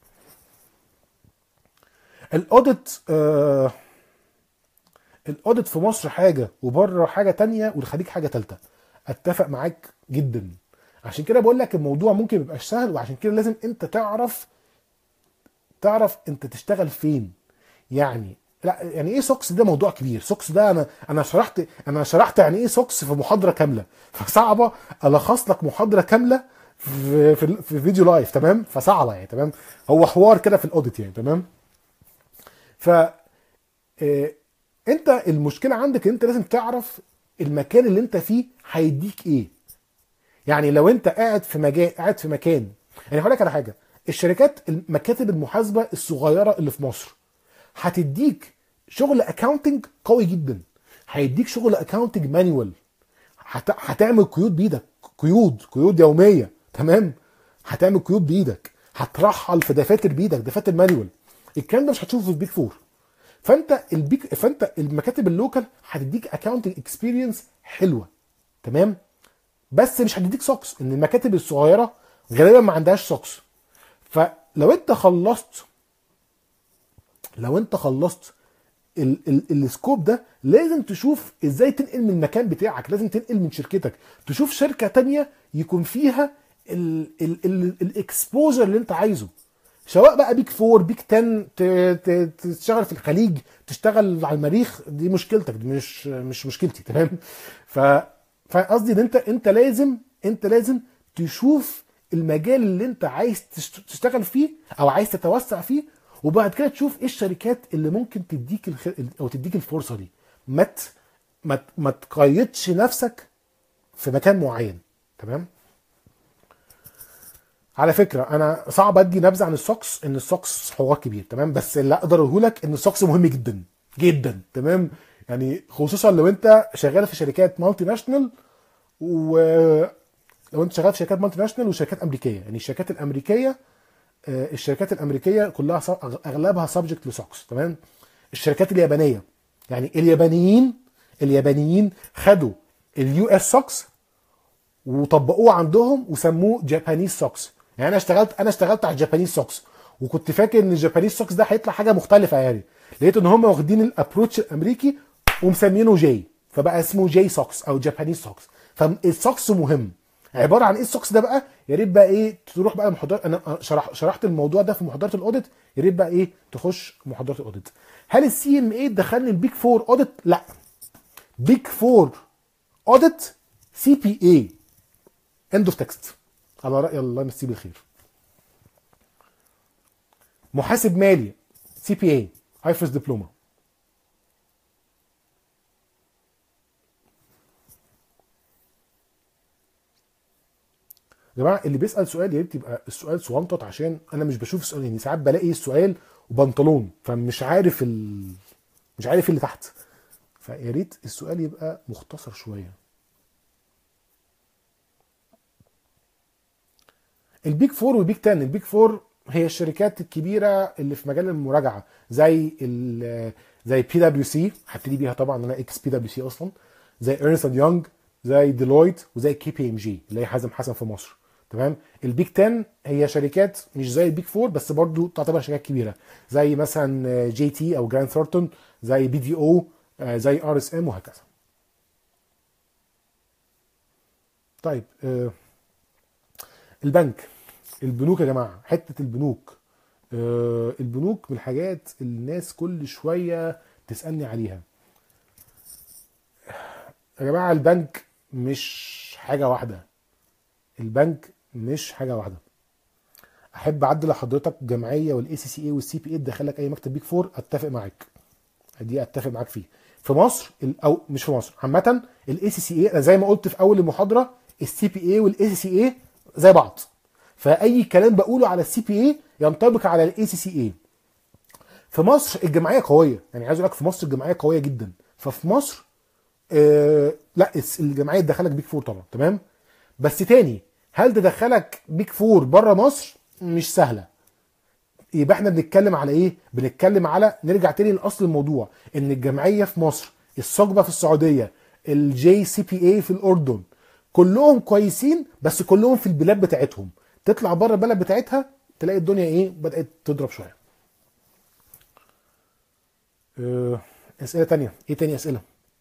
الاوديت آه الاوديت في مصر حاجه وبره حاجه تانية والخليج حاجه تالتة. اتفق معاك جدا. عشان كده بقول لك الموضوع ممكن ميبقاش سهل، وعشان كده لازم انت تعرف تعرف انت تشتغل فين. يعني لا، يعني ايه سوكس ده موضوع كبير. سوكس ده انا انا شرحت انا شرحت يعني ايه سوكس في محاضره كامله، فصعبه الخص لك محاضره كامله في في, في فيديو لايف، تمام، فصعبه يعني، تمام. هو حوار كده في الاوديت يعني، تمام. ف آه، انت المشكله عندك انت لازم تعرف المكان اللي انت فيه هيديك ايه. يعني لو انت قاعد في مجال قاعد في مكان، يعني هقول لك على حاجه، الشركات مكاتب المحاسبه الصغيره اللي في مصر هتديك شغل اكاونتنج قوي جدا، هيديك شغل اكاونتنج مانيوال، هت... هتعمل قيود بايدك، قيود قيود يوميه، تمام، هتعمل قيود بايدك، هترحل في دفاتر بايدك، دفاتر مانيوال. الكلام ده مش هتشوفه في البيك فور. فانت البيك فانت المكاتب اللوكال هتديك اكاونتنج اكسبيرينس حلوه، تمام، بس مش هتديك سوكس، ان المكاتب الصغيره غالبا ما عندهاش سوكس. فلو انت خلصت لو انت خلصت ال ال السكوب ده، لازم تشوف ازاي تنقل من المكان بتاعك، لازم تنقل من شركتك، تشوف شركه تانية يكون فيها الاكسبوجر اللي انت عايزه، سواء بقى بيك فور بيك عشرة، ت- ت- تشتغل في الخليج، تشتغل على المريخ، دي مشكلتك، دي مش مش مشكلتي، تمام. ف فقصدي ان انت انت لازم انت لازم تشوف المجال اللي انت عايز تشت- تشتغل فيه او عايز تتوسع فيه، وبعد كده تشوف ايه الشركات اللي ممكن تديك الخ... او تديك الفرصه دي. ما ت... ما ت... ما تقيدش نفسك في مكان معين، تمام. على فكره انا صعب ادي نبذه عن السوكس، ان السوكس حوار كبير تمام، بس اللي اقدر اقوله لك ان السوكس مهم جدا جدا تمام. يعني خصوصا لو انت شغال في شركات مالتي ناشونال، ولو انت شغال في شركات مالتي ناشونال وشركات امريكيه. يعني الشركات الامريكيه آه، الشركات الامريكيه كلها ص- اغلبها سبجكت لسوكس تمام. الشركات اليابانيه، يعني اليابانيين اليابانيين خدوا اليو اس سوكس وطبقوه عندهم وسموه جابانيز سوكس. يعني انا اشتغلت انا اشتغلت على الجابانيز سوكس، وكنت فاكر ان الجابانيز سوكس ده هيطلع حاجه مختلفه، يعني لقيت ان هم واخدين الابروتش الامريكي ومسمينه جي، فبقى اسمه جي سوكس او جابانيز سوكس. فالسوكس مهم. عباره عن ايه السوكس ده بقى؟ يا ريت بقى ايه تروح بقى محاضرات، انا شرح شرحت الموضوع ده في محاضره الاوديت، يا ريت بقى ايه تخش محاضرات الاوديت. هل السي ام اي دخلني البيج فور اوديت؟ لا. بيج فور اوديت سي بي اي، اند اوف تكست، على راي الله يمسيه بالخير. محاسب مالي سي بي اي، ايفرس دبلومه. يا جماعه اللي بيسال سؤال يا ريت يبقى السؤال صوانطط، عشان انا مش بشوف السؤال. يعني ساعات بلاقي السؤال وبنطلون، فمش عارف ال... مش عارف اللي تحت، فيا ريت السؤال يبقى مختصر شويه. البيج فور والبيج تن. البيج فور هي الشركات الكبيره اللي في مجال المراجعه، زي ال زي بي دبليو سي، هبتدي بيها طبعا انا اكس بي دبليو سي اصلا، زي ايرنست اند يونج، زي ديلويت، وزي كي بي ام جي اللي هي حازم حسن في مصر تمام. البيج تن هي شركات مش زي البيج فور، بس برضو تعتبر شركات كبيره، زي مثلا جي تي او جراند ثورنتون، زي بي دي او، زي ار اس ام، وهكذا. طيب آه، البنك، البنوك يا جماعه، حته البنوك. آه، البنوك من الحاجات اللي الناس كل شويه تسالني عليها. يا جماعه البنك مش حاجه واحده. البنك مش حاجه واحده. احب اعدل لحضرتك جمعيه والاي سي سي اي والسي بي اي تدخلك اي مكتب بيك فور، اتفق معاك، دي اتفق معاك فيه. في مصر ال- او مش في مصر عامه، الاي سي سي اي زي ما قلت في اول المحاضره، السي بي اي والاي سي سي اي زي بعض، فاي كلام بقوله على السي بي اي ينطبق على الاي سي سي اي. في مصر الجمعيه قويه، يعني عايز اقول لك في مصر الجمعيه قويه جدا. ففي مصر آه لا الس- الجمعيه تدخلك بيك فور طبعا تمام. بس تاني، هل تدخلك بيك فور بره مصر؟ مش سهله. يبقى احنا بنتكلم على ايه؟ بنتكلم على، نرجع تاني لاصل الموضوع، ان الجمعيه في مصر، الصجبه في السعوديه، الجي سي بي اي في الاردن، كلهم كويسين، بس كلهم في البلاد بتاعتهم. تطلع بره البلد بتاعتها تلاقي الدنيا ايه، بدات تضرب شويه. اه، اسئله تانية، ايه تاني اسئله؟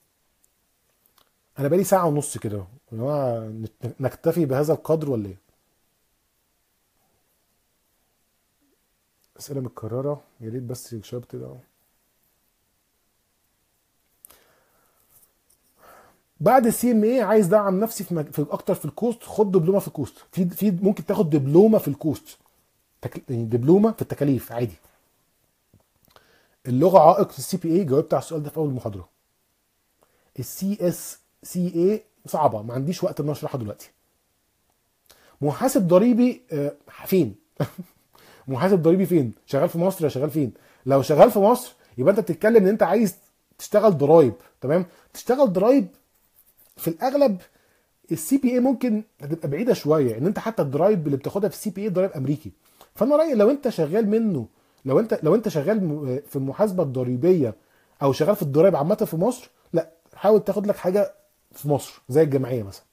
انا بقالي ساعه ونص كده يا جماعه، نت- نكتفي بهذا القدر ولا ايه؟ اسئله متكرره يا ريت بس يا شباب كده. بعد السي ام اي عايز دعم نفسي في, مج... في اكتر في الكوست، خد دبلومه في الكوست. في في ممكن تاخد دبلومه في الكوست، تك... يعني دبلومه في التكاليف عادي. اللغه عائق في السي بي اي، جاوبت على السؤال ده في اول المحاضره. السي اس سي اي صعبه، ما عنديش وقت ان أنا اشرحها دلوقتي. محاسب ضريبي آه، فين؟ محاسب ضريبي فين؟ شغال في مصر ولا شغال فين؟ لو شغال في مصر يبقى انت بتتكلم ان انت عايز تشتغل ضرايب تمام. تشتغل ضرايب في الاغلب السي بي اي ممكن هتبقى بعيده شويه، ان انت حتى الضرايب اللي بتاخدها في السي بي اي ضرايب امريكي. فانا رايي لو انت شغال منه، لو انت لو انت شغال م- في المحاسبه الضريبيه، او شغال في الضرايب عامه في مصر، لا حاول تاخد لك حاجه في مصر زي الجمعيه مثلا.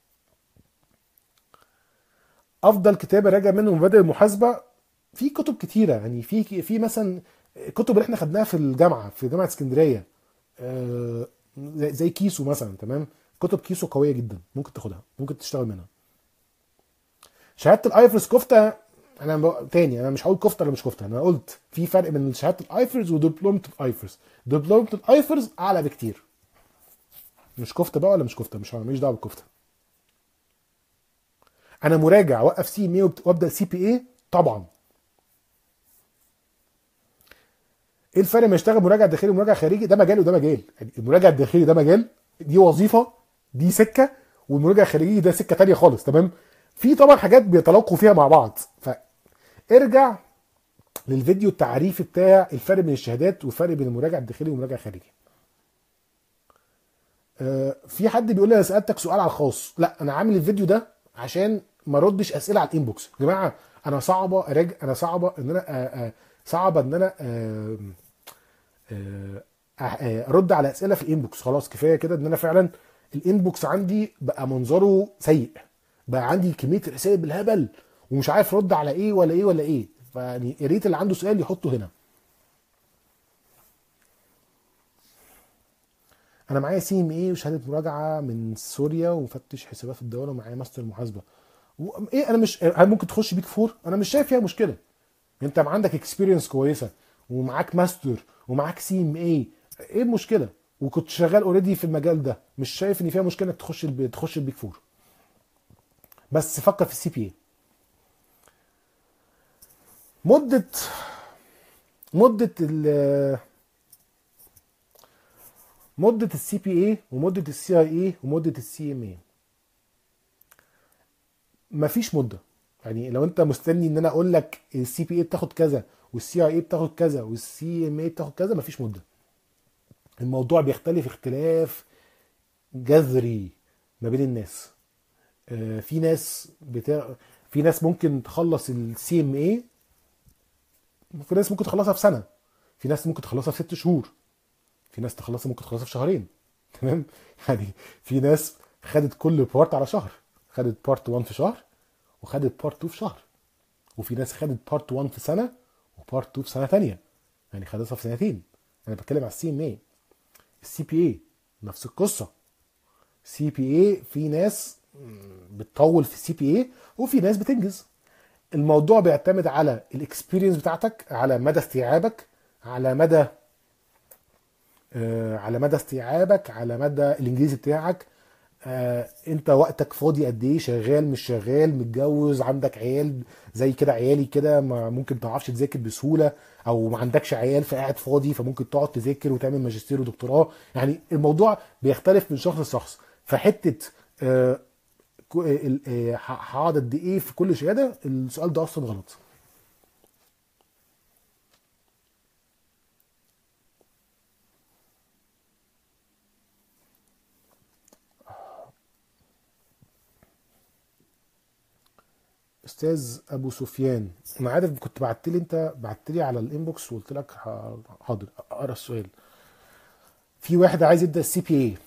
افضل كتاب راجع منه مبادئ المحاسبه، في كتب كتيره، يعني في في مثلا كتب اللي احنا خدناها في الجامعه في جامعه اسكندريه، آه، زي زي كيسو مثلا تمام. كتب كيسو قويه جدا، ممكن تاخدها، ممكن تشتغل منها. شهاده الايفرس كفته. انا ب... تاني انا مش هقول كفته ولا مش كفته، انا قلت في فرق بين شهاده الايفرس ودبلومه الايفرس. دبلومه الايفرس اعلى بكتير. مش كفته بقى ولا مش كفته، مش ماليش دعوه بالكفته. انا مراجع، اوقف سي ام اي وابدا سي بي اي طبعا. ايه الفرق ما يشتغل مراجع داخلي ومراجع خارجي؟ ده مجال وده مجال. يعني المراجع الداخلي ده مجال، دي وظيفه، دي سكه، والمراجع الخارجي ده سكه تانية خالص تمام. في طبعا حاجات بيتلاقوا فيها مع بعض، فارجع للفيديو التعريفي بتاع الفرق بين الشهادات والفرق بين المراجع الداخلي والمراجع الخارجي. آه، في حد بيقول لي انا سالتك سؤال على الخاص. لا، انا عامل الفيديو ده عشان ما اردش اسئله على الانبوكس. يا جماعه انا صعبه اراجع، انا صعبه ان انا آه، آه، صعبه ان انا آه، آه، آه، ارد على اسئله في الانبوكس. خلاص كفايه كده ان انا فعلا الانبوكس عندي بقى منظره سيء، بقى عندي كميه رسائل بالهبل ومش عارف ارد على ايه ولا ايه ولا ايه. فيعني يا ريت اللي عنده سؤال يحطه هنا. انا معايا سي ام اي وشهاده مراجعه من سوريا ومفتش حسابات الدوله ومعايا ماستر محاسبه. و- ايه انا مش هل ممكن تخش بيك فور؟ انا مش شايف فيها مشكله. انت عندك اكسبيرينس كويسه ومعاك ماستر ومعاك سي ام اي، ايه المشكله؟ وكنت شغال اوريدي في المجال ده، مش شايف ان فيها مشكله انك تخش الب- تخش البيك فور. بس فكر في السي بي اي. مده مده ال مده السي بي اي ومده السي اي اي ومده السي ام اي. مفيش مده. يعني لو انت مستني ان انا اقول لك السي بي اي بتاخد كذا والسي اي اي بتاخد كذا والسي ام اي بتاخد كذا، مفيش مده. الموضوع بيختلف اختلاف جذري ما بين الناس. آه، في ناس بتا... في ناس ممكن تخلص السي ام اي، في ناس ممكن تخلصها في سنه، في ناس ممكن تخلصها في ست شهور، في ناس تخلصها ممكن تخلصها في شهرين. تمام. يعني في ناس خدت كل بارت على شهر، خدت بارت واحد في شهر وخدت بارت اتنين في شهر، وفي ناس خدت بارت واحد في سنه وبارت اتنين في سنه تانية، يعني خدتها في سنتين. انا بتكلم على السي ام اي. السي بي اي نفس القصه. سي بي اي في ناس بتطول في السي بي اي وفي ناس بتنجز. الموضوع بيعتمد على الاكسبيرينس بتاعتك، على مدى استيعابك، على مدى آه على مدى استيعابك، على مدى الانجليزي بتاعك. آه انت وقتك فاضي قد ايه، شغال مش شغال، متجوز، عندك عيال زي كده عيالي كده، ما ممكن ما تعرفش تذاكر بسهوله، او ما عندكش عيال فقاعد فاضي فممكن تقعد تذاكر وتعمل ماجستير ودكتوراه. يعني الموضوع بيختلف من شخص لشخص. فحته آه كو- ال- آه، ه- هقعد قد ايه في كل شهاده، السؤال ده اصلا غلط. استاذ ابو سفيان، انا عارف كنت بعت لي، انت بعت لي على الانبوكس وقلت لك ح- حاضر اقرا السؤال. في واحد عايز يبدا السي بي اي،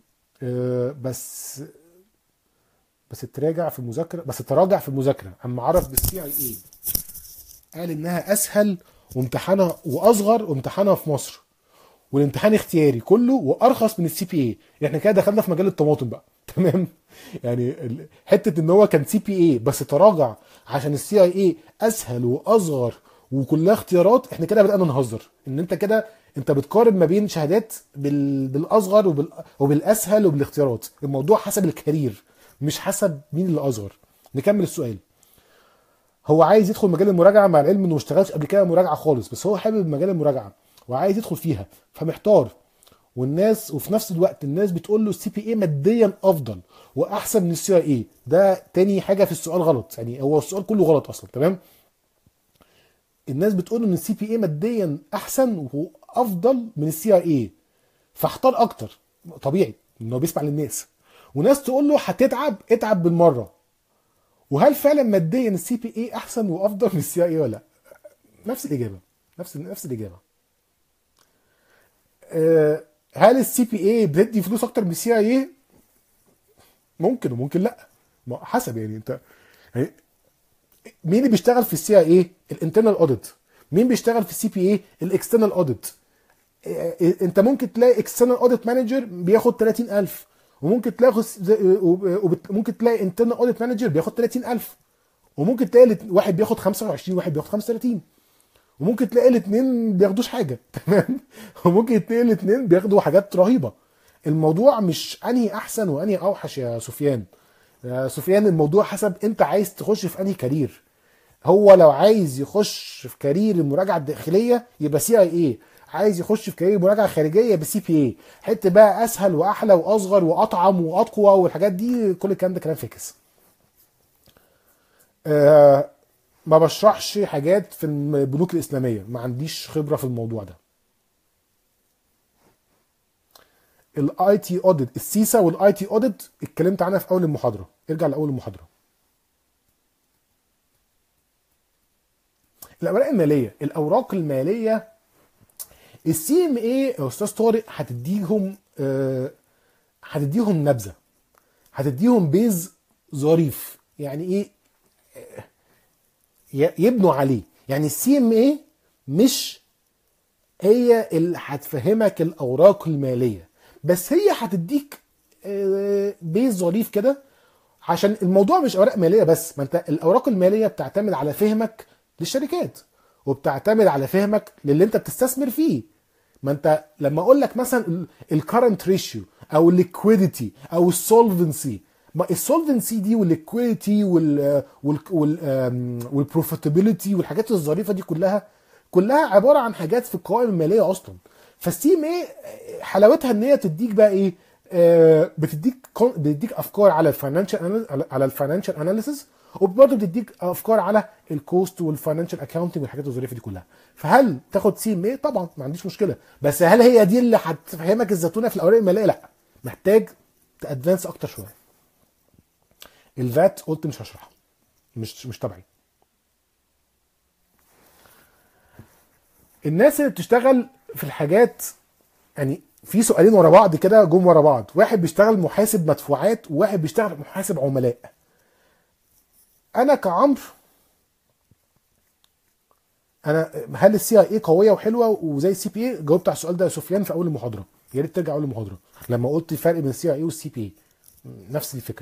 بس بس تراجع في المذاكره، بس تراجع في المذاكره اما عرف بالسي اي اي، قال انها اسهل وامتحانها واصغر وامتحانها في مصر والامتحان اختياري كله وارخص من السي بي اي. احنا كده دخلنا في مجال الطماطم بقى. تمام. يعني ال- حته ان هو كان سي بي اي بس تراجع عشان السي اي اي اسهل واصغر وكلها اختيارات، احنا كده بدانا نهزر. ان انت كده انت بتقارن ما بين شهادات بال... بالاصغر وبال... وبالاسهل وبالاختيارات. الموضوع حسب الكارير مش حسب مين اللي اصغر. نكمل السؤال. هو عايز يدخل مجال المراجعه مع العلم انه ما اشتغلش قبل كده مراجعه خالص، بس هو حابب مجال المراجعه وعايز يدخل فيها فمحتار. والناس وفي نفس الوقت الناس بتقول له السي بي اي ماديا افضل واحسن من السي اي اي. ده تاني حاجه في السؤال غلط، يعني هو السؤال كله غلط اصلا. تمام. الناس بتقول ان السي بي اي ماديا احسن وافضل من السي اي اي، فاحتار اكتر. طبيعي انه بيسمع للناس. وناس تقول له هتتعب، اتعب بالمره. وهل فعلا ماديا السي بي اي احسن وافضل من السي اي اي ولا لا؟ نفس الاجابه. نفس نفس الاجابه. أه هل السي بي اي بتدي فلوس اكتر من السي اي اي؟ ممكن وممكن لا. ما حسب يعني انت، يعني مين اللي بيشتغل في السي اي اي؟ الانترنال اوديت. مين بيشتغل في السي بي اي؟ الاكسترنال اوديت. انت ممكن تلاقي اكسترنال اوديت مانجر بياخد تلاتين الف، وممكن تلاقي ممكن تلاقي انترنال اوديت مانجر بياخد تلاتين الف، وممكن تلاقي واحد بياخد خمسة وعشرين وواحد بياخد خمسة وتلاتين، وممكن تلاقي الاثنين بياخدوش حاجه. تمام. وممكن تلاقي الاثنين بياخدوا حاجات رهيبه. الموضوع مش انهي احسن وانهي اوحش يا سفيان. يا سفيان الموضوع حسب انت عايز تخش في انهي كارير. هو لو عايز يخش في كارير المراجعه الداخليه يبقى سي اي اي، عايز يخش في كارير المراجعه الخارجيه يبقى سي بي اي. حته بقى اسهل واحلى واصغر واطعم واقوى والحاجات دي، كل الكلام ده كلام فاكس. آه ما بشرحش حاجات في البنوك الاسلاميه، ما عنديش خبره في الموضوع ده. الاي تي اوديت، السيسا والاي تي اوديت اتكلمت عنها في اول المحاضره، ارجع لاول المحاضره. الاوراق الماليه، الاوراق الماليه السي ام اي يا استاذ طارق هتديهم آه هتديهم نبذه، هتديهم بيز ظريف، يعني ايه يبنوا عليه. يعني السي ام اي مش هي اللي هتفهمك الاوراق الماليه، بس هي هتديك آه، بيز ظريف كده، عشان الموضوع مش اوراق ماليه بس. ما انت الاوراق الماليه بتعتمد على فهمك للشركات، وبتعتمد على فهمك للي انت بتستثمر فيه. ما انت لما اقول لك مثلا الكرنت ريشيو او الليكويديتي او السولفنسي، ما السولفنسي دي والليكويديتي وال والبروفيتابيلتي والحاجات الظريفه دي كلها كلها عباره عن حاجات في القوائم الماليه اصلا. فالسي ام اي حلاوتها ان هي تديك بقى ايه، آه بتديك بتديك افكار على الفاينانشال على الفاينانشال اناليسيس، وبرضه بتديك افكار على الكوست والفاينانشال اكاونتنج والحاجات الظريفه دي كلها. فهل تاخد سي ام اي؟ طبعا ما عنديش مشكله، بس هل هي دي اللي هتفهمك الزتونه في الاوراق الماليه؟ لا، محتاج تادفانس اكتر شويه. الفات قلت مش هشرحه، مش مش تبعي. الناس اللي بتشتغل في الحاجات، يعني في سؤالين ورا بعض كده جم ورا بعض، واحد بيشتغل محاسب مدفوعات وواحد بيشتغل محاسب عملاء. انا كعمرو، انا هل السي اي اي قويه وحلوه وزي السي بي اي؟ جاوبت على السؤال ده يا سفيان في اول المحاضره، يا ريت ترجع اول المحاضره لما قلت الفرق بين السي اي اي والسي بي اي، نفس الفكره.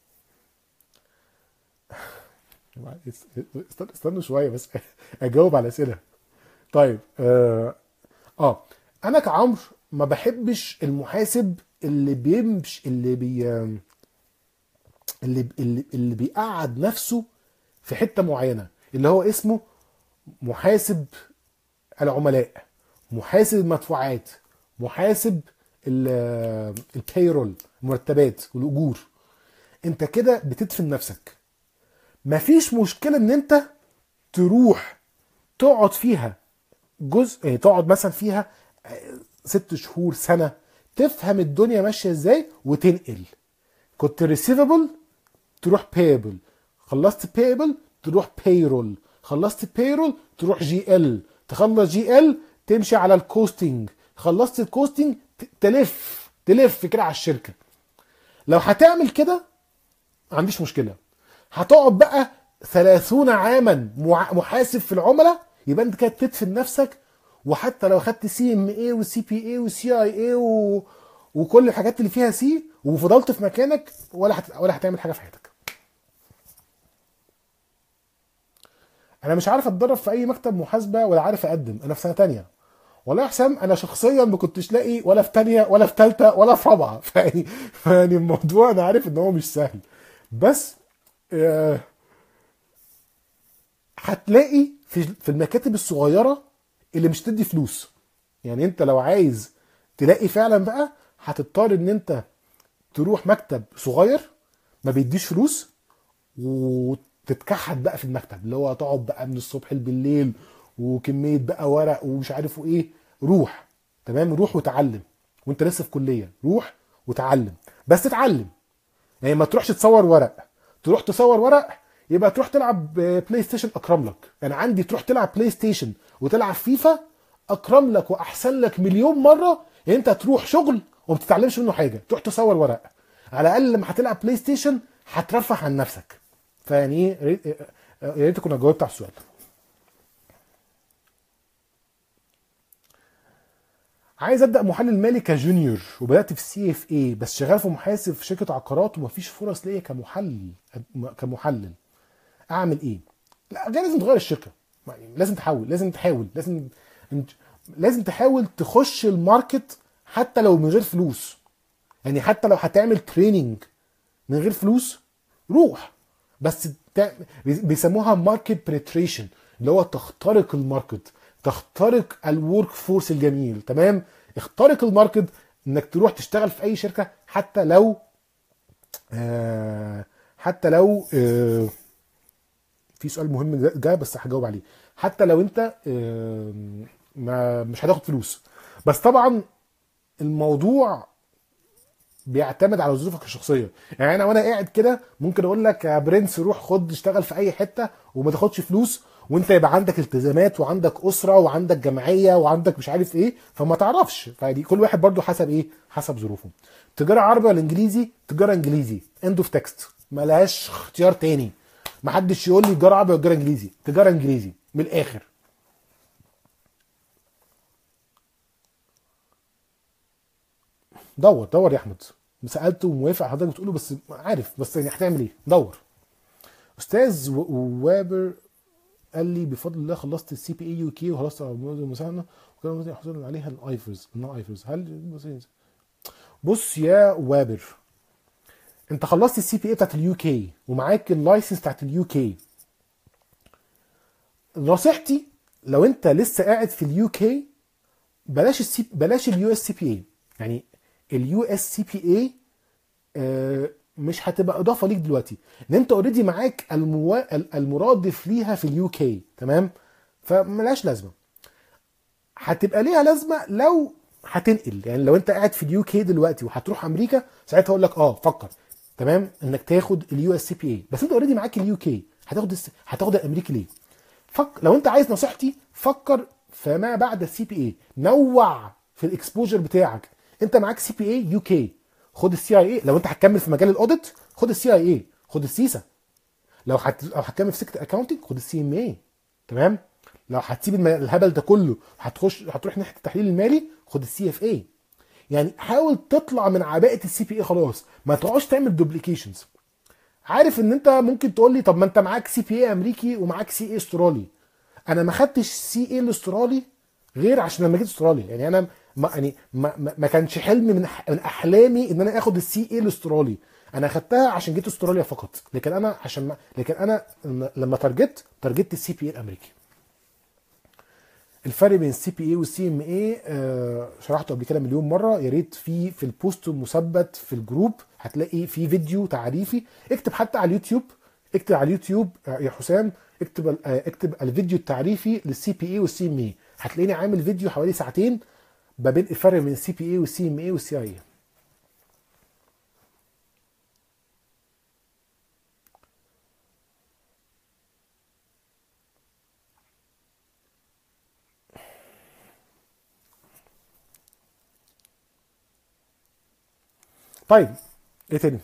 استنى استنوا شويه بس اجاوب على اسئله. طيب اه, آه. انا كعمرو ما بحبش المحاسب اللي بيمشي اللي بي اللي اللي, اللي بيقعد نفسه في حته معينه، اللي هو اسمه محاسب العملاء، محاسب المدفوعات، محاسب البيرول، المرتبات والاجور. انت كده بتدفن نفسك. مفيش مشكله ان انت تروح تقعد فيها جزء، يعني تقعد مثلا فيها ست شهور سنه، تفهم الدنيا ماشيه ازاي وتنقل. كنت ريسيفبل تروح بايبل، خلصت بايبل تروح بايرول، خلصت بايرول تروح جي ال، تخلص جي ال تمشي على الكوستنج، خلصت الكوستنج تلف تلف كده على الشركه. لو هتعمل كده ما عنديش مشكله. هتقعد بقى ثلاثين عاما محاسب في العملاء، يبقى انت كده تدفن نفسك. وحتى لو خدت سي ام اي وسي بي اي وسي اي اي و... وكل الحاجات اللي فيها سي وفضلت في مكانك، ولا هت... ولا هتعمل حاجه في حياتك. انا مش عارف اتدرب في اي مكتب محاسبه ولا عارف اقدم، انا في سنه تانية. والله يا حسام انا شخصيا ما كنتش لاقي ولا في تانية ولا في تالتة ولا في رابعه، فيعني فيعني الموضوع انا عارف ان هو مش سهل، بس آه هتلاقي في في المكاتب الصغيره اللي مش تدي فلوس. يعني انت لو عايز تلاقي فعلا بقى، هتضطر ان انت تروح مكتب صغير ما بيديش فلوس، وتتكحت بقى في المكتب، اللي هو تقعد بقى من الصبح بالليل وكميه بقى ورق ومش عارف ايه. روح تمام، روح وتعلم وانت لسه في كليه، روح وتعلم، بس تتعلم. يعني ما تروحش تصور ورق، تروح تصور ورق يبقى تروح تلعب بلاي ستيشن اكرم لك. يعني عندي تروح تلعب بلاي ستيشن وتلعب فيفا اكرم لك واحسن لك مليون مره. يعني انت تروح شغل وما بتتعلمش منه حاجه، تروح تصور ورق. على الاقل لما هتلعب بلاي ستيشن هترفه عن نفسك. فيعني ايه، يا ريت كنا جاوبت على السؤال. عايز ابدا محلل مالي كجونيور، وبدات في السي اف اي، بس شغال في محاسب في شركه عقارات ومفيش فرص ليا كمحلل كمحلل اعمل ايه؟ لا ده لازم تغير الشركه، يعني لازم تحاول لازم تحاول لازم لازم تحاول تخش الماركت حتى لو من غير فلوس. يعني حتى لو هتعمل تريننج من غير فلوس روح، بس بيسموها ماركت بنتريشن، اللي هو تخترق الماركت، تخترق الورك فورس الجميل. تمام، اخترق الماركت انك تروح تشتغل في اي شركه حتى لو آه حتى لو آه في سؤال مهم جا جا بس هجاوب عليه. حتى لو انت آم، ما مش هتاخد فلوس، بس طبعا الموضوع بيعتمد على ظروفك الشخصيه. يعني انا وانا قاعد كده ممكن اقول لك يا برنس روح خد اشتغل في اي حته وما تاخدش فلوس، وانت يبقى عندك التزامات وعندك اسره وعندك جمعيه وعندك مش عارف ايه، فما تعرفش. فدي كل واحد برضو حسب ايه، حسب ظروفه. تجاره عربي ولا انجليزي؟ تجاره انجليزي، اند اوف تكست، ملهاش اختيار تاني. محدش يقول لي تجاره عربي ولا تجاره انجليزي، تجاره انجليزي من الاخر. دور دور يا احمد، سالته وموافق حضرتك بتقوله، بس عارف بس يعني هتعمل ايه، دور. استاذ و- وابر قال لي بفضل الله خلصت السي بي اي يو كي وخلصت على المواد المساهمه، وكان مثلا يحصل عليها الايفرز انها ايفرز. هل بص يا وابر، انت خلصت السي بي اي بتاعت اليو كي ومعاك اللايسنس بتاعت اليو كي. نصيحتي لو انت لسه قاعد في اليو كي، بلاش السي بلاش اليو اس سي بي اي. يعني اليو اس سي بي اي مش هتبقى اضافه ليك دلوقتي، لان انت اوريدي معاك الموا... المرادف ليها في اليو كي، تمام؟ فملاش لازمه. هتبقى ليها لازمه لو هتنقل. يعني لو انت قاعد في اليو كي دلوقتي وهتروح امريكا، ساعتها اقول لك اه فكر، تمام، انك تاخد اليو اس سي بي اي. بس انت اوريدي معاك اليو كي، هتاخد الس... هتاخد الامريكي ليه؟ فك... لو انت عايز نصيحتي فكر فما بعد السي بي اي، نوع في الاكسبوجر بتاعك. انت معاك سي بي اي يو كي، خد السي اي اي. لو انت هتكمل في مجال الاوديت خد السي اي اي، خد السيسا. لو هت... لو هتكمل في سكه اكاونتنج خد السي ام اي، تمام. لو هتسيب الم- الهبل ده كله هتخش هتروح ناحيه التحليل المالي، خد السي اف اي. يعني حاول تطلع من عباءه السي بي اي خلاص، ما تقعدش تعمل دوبليكيشنز. عارف ان انت ممكن تقول لي طب ما انت معاك سي بي اي امريكي ومعاك سي اي استرالي. انا ما خدتش سي اي الاسترالي غير عشان لما جيت استراليا. يعني انا ما يعني ما, ما, ما كانش حلم من, أح- من احلامي ان انا اخد السي اي الاسترالي. انا خدتها عشان جيت استراليا فقط، لكن انا عشان ما لكن انا لما تارجت تارجت السي بي اي الامريكي. الفرق بين السي بي اي والسي ام اي شرحته قبل كده مليون مره. يا ريت في في البوست المثبت في الجروب هتلاقي في فيديو تعريفي. اكتب حتى على اليوتيوب، اكتب على اليوتيوب آه، يا حسام، اكتب ال- آه، اكتب الفيديو التعريفي للسي بي اي والسي ام اي، هتلاقيني عامل فيديو حوالي ساعتين ما بين الفرق بين السي بي اي والسي ام اي والسي اي. طيب ايه تاني؟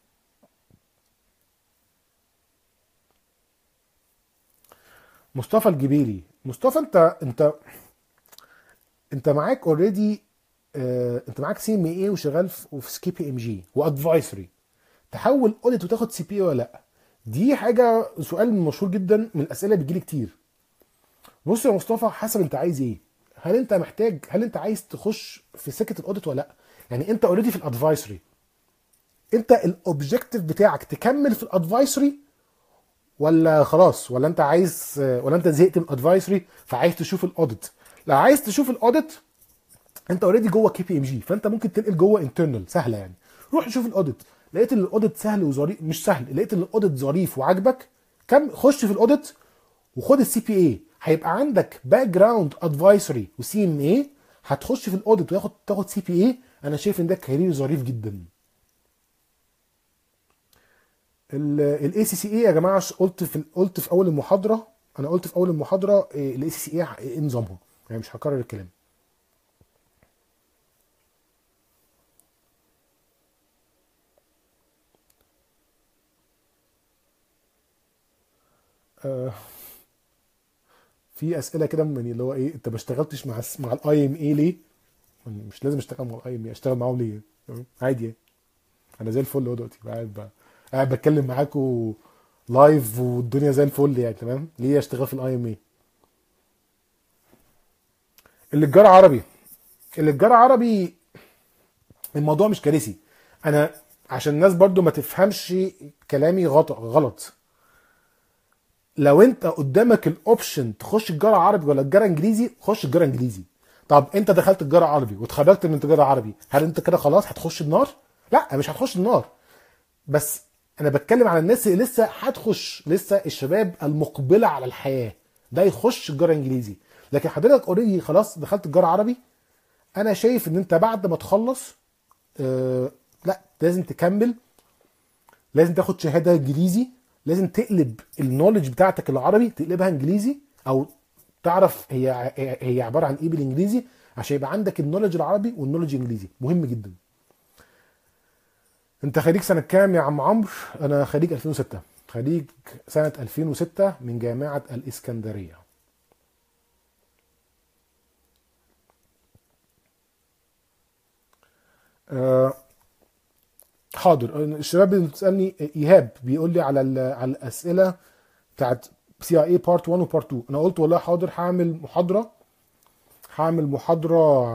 مصطفى الجبيلي. مصطفى انت انت انت معاك اوريدي، انت معاك سي ام اي وشغال في في سكي بي ام جي وادفايسري، تحول اوديت وتاخد سي بي اي ولا لا؟ دي حاجه سؤال مشهور جدا من الاسئله اللي بتجيلي كتير. بص يا مصطفى، حسب انت عايز ايه. هل انت محتاج هل انت عايز تخش في سكه الاوديت ولا لا؟ يعني انت اوريدي في الادفايسري، انت الاوبجيكتيف بتاعك تكمل في الادفايسري ولا خلاص، ولا انت عايز ولا انت زهقت من الادفايسري فعايز تشوف الاوديت؟ لو عايز تشوف الاوديت، انت اوريدي جوه كي بي ام جي، فانت ممكن تنقل جوه انترنال سهله. يعني روح شوف الاوديت، لقيت ان الاوديت سهل وظريف، مش سهل، لقيت ان الاوديت ظريف وعجبك، كم خش في الاوديت وخد السي بي اي. هيبقى عندك باك جراوند ادفايسري وسي ام اي، هتخش في الاوديت وياخد تاخد سي بي اي. انا شايف ان ده كارير ظريف جدا. الاي سي سي اي يا جماعه، قلت في قلت في اول المحاضره انا قلت في اول المحاضره الاي سي سي اي ايه نظامها، يعني مش هكرر الكلام. آه، في اسئله كده من اللي هو ايه، انت ما اشتغلتش مع الس- مع الاي ام اي ليه؟ مش لازم اشتغل مع الاي ام اي، اشتغل معاهم ليه؟ تمام؟ عادي يعني. انا زي الفل اهو دلوقتي قاعد ب- قاعد بتكلم معاكم لايف والدنيا زي الفل يعني، تمام. ليه اشتغل في الاي ام اي؟ اللي الجار عربي اللي الجار عربي الموضوع مش كارثي. انا عشان الناس برضو ما تفهمش كلامي غلط غلط، لو انت قدامك الاوبشن تخش الجاره عربي ولا الجاره انجليزي، خش الجاره انجليزي. طب انت دخلت الجاره عربي واتخرجت من التجاره عربي، هل انت كده خلاص هتخش النار؟ لا، مش هتخش النار، بس انا بتكلم على الناس اللي لسه هتخش، لسه الشباب المقبله على الحياه ده يخش تجاره انجليزي. لكن حضرتك اوريدي خلاص دخلت تجاره عربي، انا شايف ان انت بعد ما تخلص آه لا لازم تكمل، لازم تاخد شهاده انجليزي، لازم تقلب النولج بتاعتك العربي تقلبها انجليزي، او تعرف هي هي عباره عن ايه بالانجليزي، عشان يبقى عندك النولج العربي والنولج الانجليزي، مهم جدا. انت خريج سنه كام يا عم عمرو؟ انا خريج ألفين وستة، خريج سنه ألفين وستة من جامعه الاسكندريه. أه حاضر. الشباب اللي بتسالني، ايهاب بيقول لي على ال- على الاسئله بتاعت سي اي بارت واحد وبارت اتنين. انا قلت والله حاضر، هعمل محاضره، هعمل محاضره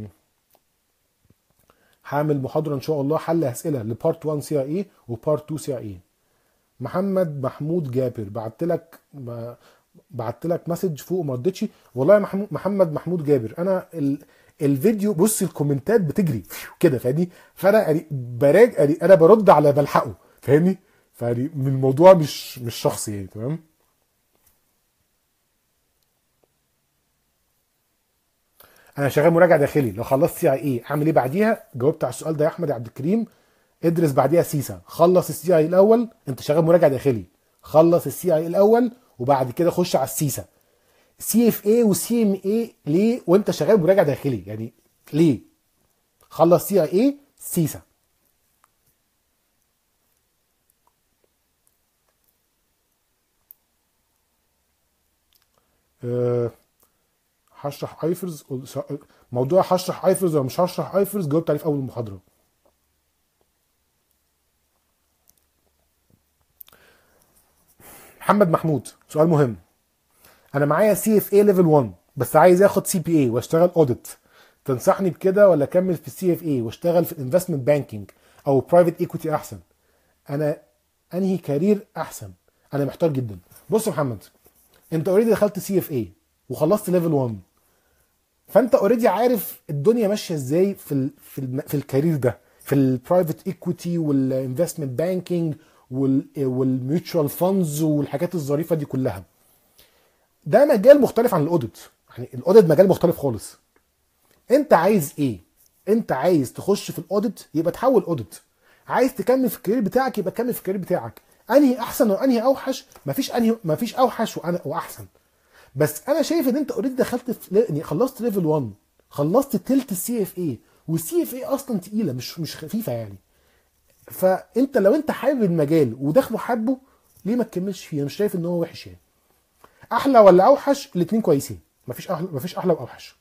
هعمل محاضره ان شاء الله حل اسئله لبارت واحد سي اي وبارت اتنين سي اي. محمد محمود جابر بعت لك بعت لك مسج فوق ما ردتش. والله يا محمود محمد محمود جابر، انا ال... الفيديو بص الكومنتات بتجري كده فاهمني، فانا يعني براج يعني انا برد على بلحقه فاهمني، فيعني من الموضوع مش مش شخصي يعني. تمام. انا شغال مراجع داخلي، لو خلصت سي اي اي اعمل ايه بعديها؟ جاوبت على السؤال ده يا احمد يا عبد الكريم. ادرس بعديها سيسا، خلص السي اي الاول، انت شغال مراجع داخلي، خلص السي اي الاول وبعد كده خش على السيسا. سي اف اي وسي ام اي ليه وانت شغال مراجع داخلي يعني؟ ليه؟ خلص سي اي اي سيسا. أه هشرح ايفرز، موضوع هشرح ايفرز ولا مش هشرح ايفرز جاوبت عليه في اول المحاضره. محمد محمود سؤال مهم. انا معايا سي اف اي ليفل واحد بس عايز اخد سي بي اي واشتغل اوديت، تنصحني بكده ولا اكمل في السي اف اي واشتغل في الانفستمنت بانكينج او برايفت ايكويتي احسن؟ انا انهي كارير احسن؟ انا محتار جدا. بص يا محمد، انت اوريدي دخلت سي اف اي وخلصت ليفل واحد، فانت اوريدي عارف الدنيا ماشيه ازاي في ال في ال في الكارير ده، في البرايفت ايكويتي والانفستمنت بانكينج والميوتشوال فاندز والحاجات الظريفه دي كلها. ده مجال مختلف عن الاوديت، يعني الاوديت مجال مختلف خالص. انت عايز ايه؟ انت عايز تخش في الاوديت يبقى تحول اوديت، عايز تكمل في الكارير بتاعك يبقى كمل في الكارير بتاعك. انهي احسن وانهي اوحش؟ مفيش انهي، مفيش اوحش وانا واحسن. بس انا شايف ان انت اوريدي دخلت في، يعني خلصت ليفل واحد، خلصت تلت السي اف اي، والسي اف اي اصلا تقيله مش مش خفيفه يعني. فانت لو انت حابب المجال وداخله حابه، ليه ما تكملش فيه؟ انا مش شايف ان هو وحش يعني. احلى ولا اوحش؟ الاثنين كويسين، مفيش احلى مفيش احلى واوحش.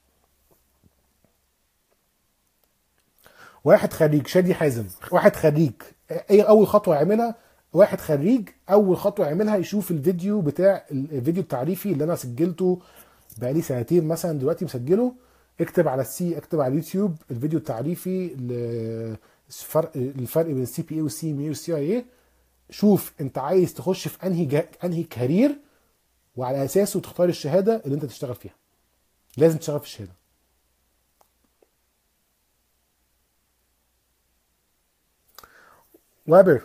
واحد خريج شادي حازم، واحد خريج ايه اول خطوه يعملها؟ واحد خريج اول خطوه يعملها يشوف الفيديو بتاع الفيديو التعريفي اللي انا سجلته بقالي سنتين مثلا دلوقتي مسجله. اكتب على السي اكتب على اليوتيوب الفيديو التعريفي ل- الفرق الفرق بين السي بي اي والسي ام اي والسي اي اي. شوف انت عايز تخش في انهي جا... انهي كارير، وعلى اساسه تختار الشهاده اللي انت تشتغل فيها. لازم تشتغل في الشهاده. وابر،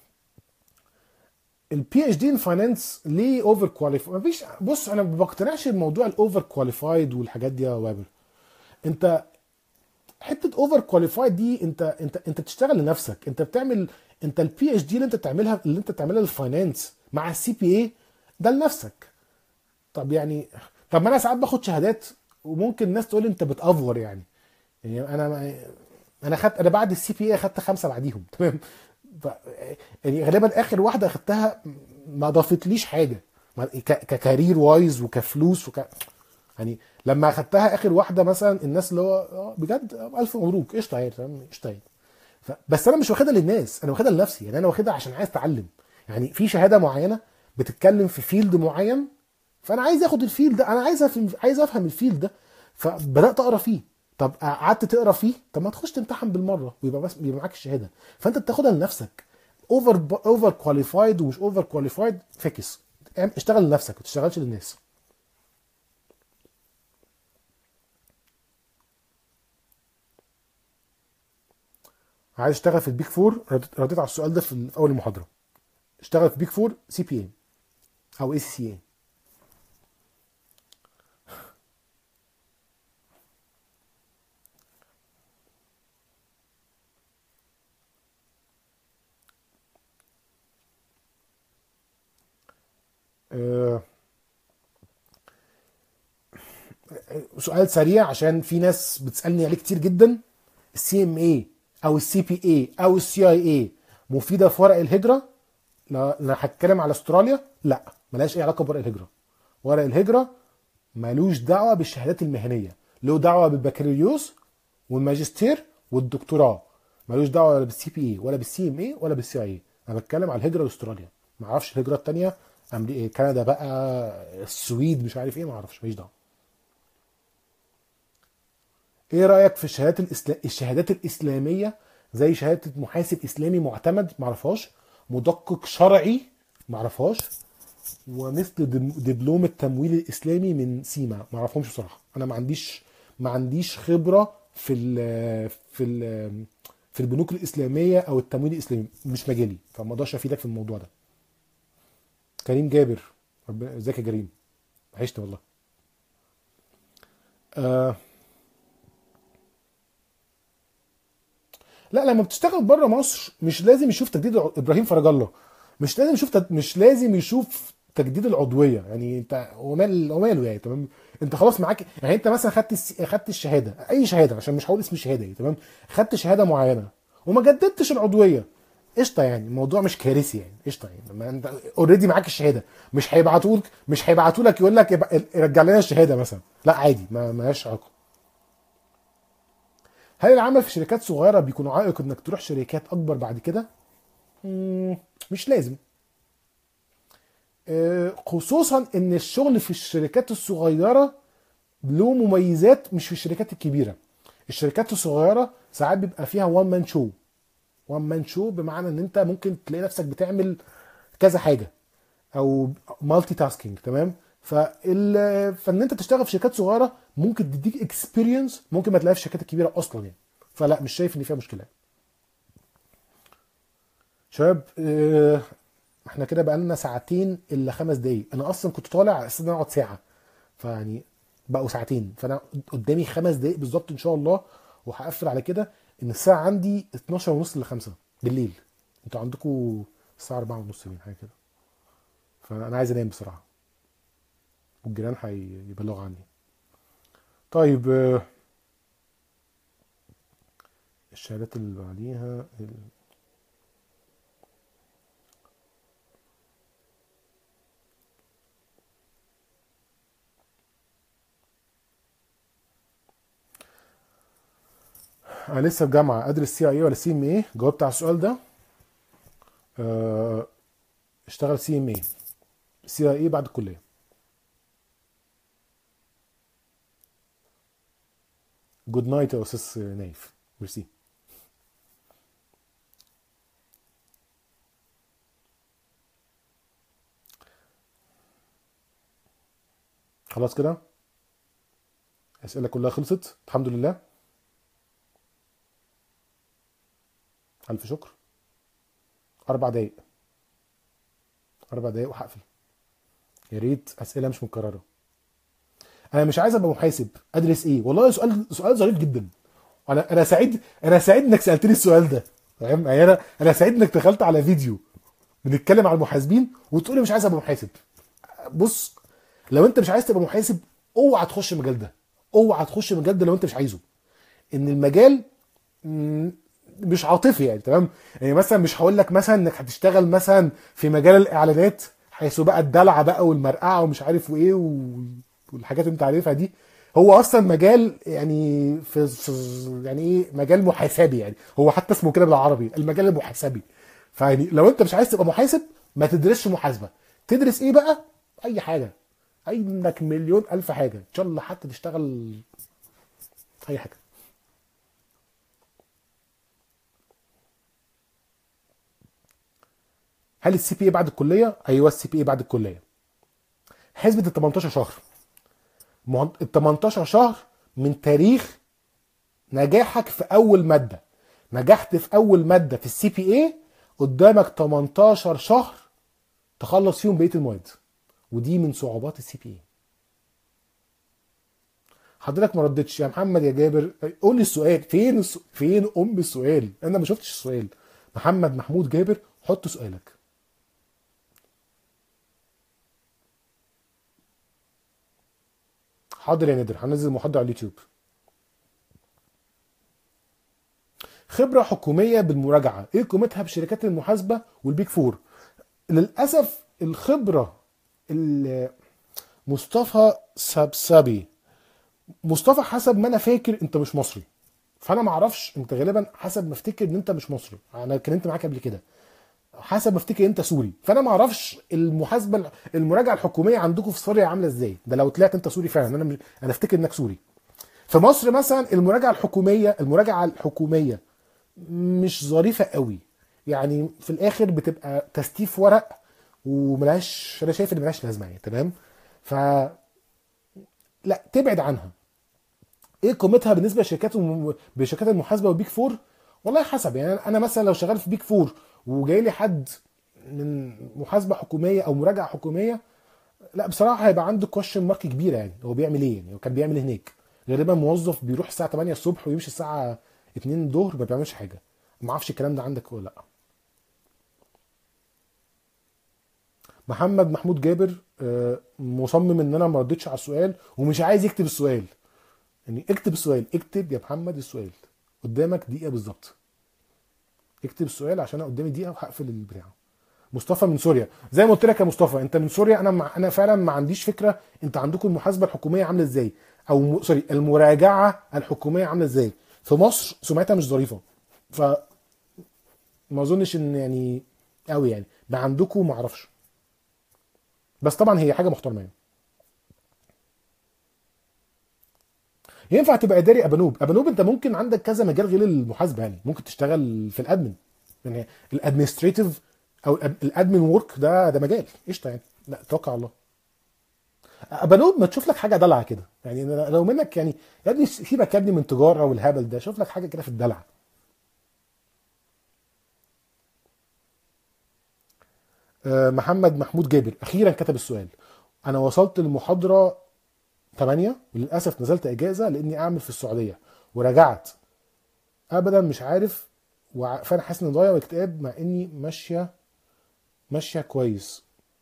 البي اتش دي ان فاينانس ليه اوفر كواليفايد؟ مفيش، بص انا ما بقتنعش بموضوع الاوفر كواليفايد والحاجات دي يا وابر. انت حته اوفر كواليفايد دي، انت انت انت بتشتغل لنفسك، انت بتعمل، انت البي اتش دي اللي انت بتعملها اللي انت بتعملها للفاينانس مع السي بي اي ده لنفسك. طب يعني، طب ما انا ساعات باخد شهادات وممكن الناس تقول لي انت بتافور يعني. يعني انا انا خدت، انا بعد السي بي اي اخدت خمسه بعديهم تمام. ف... يعني غالبا اخر واحده اخدتها ما ضافتليش حاجه، ما- ك- ككارير وايز وكفلوس وك يعني. لما اخدتها اخر واحده مثلا الناس اللي هو آه، بجد الف مبروك قشطه يعني تمام قشطه يعني. ف... بس انا مش واخدها للناس، انا واخدها لنفسي يعني، انا واخدها عشان عايز اتعلم. يعني في شهاده معينه بتتكلم في فيلد معين، فانا عايز اخد الفيلد ده، انا عايز افهم عايز افهم الفيلد ده. فبدات اقرا فيه. طب قعدت تقرا فيه، طب ما تخش تمتحن بالمره ويبقى بس يبقى معاك الشهاده. فانت بتاخدها لنفسك. اوفر اوفر كواليفايد ومش اوفر كواليفايد فاكس. اشتغل لنفسك ما تشتغلش للناس. عايز اشتغل في البيك فور، رديت رديت على السؤال ده في في اول المحاضره. اشتغل في بيج فور سي بي اي او اي سي اي. أه سؤال سريع عشان في ناس بتسالني عليه كتير جدا. السي ام اي او السي بي اي او السي اي اي مفيده في ورق الهجره؟ لا انا هتكلم على استراليا، لا ملهاش اي علاقه بورق الهجره. ورق الهجره ملوش دعوه بالشهادات المهنيه، له دعوه بالبكالوريوس والماجستير والدكتوراه، ملوش دعوه ولا بالسي بي اي ولا بالسي ام اي ولا بالسي اي. انا بتكلم على الهجره لاستراليا، ما اعرفش الهجره الثانيه امريكا كندا بقى السويد مش عارف ايه، ما اعرفش ماليش دعوه. ايه رايك في الشهادات الإسلا... الشهادات الاسلاميه زي شهاده محاسب اسلامي معتمد؟ ما اعرفهاش. مدقق شرعي؟ ما اعرفهاش. ومثل دم- دبلوم التمويل الاسلامي من سيما؟ ما اعرفهمش بصراحه. انا ما عنديش ما عنديش خبره في ال في ال في البنوك الاسلاميه او التمويل الاسلامي، مش مجالي، فما اقدرش افيدك في الموضوع ده. كريم جابر، رب- ازيك يا كريم؟ عشت والله. آه لا، لما بتشتغل بره مصر مش لازم يشوف تجديد الع- ابراهيم فرج الله، مش لازم يشوف تد... مش لازم يشوف تجديد العضويه. يعني انت ومال وماله يعني، تمام؟ انت خلاص معاك، يعني انت مثلا خدت الس... خدت الشهاده، اي شهاده عشان مش هقول اسم الشهاده يعني، تمام؟ خدت شهاده معينه وما جددتش العضويه، قشطه يعني، الموضوع مش كارثي يعني، قشطه يعني، ما انت اوريدي معاك الشهاده. مش هيبعتوا لك مش هيبعتوا لك يقول لك يبقى- رجع لنا الشهاده مثلا، لا عادي، ما مالهاش علاقه. هل العمل في شركات صغيره بيكون عائق انك تروح شركات اكبر بعد كده؟ مم، مش لازم. آه، خصوصا ان الشغل في الشركات الصغيره له مميزات مش في الشركات الكبيره. الشركات الصغيره ساعات بيبقى فيها وان مان شو. وان مان شو بمعنى ان انت ممكن تلاقي نفسك بتعمل كذا حاجه، او مالتي تاسكينج، تمام؟ فال فان انت تشتغل في شركات صغيره ممكن تديك اكسبيرينس ممكن ما تلاقيها في الشركات الكبيره اصلا يعني. فلا، مش شايف ان فيها مشكله. شباب، آه، احنا كده بقالنا ساعتين الا خمس دقايق. انا اصلا كنت طالع على اساس ان أنا اقعد ساعه، فيعني بقوا ساعتين، فانا قدامي خمس دقايق بالظبط ان شاء الله وهقفل على كده. ان الساعه عندي اتناشر ونص ل خمسة بالليل، انتوا عندكم الساعه اربعة ونص من حاجه كده، فانا عايز انام بصراحه، والجيران هيبلغوا عني. طيب، آه، الشهادات اللي بعديها ال- انا لسه في جامعه، ادرس سي اي ولا سي ام اي؟ جاوبت على السؤال ده. آه، اشتغل سي ام اي، سي اي بعد الكليه. جود نايت يا استاذ نايف، ميرسي. خلاص كده، الاسئله كلها خلصت الحمد لله. الف شكر. اربع دقايق، اربع دقايق وهقفل. يا ريت اسئله مش مكرره. انا مش عايز ابقى محاسب، ادرس ايه؟ والله سؤال سؤال ظريف جدا. انا انا سعيد انا سعيد انك سالتني السؤال ده، فاهم يعني؟ انا انا سعيد انك دخلت على فيديو بنتكلم على المحاسبين وتقولي مش عايز ابقى محاسب. بص، لو انت مش عايز تبقى محاسب اوعى تخش المجال ده، اوعى تخش المجال ده لو انت مش عايزه. ان المجال مم، مش عاطفي يعني، تمام؟ يعني مثلا مش هقول لك مثلا انك هتشتغل مثلا في مجال الاعلانات، حيث بقى الدلع بقى والمرقعه ومش عارف وايه وال- والحاجات اللي انت عارفها دي. هو اصلا مجال يعني في في- يعني ايه، مجال محاسبي يعني، هو حتى اسمه كده بالعربي، المجال المحاسبي. فيعني لو انت مش عايز تبقى محاسب ما تدرسش محاسبه. تدرس ايه بقى؟ اي حاجه، عندك مليون الف حاجه، ان شاء الله حتى تشتغل اي حاجه. هل السي بي اي بعد الكليه؟ ايوه، السي بي اي بعد الكليه. حسبة ال تمنتاشر شهر، ال تمنتاشر شهر من تاريخ نجاحك في اول ماده. نجحت في اول ماده في السي بي اي، قدامك تمنتاشر شهر تخلص فيهم بقيه المواد، ودي من صعوبات السي بي اي. حضرتك ما ردتش يا محمد يا جابر، قول لي السؤال فين الس... فين ام السؤال؟ انا ما شفتش السؤال. محمد محمود جابر، حط سؤالك. حاضر يا نادر، هنزل محاضره على اليوتيوب. خبره حكوميه بالمراجعه، ايه قيمتها بشركات المحاسبه والبيك فور؟ للاسف الخبره ال- مصطفى سبسبي، مصطفى حسب ما انا فاكر انت مش مصري، فانا ما اعرفش، انت غالبا حسب ما افتكر ان انت مش مصري، انا اتكلمت معاك قبل كده، حسب ما افتكر انت سوري، فانا ما اعرفش المحاسبه المراجعه الحكوميه عندكم في سوريا عامله ازاي، ده لو طلعت انت سوري فعلا، انا مش... انا افتكر انك سوري. في مصر مثلا المراجعه الحكوميه المراجعه الحكوميه مش ظريفه قوي، يعني في الاخر بتبقى تستيف ورق وملهاش، انا شايف ان ملهاش لازمه يعني، تمام؟ ف لا تبعد عنها. ايه قيمتها بالنسبه لشركات الم- بشركات المحاسبه والبيك فور؟ والله حسب، يعني انا مثلا لو شغال في بيك فور وجاي لي حد من محاسبه حكوميه او مراجعه حكوميه، لا بصراحه هيبقى عنده كويشن مارك كبيره، يعني هو بيعمل ايه؟ يعني هو كان بيعمل إيه هناك؟ غالبا موظف بيروح الساعه تمانية الصبح ويمشي الساعه اتنين الظهر، ما بيعملش حاجه. ما اعرفش الكلام ده عندك ولا لا. محمد محمود جابر آه، مصمم ان انا ما ردتش على السؤال ومش عايز يكتب السؤال. يعني اكتب السؤال، اكتب يا محمد السؤال، قدامك دقيقه بالظبط. اكتب السؤال عشان انا قدامي دقيقه وهقفل البتاع. مصطفى من سوريا، زي ما قلت لك يا مصطفى انت من سوريا، انا مع... انا فعلا ما عنديش فكره انت عندكم المحاسبه الحكوميه عامله ازاي، او م... سوري المراجعه الحكوميه عامله ازاي. في مصر سمعتها مش ظريفه، فما اظنش ان يعني قوي يعني ما عندكم، ما اعرفش، بس طبعا هي حاجه محترمه يعني. ينفع تبقى اداري ابانوب؟ ابانوب انت ممكن عندك كذا مجال غير المحاسبه، يعني ممكن تشتغل في الادمن، يعني الادمنستريتيف او الادمن ورك، ده ده مجال قشطه يعني، لا توكل على الله. ابانوب ما تشوف لك حاجه دلع كده يعني، أنا لو منك يعني، يا ابني سيبك يا ابني من تجاره والهبل ده، شوف لك حاجه كده في الدلع. آه، محمد محمود جابر اخيرا كتب السؤال. انا وصلت للمحاضره تمانية وللاسف نزلت اجازه لاني اعمل في السعوديه ورجعت، ابدا مش عارف، وع- فانا حاسس اني ضايع واكتئاب مع اني ماشيه ماشيه كويس.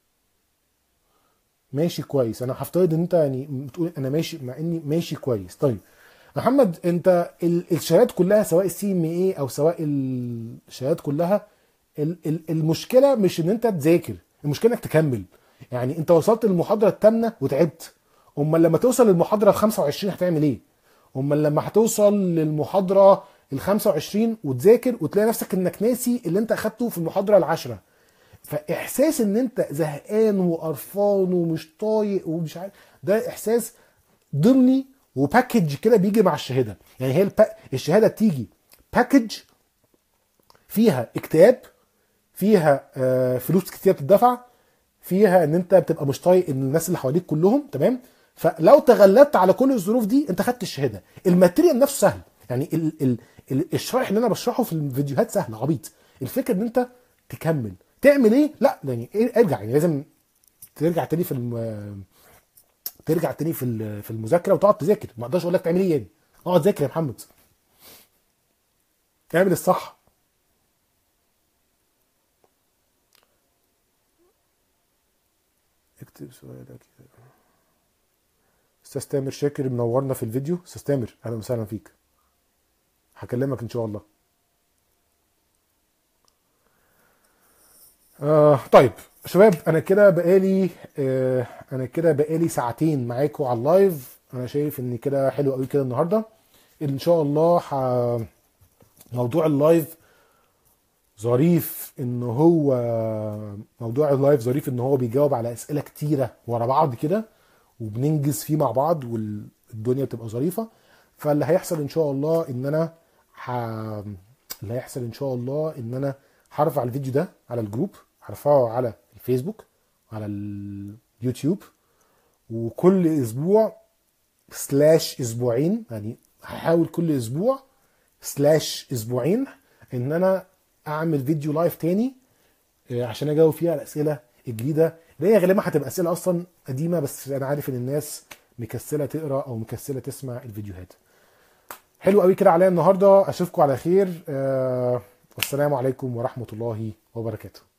ماشي كويس، انا هفترض ان انت يعني بتقول انا ماشي مع اني ماشي كويس. طيب محمد، انت ال- الشهادات كلها سواء السي ام اي او سواء الشهادات كلها، ال- ال- المشكله مش ان انت تذاكر، المشكله انك تكمل. يعني انت وصلت للمحاضره الثامنه وتعبت، امال لما توصل للمحاضره ال خمسة وعشرين هتعمل ايه؟ امال لما هتوصل للمحاضره ال خمسة وعشرين وتذاكر وتلاقي نفسك انك ناسي اللي انت اخدته في المحاضره العاشره، فاحساس ان انت زهقان وقرفان ومش طايق ومش عارف، ده احساس ضمني وباكج كده بيجي مع الشهاده. يعني هي البا... الشهاده بتيجي باكج فيها اكتئاب، فيها آه، فلوس كتير بتدفع، فيها ان انت بتبقى مش طايق ان الناس اللي حواليك كلهم، تمام؟ فلو تغلبت على كل الظروف دي انت خدت الشهاده. الماتيريال نفسه سهل، يعني ال ال ال الشرح اللي انا بشرحه في الفيديوهات سهل عبيط، الفكره ان انت تكمل. تعمل ايه؟ لا يعني إيه، ارجع، يعني لازم ترجع تاني في الم... ترجع تاني في ال- في المذاكره وتقعد تذاكر، ما اقدرش اقول لك تعمل ايه يعني، اقعد ذاكر يا محمد، اعمل الصح. اكتب سؤالك. استاذ تامر شاكر منورنا في الفيديو، استاذ تامر اهلا وسهلا فيك، هكلمك ان شاء الله. آه طيب شباب، انا كده بقالي آه انا كده بقالي ساعتين معاكم على اللايف، انا شايف ان كده حلو قوي كده النهارده. ان شاء الله ح... موضوع اللايف ظريف ان هو موضوع اللايف ظريف ان هو بيجاوب على اسئله كتيره ورا بعض كده، وبننجز فيه مع بعض والدنيا بتبقى ظريفه. فاللي هيحصل ان شاء الله ان انا ح... اللي هيحصل ان شاء الله ان انا هرفع الفيديو ده على الجروب، هرفعه على الفيسبوك، على اليوتيوب، وكل اسبوع سلاش اسبوعين، يعني هحاول كل اسبوع سلاش اسبوعين ان انا اعمل فيديو لايف تاني، آه، عشان اجاوب فيها على الاسئله الجديده، اللي هي غالبا هتبقى اسئله اصلا قديمه، بس انا عارف ان الناس مكسله تقرا او مكسله تسمع الفيديوهات. حلو قوي كده عليا النهارده، اشوفكم على خير. آه والسلام عليكم ورحمه الله وبركاته.